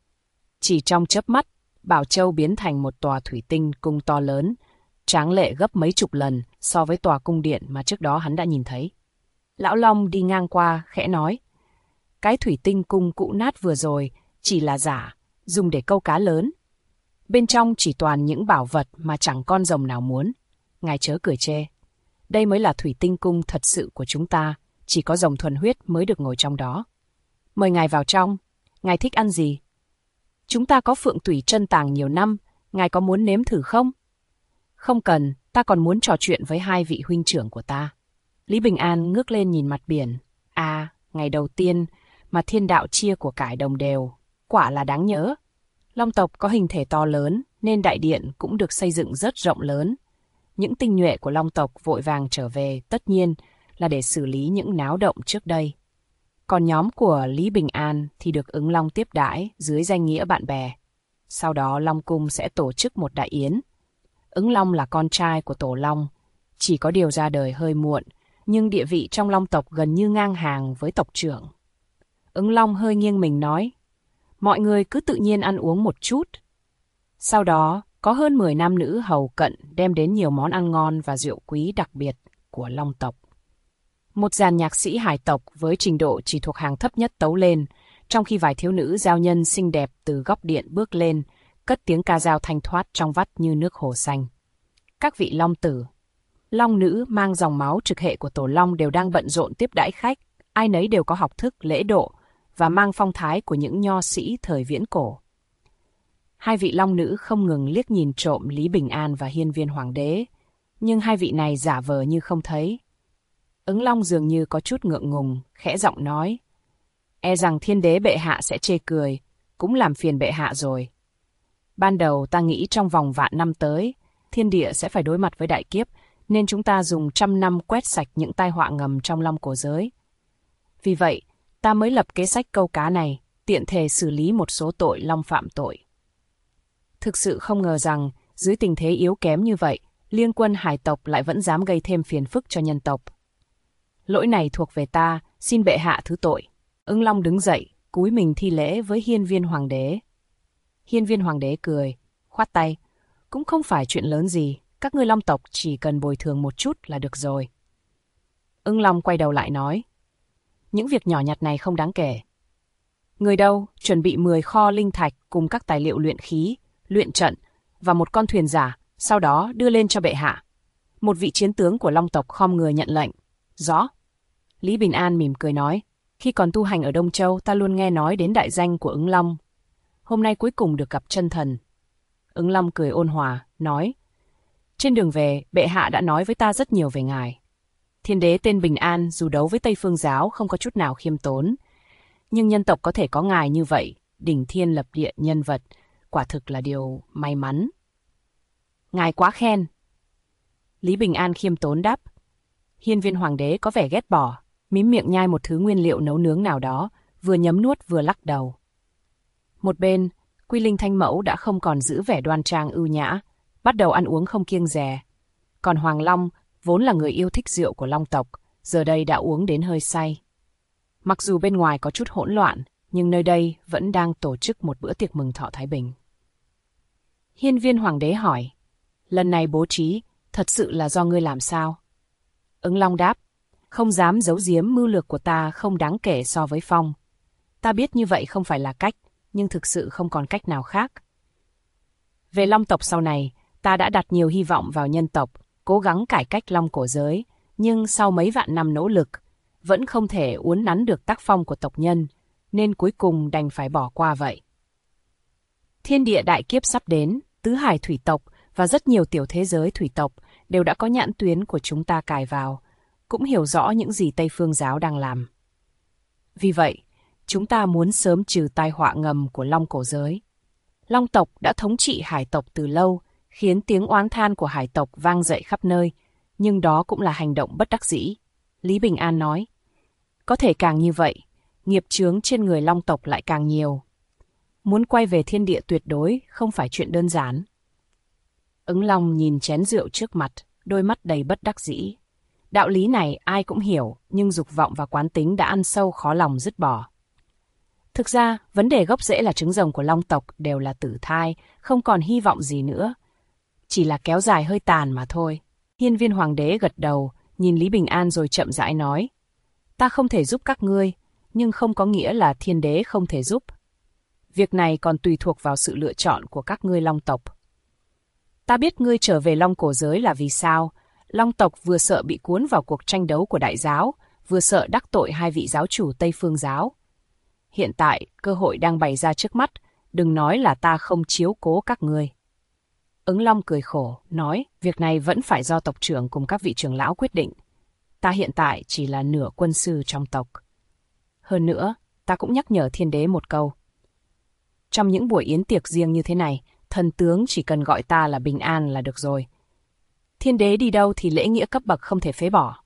Chỉ trong chớp mắt, bảo châu biến thành một tòa thủy tinh cung to lớn, tráng lệ gấp mấy chục lần so với tòa cung điện mà trước đó hắn đã nhìn thấy. Lão Long đi ngang qua, khẽ nói, cái thủy tinh cung cũ nát vừa rồi chỉ là giả, dùng để câu cá lớn. Bên trong chỉ toàn những bảo vật mà chẳng con rồng nào muốn. Ngài chớ cười chê. Đây mới là thủy tinh cung thật sự của chúng ta, chỉ có rồng thuần huyết mới được ngồi trong đó. Mời ngài vào trong, ngài thích ăn gì? Chúng ta có phượng tủy trân tàng nhiều năm, ngài có muốn nếm thử không? Không cần, ta còn muốn trò chuyện với 2 vị huynh trưởng của ta. Lý Bình An ngước lên nhìn mặt biển. À, ngày đầu tiên mà thiên đạo chia của cải đồng đều, quả là đáng nhớ. Long tộc có hình thể to lớn, nên đại điện cũng được xây dựng rất rộng lớn. Những tinh nhuệ của long tộc vội vàng trở về, tất nhiên là để xử lý những náo động trước đây. Còn nhóm của Lý Bình An thì được Ứng Long tiếp đãi dưới danh nghĩa bạn bè. Sau đó Long Cung sẽ tổ chức một đại yến. Ứng Long là con trai của Tổ Long, chỉ có điều ra đời hơi muộn, nhưng địa vị trong long tộc gần như ngang hàng với tộc trưởng. Ứng Long hơi nghiêng mình nói, mọi người cứ tự nhiên ăn uống một chút. Sau đó, có hơn 10 nam nữ hầu cận đem đến nhiều món ăn ngon và rượu quý đặc biệt của long tộc. Một dàn nhạc sĩ hải tộc với trình độ chỉ thuộc hàng thấp nhất tấu lên, trong khi vài thiếu nữ giao nhân xinh đẹp từ góc điện bước lên, cất tiếng ca dao thanh thoát trong vắt như nước hồ xanh. Các vị long tử, long nữ mang dòng máu trực hệ của Tổ Long đều đang bận rộn tiếp đãi khách, ai nấy đều có học thức, lễ độ và mang phong thái của những nho sĩ thời viễn cổ. 2 vị long nữ không ngừng liếc nhìn trộm Lý Bình An và Hiên Viên Hoàng đế, nhưng 2 vị này giả vờ như không thấy. Ứng Long dường như có chút ngượng ngùng, khẽ giọng nói, E rằng thiên đế bệ hạ sẽ chê cười, cũng làm phiền bệ hạ rồi. Ban đầu ta nghĩ trong vòng vạn năm tới, thiên địa sẽ phải đối mặt với đại kiếp, nên chúng ta dùng 100 năm quét sạch những tai họa ngầm trong long cổ giới. Vì vậy, ta mới lập kế sách câu cá này, tiện thể xử lý một số tội long phạm tội. Thực sự không ngờ rằng, dưới tình thế yếu kém như vậy, liên quân hải tộc lại vẫn dám gây thêm phiền phức cho nhân tộc. Lỗi này thuộc về ta, xin bệ hạ thứ tội. Ưng Long đứng dậy, cúi mình thi lễ với Hiên Viên Hoàng đế. Hiên Viên Hoàng đế cười, khoát tay. Cũng không phải chuyện lớn gì, các ngươi long tộc chỉ cần bồi thường một chút là được rồi. Ưng Long quay đầu lại nói. Những việc nhỏ nhặt này không đáng kể. Người đâu, chuẩn bị 10 kho linh thạch cùng các tài liệu luyện khí, luyện trận và một con thuyền giả, sau đó đưa lên cho bệ hạ. Một vị chiến tướng của long tộc khom người nhận lệnh. Rõ. Lý Bình An mỉm cười nói. Khi còn tu hành ở Đông Châu, ta luôn nghe nói đến đại danh của Ứng Long. Hôm nay cuối cùng được gặp chân thần. Ứng Long cười ôn hòa, nói. Trên đường về, bệ hạ đã nói với ta rất nhiều về ngài. Thiên đế tên Bình An dù đấu với Tây Phương giáo không có chút nào khiêm tốn. Nhưng nhân tộc có thể có ngài như vậy, đỉnh thiên lập địa nhân vật, quả thực là điều may mắn. Ngài quá khen. Lý Bình An khiêm tốn đáp. Hiên Viên Hoàng đế có vẻ ghét bỏ, mím miệng nhai một thứ nguyên liệu nấu nướng nào đó, vừa nhấm nuốt vừa lắc đầu. Một bên, Quy Linh Thanh Mẫu đã không còn giữ vẻ đoan trang ưu nhã, bắt đầu ăn uống không kiêng dè. Còn Hoàng Long, vốn là người yêu thích rượu của long tộc, giờ đây đã uống đến hơi say. Mặc dù bên ngoài có chút hỗn loạn, nhưng nơi đây vẫn đang tổ chức một bữa tiệc mừng thọ thái bình. Hiên Viên Hoàng đế hỏi, lần này bố trí, thật sự là do ngươi làm sao? Ứng Long đáp, không dám giấu giếm mưu lược của ta không đáng kể so với Phong. Ta biết như vậy không phải là cách, nhưng thực sự không còn cách nào khác. Về long tộc sau này, ta đã đặt nhiều hy vọng vào nhân tộc, cố gắng cải cách long cổ giới, nhưng sau mấy vạn năm nỗ lực, vẫn không thể uốn nắn được tác phong của tộc nhân, nên cuối cùng đành phải bỏ qua vậy. Thiên địa đại kiếp sắp đến, tứ hải thủy tộc và rất nhiều tiểu thế giới thủy tộc đều đã có nhãn tuyến của chúng ta cài vào, cũng hiểu rõ những gì Tây Phương giáo đang làm. Vì vậy, chúng ta muốn sớm trừ tai họa ngầm của long cổ giới. Long tộc đã thống trị hải tộc từ lâu, khiến tiếng oán than của hải tộc vang dậy khắp nơi, nhưng đó cũng là hành động bất đắc dĩ. Lý Bình An nói, có thể càng như vậy, nghiệp chướng trên người long tộc lại càng nhiều. Muốn quay về thiên địa tuyệt đối không phải chuyện đơn giản. Ứng Long nhìn chén rượu trước mặt, đôi mắt đầy bất đắc dĩ. Đạo lý này ai cũng hiểu, nhưng dục vọng và quán tính đã ăn sâu khó lòng dứt bỏ. Thực ra, vấn đề gốc rễ là trứng rồng của long tộc đều là tử thai, không còn hy vọng gì nữa. Chỉ là kéo dài hơi tàn mà thôi. Hiên Viên Hoàng đế gật đầu, nhìn Lý Bình An rồi chậm rãi nói. Ta không thể giúp các ngươi, nhưng không có nghĩa là thiên đế không thể giúp. Việc này còn tùy thuộc vào sự lựa chọn của các ngươi long tộc. Ta biết ngươi trở về long cổ giới là vì sao. Long tộc vừa sợ bị cuốn vào cuộc tranh đấu của đại giáo, vừa sợ đắc tội hai vị giáo chủ Tây Phương giáo. Hiện tại, cơ hội đang bày ra trước mắt, đừng nói là ta không chiếu cố các ngươi. Ứng Long cười khổ, nói, việc này vẫn phải do tộc trưởng cùng các vị trưởng lão quyết định. Ta hiện tại chỉ là nửa quân sư trong tộc. Hơn nữa, ta cũng nhắc nhở thiên đế một câu. Trong những buổi yến tiệc riêng như thế này, thần tướng chỉ cần gọi ta là Bình An là được rồi. Thiên đế đi đâu thì lễ nghĩa cấp bậc không thể phế bỏ.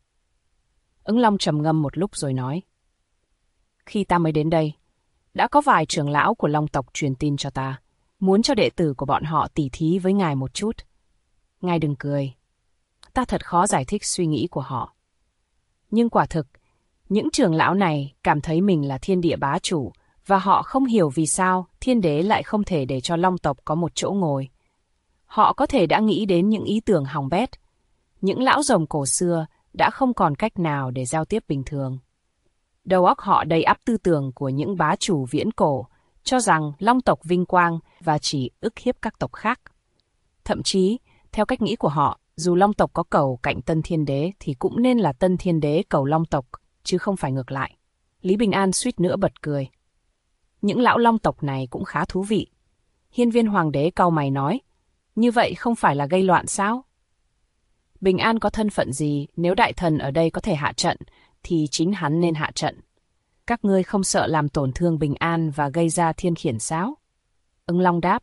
Ứng Long trầm ngâm một lúc rồi nói. Khi ta mới đến đây, đã có vài trưởng lão của long tộc truyền tin cho ta, muốn cho đệ tử của bọn họ tỉ thí với ngài một chút. Ngài đừng cười. Ta thật khó giải thích suy nghĩ của họ. Nhưng quả thực, những trưởng lão này cảm thấy mình là thiên địa bá chủ, và họ không hiểu vì sao thiên đế lại không thể để cho long tộc có một chỗ ngồi. Họ có thể đã nghĩ đến những ý tưởng hỏng bét. Những lão rồng cổ xưa đã không còn cách nào để giao tiếp bình thường. Đầu óc họ đầy ắp tư tưởng của những bá chủ viễn cổ, cho rằng long tộc vinh quang và chỉ ức hiếp các tộc khác. Thậm chí, theo cách nghĩ của họ, dù long tộc có cầu cạnh tân thiên đế thì cũng nên là tân thiên đế cầu long tộc, chứ không phải ngược lại. Lý Bình An suýt nữa bật cười. Những lão long tộc này cũng khá thú vị. Hiên Viên Hoàng đế cau mày nói, như vậy không phải là gây loạn sao? Bình An có thân phận gì, nếu đại thần ở đây có thể hạ trận, thì chính hắn nên hạ trận. Các ngươi không sợ làm tổn thương bình an và gây ra thiên khiển sao? Ứng Long đáp.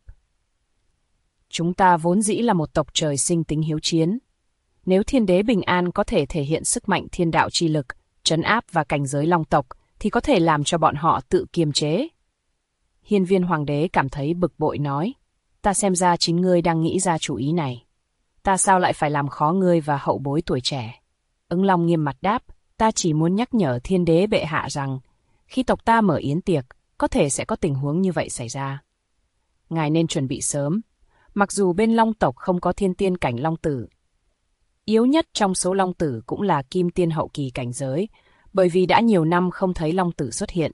Chúng ta vốn dĩ là một tộc trời sinh tính hiếu chiến. Nếu thiên đế bình an có thể thể hiện sức mạnh thiên đạo chi lực, trấn áp và cảnh giới long tộc, thì có thể làm cho bọn họ tự kiềm chế. Hiên Viên Hoàng đế cảm thấy bực bội nói, ta xem ra chính ngươi đang nghĩ ra chủ ý này. Ta sao lại phải làm khó ngươi và hậu bối tuổi trẻ? Ứng Long nghiêm mặt đáp, ta chỉ muốn nhắc nhở thiên đế bệ hạ rằng, khi tộc ta mở yến tiệc, có thể sẽ có tình huống như vậy xảy ra. Ngài nên chuẩn bị sớm, mặc dù bên long tộc không có thiên tiên cảnh long tử. Yếu nhất trong số long tử cũng là kim tiên hậu kỳ cảnh giới, bởi vì đã nhiều năm không thấy long tử xuất hiện.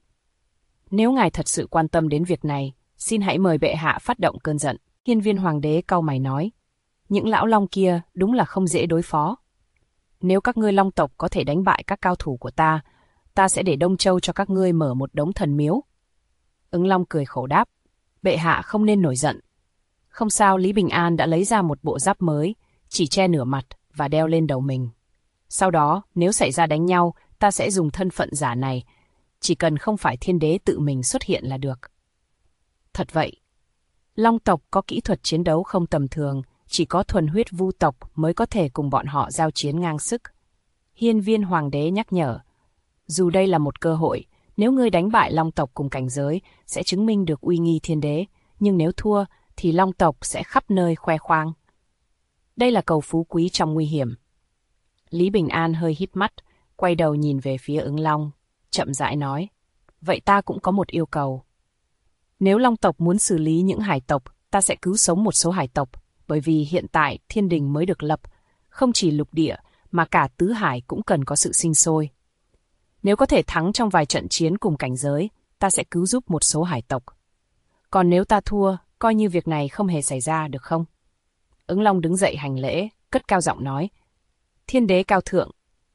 Nếu ngài thật sự quan tâm đến việc này, xin hãy mời bệ hạ phát động cơn giận. Hiên Viên Hoàng đế cau mày nói, những lão long kia đúng là không dễ đối phó. Nếu các ngươi long tộc có thể đánh bại các cao thủ của ta, ta sẽ để Đông Châu cho các ngươi mở một đống thần miếu. Ứng Long cười khổ đáp, bệ hạ không nên nổi giận. Không sao, Lý Bình An đã lấy ra một bộ giáp mới, chỉ che nửa mặt và đeo lên đầu mình. Sau đó, nếu xảy ra đánh nhau, ta sẽ dùng thân phận giả này, chỉ cần không phải thiên đế tự mình xuất hiện là được. Thật vậy, long tộc có kỹ thuật chiến đấu không tầm thường, chỉ có thuần huyết vu tộc mới có thể cùng bọn họ giao chiến ngang sức. Hiên Viên Hoàng đế nhắc nhở, dù đây là một cơ hội, nếu ngươi đánh bại long tộc cùng cảnh giới, sẽ chứng minh được uy nghi thiên đế, nhưng nếu thua, thì long tộc sẽ khắp nơi khoe khoang. Đây là cầu phú quý trong nguy hiểm. Lý Bình An hơi híp mắt, quay đầu nhìn về phía Ứng Long, chậm rãi nói, vậy ta cũng có một yêu cầu. Nếu long tộc muốn xử lý những hải tộc, ta sẽ cứu sống một số hải tộc, bởi vì hiện tại thiên đình mới được lập, không chỉ lục địa mà cả tứ hải cũng cần có sự sinh sôi. Nếu có thể thắng trong vài trận chiến cùng cảnh giới, ta sẽ cứu giúp một số hải tộc. Còn nếu ta thua, coi như việc này không hề xảy ra được không? Ứng Long đứng dậy hành lễ, cất cao giọng nói, thiên đế cao thượng,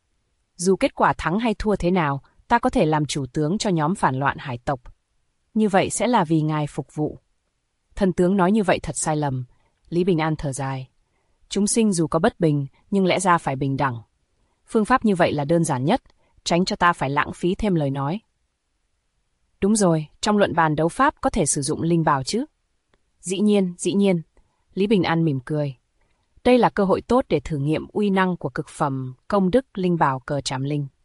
dù kết quả thắng hay thua thế nào, ta có thể làm chủ tướng cho nhóm phản loạn hải tộc. Như vậy sẽ là vì ngài phục vụ. Thần tướng nói như vậy thật sai lầm. Lý Bình An thở dài. Chúng sinh dù có bất bình, nhưng lẽ ra phải bình đẳng. Phương pháp như vậy là đơn giản nhất, tránh cho ta phải lãng phí thêm lời nói. Đúng rồi, trong luận bàn đấu pháp có thể sử dụng linh bảo chứ? Dĩ nhiên, dĩ nhiên. Lý Bình An mỉm cười. Đây là cơ hội tốt để thử nghiệm uy năng của cực phẩm công đức linh bảo cờ trảm linh.